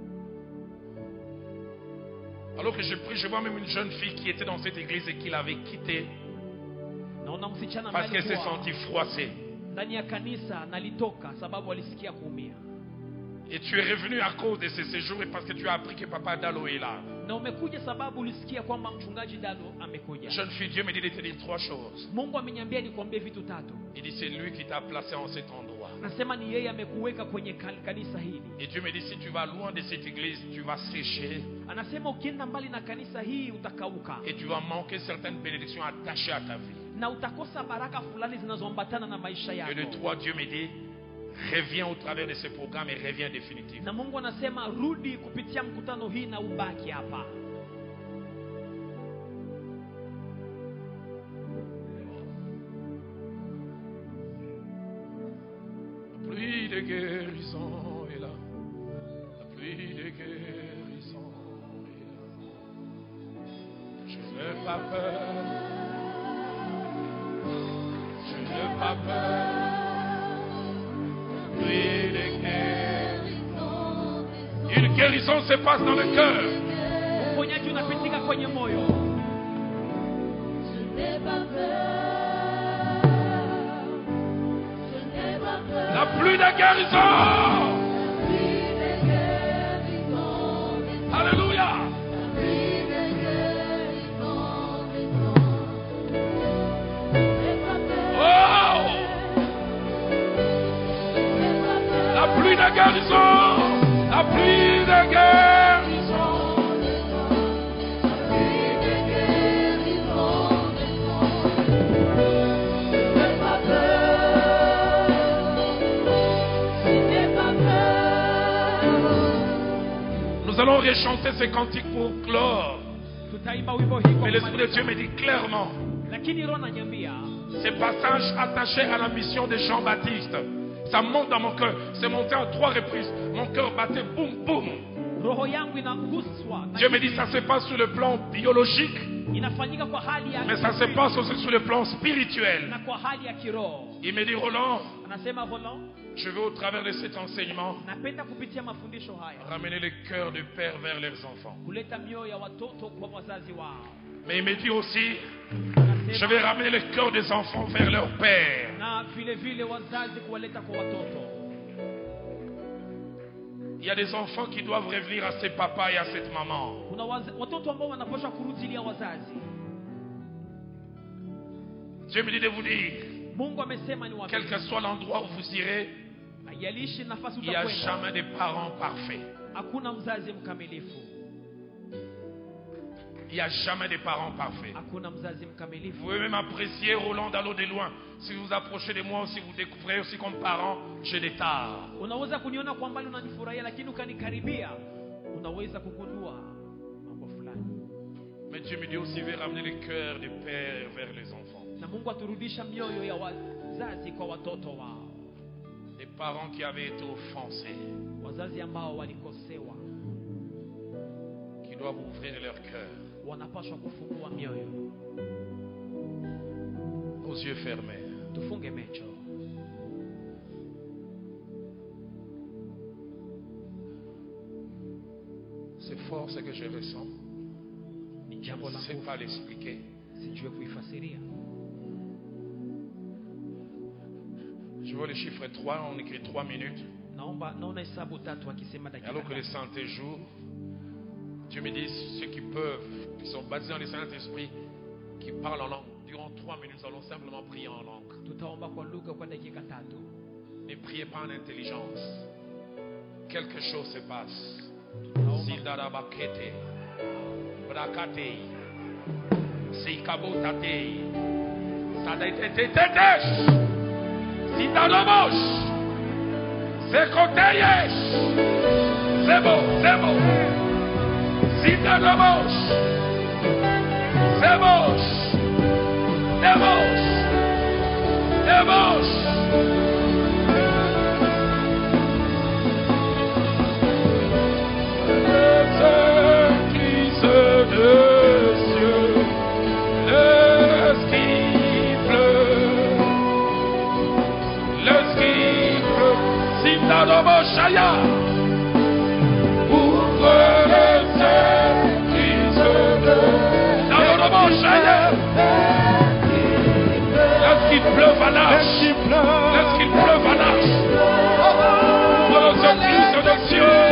Speaker 2: Alors que je prie, je vois même une jeune fille qui était dans cette église et qui l'avait quittée
Speaker 3: Naona msichana
Speaker 2: parce qu'elle s'est
Speaker 3: alikuwa
Speaker 2: sentie froissée.
Speaker 3: ndani ya kanisa nalitoka sababu alisikia kuumia.
Speaker 2: Et tu es revenu à cause de ces séjours et parce que tu as appris que papa Dalo est là.
Speaker 3: Na umekuja sababu ulisikia kwamba mchungaji Dalo amekuja.
Speaker 2: Jeune fille, Dieu me dit de te dire trois choses.
Speaker 3: Mungu ameniambia nikwambie vitu tatu.
Speaker 2: Il dit, c'est lui qui t'a placé en cet endroit.
Speaker 3: Nasema ni yeye amekuweka kwenye kan- kanisa hili.
Speaker 2: Et Dieu me dit, si tu vas loin de cette église, tu vas sécher
Speaker 3: Anasema ukienda mbali na kanisa hii utakauka
Speaker 2: et tu vas manquer certaines bénédictions attachées à ta vie.
Speaker 3: na utakosa baraka fulani zinazoambatana na maisha
Speaker 2: Et de
Speaker 3: yako.
Speaker 2: toi, Dieu me dit, reviens au travers de ce programme et reviens définitivement.
Speaker 3: Na Mungu anasema rudi kupitia mkutano hii na ubaki hapa.
Speaker 2: La pluie de guérison est là. La pluie de guérison est là. Je n'ai pas peur. Je n'ai pas peur. La pluie de guérison. Une guérison se passe dans le cœur.
Speaker 3: Uponyaji unapitika kwenye moyo.
Speaker 2: La pluie de guérison. Alléluia. Oh! La pluie de guérison. La pluie de guérison. Nous allons rechanter ces cantiques pour clore.
Speaker 3: Tutaimba wimbo hii kwa
Speaker 2: Mais l'Esprit de Dieu
Speaker 3: kumaliza.
Speaker 2: me dit clairement,
Speaker 3: Lakini Roho ananiambia
Speaker 2: ces passages attachés à la mission de Jean-Baptiste, ça monte dans mon cœur. C'est monté en trois reprises. Mon cœur battait boum boum.
Speaker 3: roho yangu inaguswa. na
Speaker 2: Dieu me dit,
Speaker 3: kitu
Speaker 2: ça se passe sur le plan biologique,
Speaker 3: inafanyika kwa hali ya
Speaker 2: mais ça se
Speaker 3: kimwili
Speaker 2: passe aussi sur le plan spirituel.
Speaker 3: na kwa hali ya kiroho.
Speaker 2: Il me dit, Roland,
Speaker 3: Anasema Roland,
Speaker 2: je veux au travers de cet enseignement
Speaker 3: napenda kupitia mafundisho haya
Speaker 2: ramener le cœur du père vers leurs enfants.
Speaker 3: kuleta mioyo ya watoto kwa wazazi wao.
Speaker 2: Mais il me dit aussi,
Speaker 3: Anasema,
Speaker 2: je vais ramener le cœur des enfants vers leur père.
Speaker 3: na vile vile wazazi kuwaleta kwa watoto.
Speaker 2: Il y a des enfants qui doivent revenir à ces papas et à cette maman.
Speaker 3: Kuna waz- watoto ambao wanapaswa kurudilia wazazi.
Speaker 2: Dieu me dit de vous dire,
Speaker 3: Mungu amesema ni
Speaker 2: quel que
Speaker 3: waaminifu.
Speaker 2: soit l'endroit où vous irez,
Speaker 3: Haijalishi nafasi
Speaker 2: il n'y a
Speaker 3: utakwenda,
Speaker 2: jamais de parents parfaits.
Speaker 3: hakuna mzazi mkamilifu.
Speaker 2: Il n'y a jamais de parents parfaits.
Speaker 3: Hakuna mzazi
Speaker 2: Vous
Speaker 3: mkamilifu.
Speaker 2: pouvez même apprécier Roland Dalo de loin. Si vous vous approchez de moi, si vous découvrez aussi comme parent, j'ai des tares.
Speaker 3: Unaweza kuniona kwa mbali unanifurahia, lakini ukanikaribia unaweza kugundua mambo fulani.
Speaker 2: Mais Dieu me dit aussi, de ramener le cœur des pères vers les enfants.
Speaker 3: Na Mungu aturudisha mioyo ya wazazi kwa watoto wao.
Speaker 2: Des parents qui avaient été offensés,
Speaker 3: Wazazi ambao walikosewa
Speaker 2: qui doivent ouvrir leur cœur,
Speaker 3: wanapaswa kufungua mioyo.
Speaker 2: aux yeux fermés.
Speaker 3: Tufunge macho.
Speaker 2: C'est fort ce que je ressens.
Speaker 3: jambo la
Speaker 2: sais
Speaker 3: nguvu.
Speaker 2: pas l'expliquer.
Speaker 3: Sijue kuifasiria.
Speaker 2: Je vois le chiffre trois, on écrit trois minutes.
Speaker 3: Naomba naona hesabu tatu akisema
Speaker 2: Et
Speaker 3: dakika.
Speaker 2: alors que le
Speaker 3: tatu.
Speaker 2: Saint-Jour, Dieu me dit, ceux qui peuvent, qui sont basés dans le Saint-Esprit, qui parlent en langue, durant trois minutes, nous allons simplement prier en langue.
Speaker 3: Tutaomba kwa lugha kwa dakika tatu.
Speaker 2: Ne priez pas en intelligence. Quelque chose se passe.
Speaker 3: Tutaomba
Speaker 2: Sildarabakete, Brakate, Seikabotate, Sadaitetetetesh, Sidarabosh, Sekoteyesh, Zebo, Zebo, Sidarabosh, Zebosh, Zebosh, Zebosh. Shaya, ouvre les services de Shaya. Lorsqu'il pleuve à l'âge, lorsqu'il pleuve à l'âge, ouvre les services de cieux.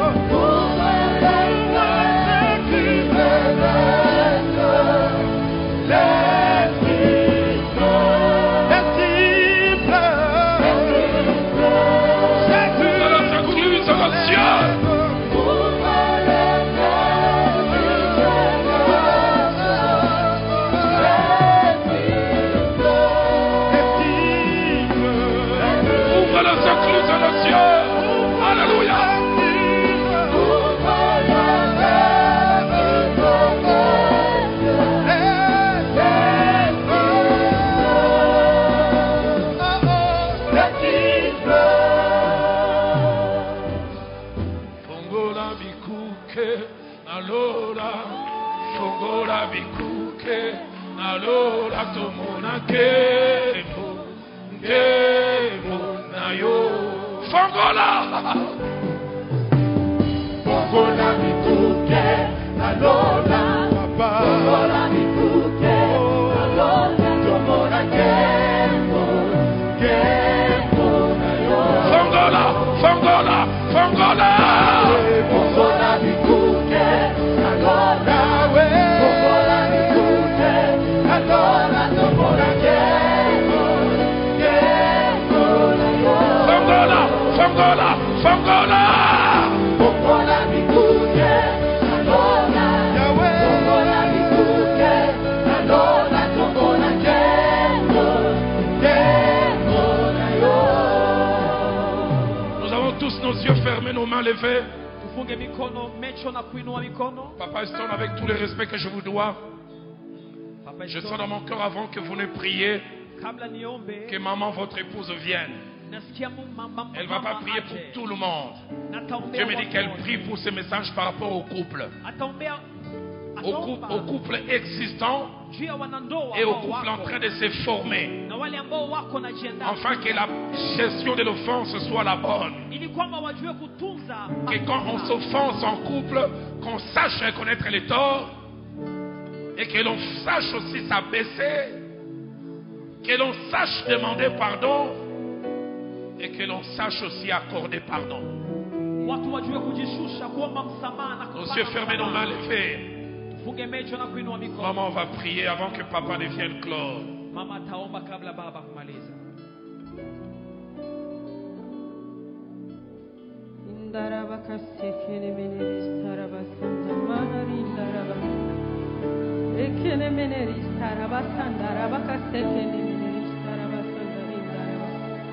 Speaker 2: Papa, je sonne avec tout le respect que je vous dois. Je sens dans mon cœur avant que vous ne priez que maman, votre épouse, vienne. Elle ne va pas prier pour tout le monde. Dieu me dit qu'elle prie pour ce message par rapport au couple. Au couple, au couple existant et au couple en train de se former. Afin que la gestion de l'offense soit la bonne. Que quand on s'offense en couple, qu'on sache reconnaître les torts et que l'on sache aussi s'abaisser, que l'on sache demander pardon et que l'on sache aussi accorder pardon. Nos yeux fermés, nos mains levées. Maman va prier avant que papa ne vienne clore.
Speaker 3: Mama ataomba kabla baba kumaliza.
Speaker 5: Indarabaka sekene meneris tarabasanda mahari indaraba. Ekene meneris tarabasanda rabaka sekene meneris tarabasanda indaraba.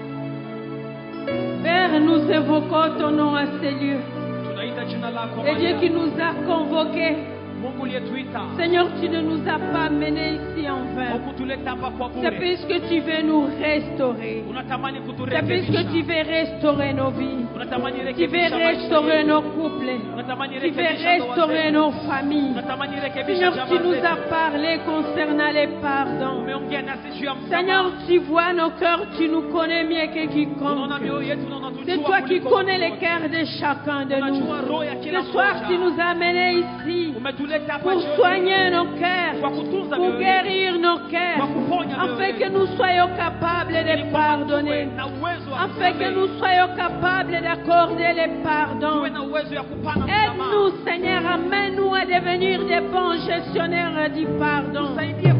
Speaker 5: Père, nous évoquons ton nom à ces lieux. Et Dieu qui nous a convoqués. Seigneur, tu ne nous as pas menés ici en vain. C'est puisque tu veux nous restaurer. C'est puisque tu veux restaurer nos vies. Tu veux restaurer nos couples. Tu veux restaurer nos familles. Seigneur, tu nous as parlé concernant les pardons. Seigneur, tu vois nos cœurs, tu nous connais mieux que quiconque. C'est toi qui connais les cœurs de chacun de nous. Ce soir, tu nous as menés ici pour soigner nos cœurs, pour guérir nos cœurs, afin que nous soyons capables de pardonner, afin que nous soyons capables d'accorder les pardons. Aide-nous, Seigneur, amène-nous à devenir des bons gestionnaires du pardon.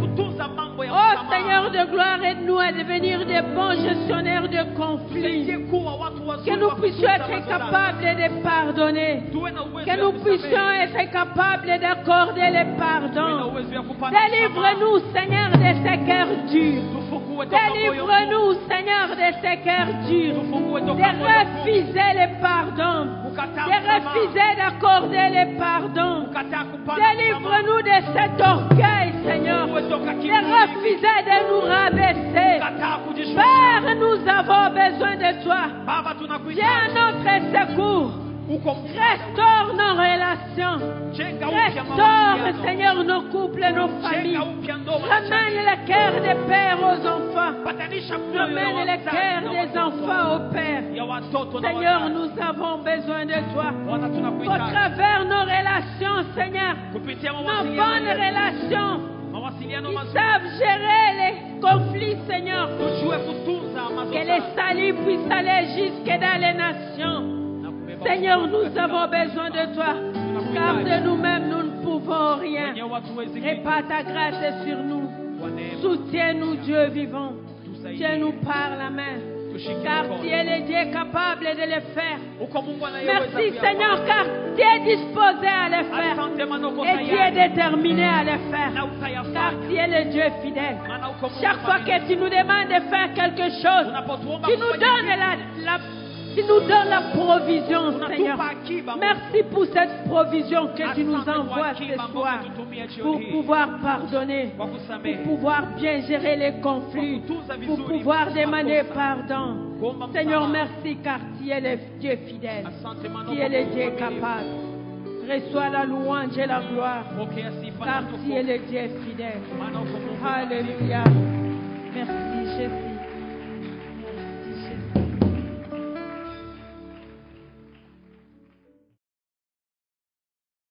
Speaker 5: Oh Seigneur de gloire, aide-nous à devenir des bons gestionnaires de conflits. Que nous puissions être capables de pardonner. Que nous puissions être capables d'accorder les pardons. Délivre-nous, Seigneur, de ces cœurs durs. Délivre-nous, Seigneur, de ces cœurs durs. De refuser les pardons. De refuser d'accorder les pardons. Délivre-nous de cet orgueil, Seigneur. De refuser de nous rabaisser. Père, nous avons besoin de toi. Viens à notre secours. Restaure nos relations. Restaure, Seigneur, nos couples et nos familles. Ramène le cœur des pères aux enfants. Ramène le cœur des enfants au Père. Seigneur, nous avons besoin de toi. Au travers nos relations, Seigneur, nos bonnes relations, qui savent gérer les conflits, Seigneur. Que les saluts puissent aller jusque dans les nations. Seigneur, nous avons besoin de toi, car de nous-mêmes, nous ne pouvons rien. Répand ta grâce sur nous. Soutiens-nous, Dieu vivant. Tiens-nous par la main, car tu es le Dieu capable de le faire. Merci, Seigneur, car tu es disposé à le faire. Et tu es déterminé à le faire, car tu es le Dieu fidèle. Chaque fois que tu nous demandes de faire quelque chose, tu nous donnes la, la Tu nous donnes la provision, Seigneur. Merci pour cette provision que tu nous envoies ce soir pour pouvoir pardonner, pour pouvoir bien gérer les conflits, pour pouvoir demander pardon. Seigneur, merci car tu es le Dieu fidèle, tu es le Dieu capable. Reçois la louange et la gloire, car tu es le Dieu fidèle. Alléluia.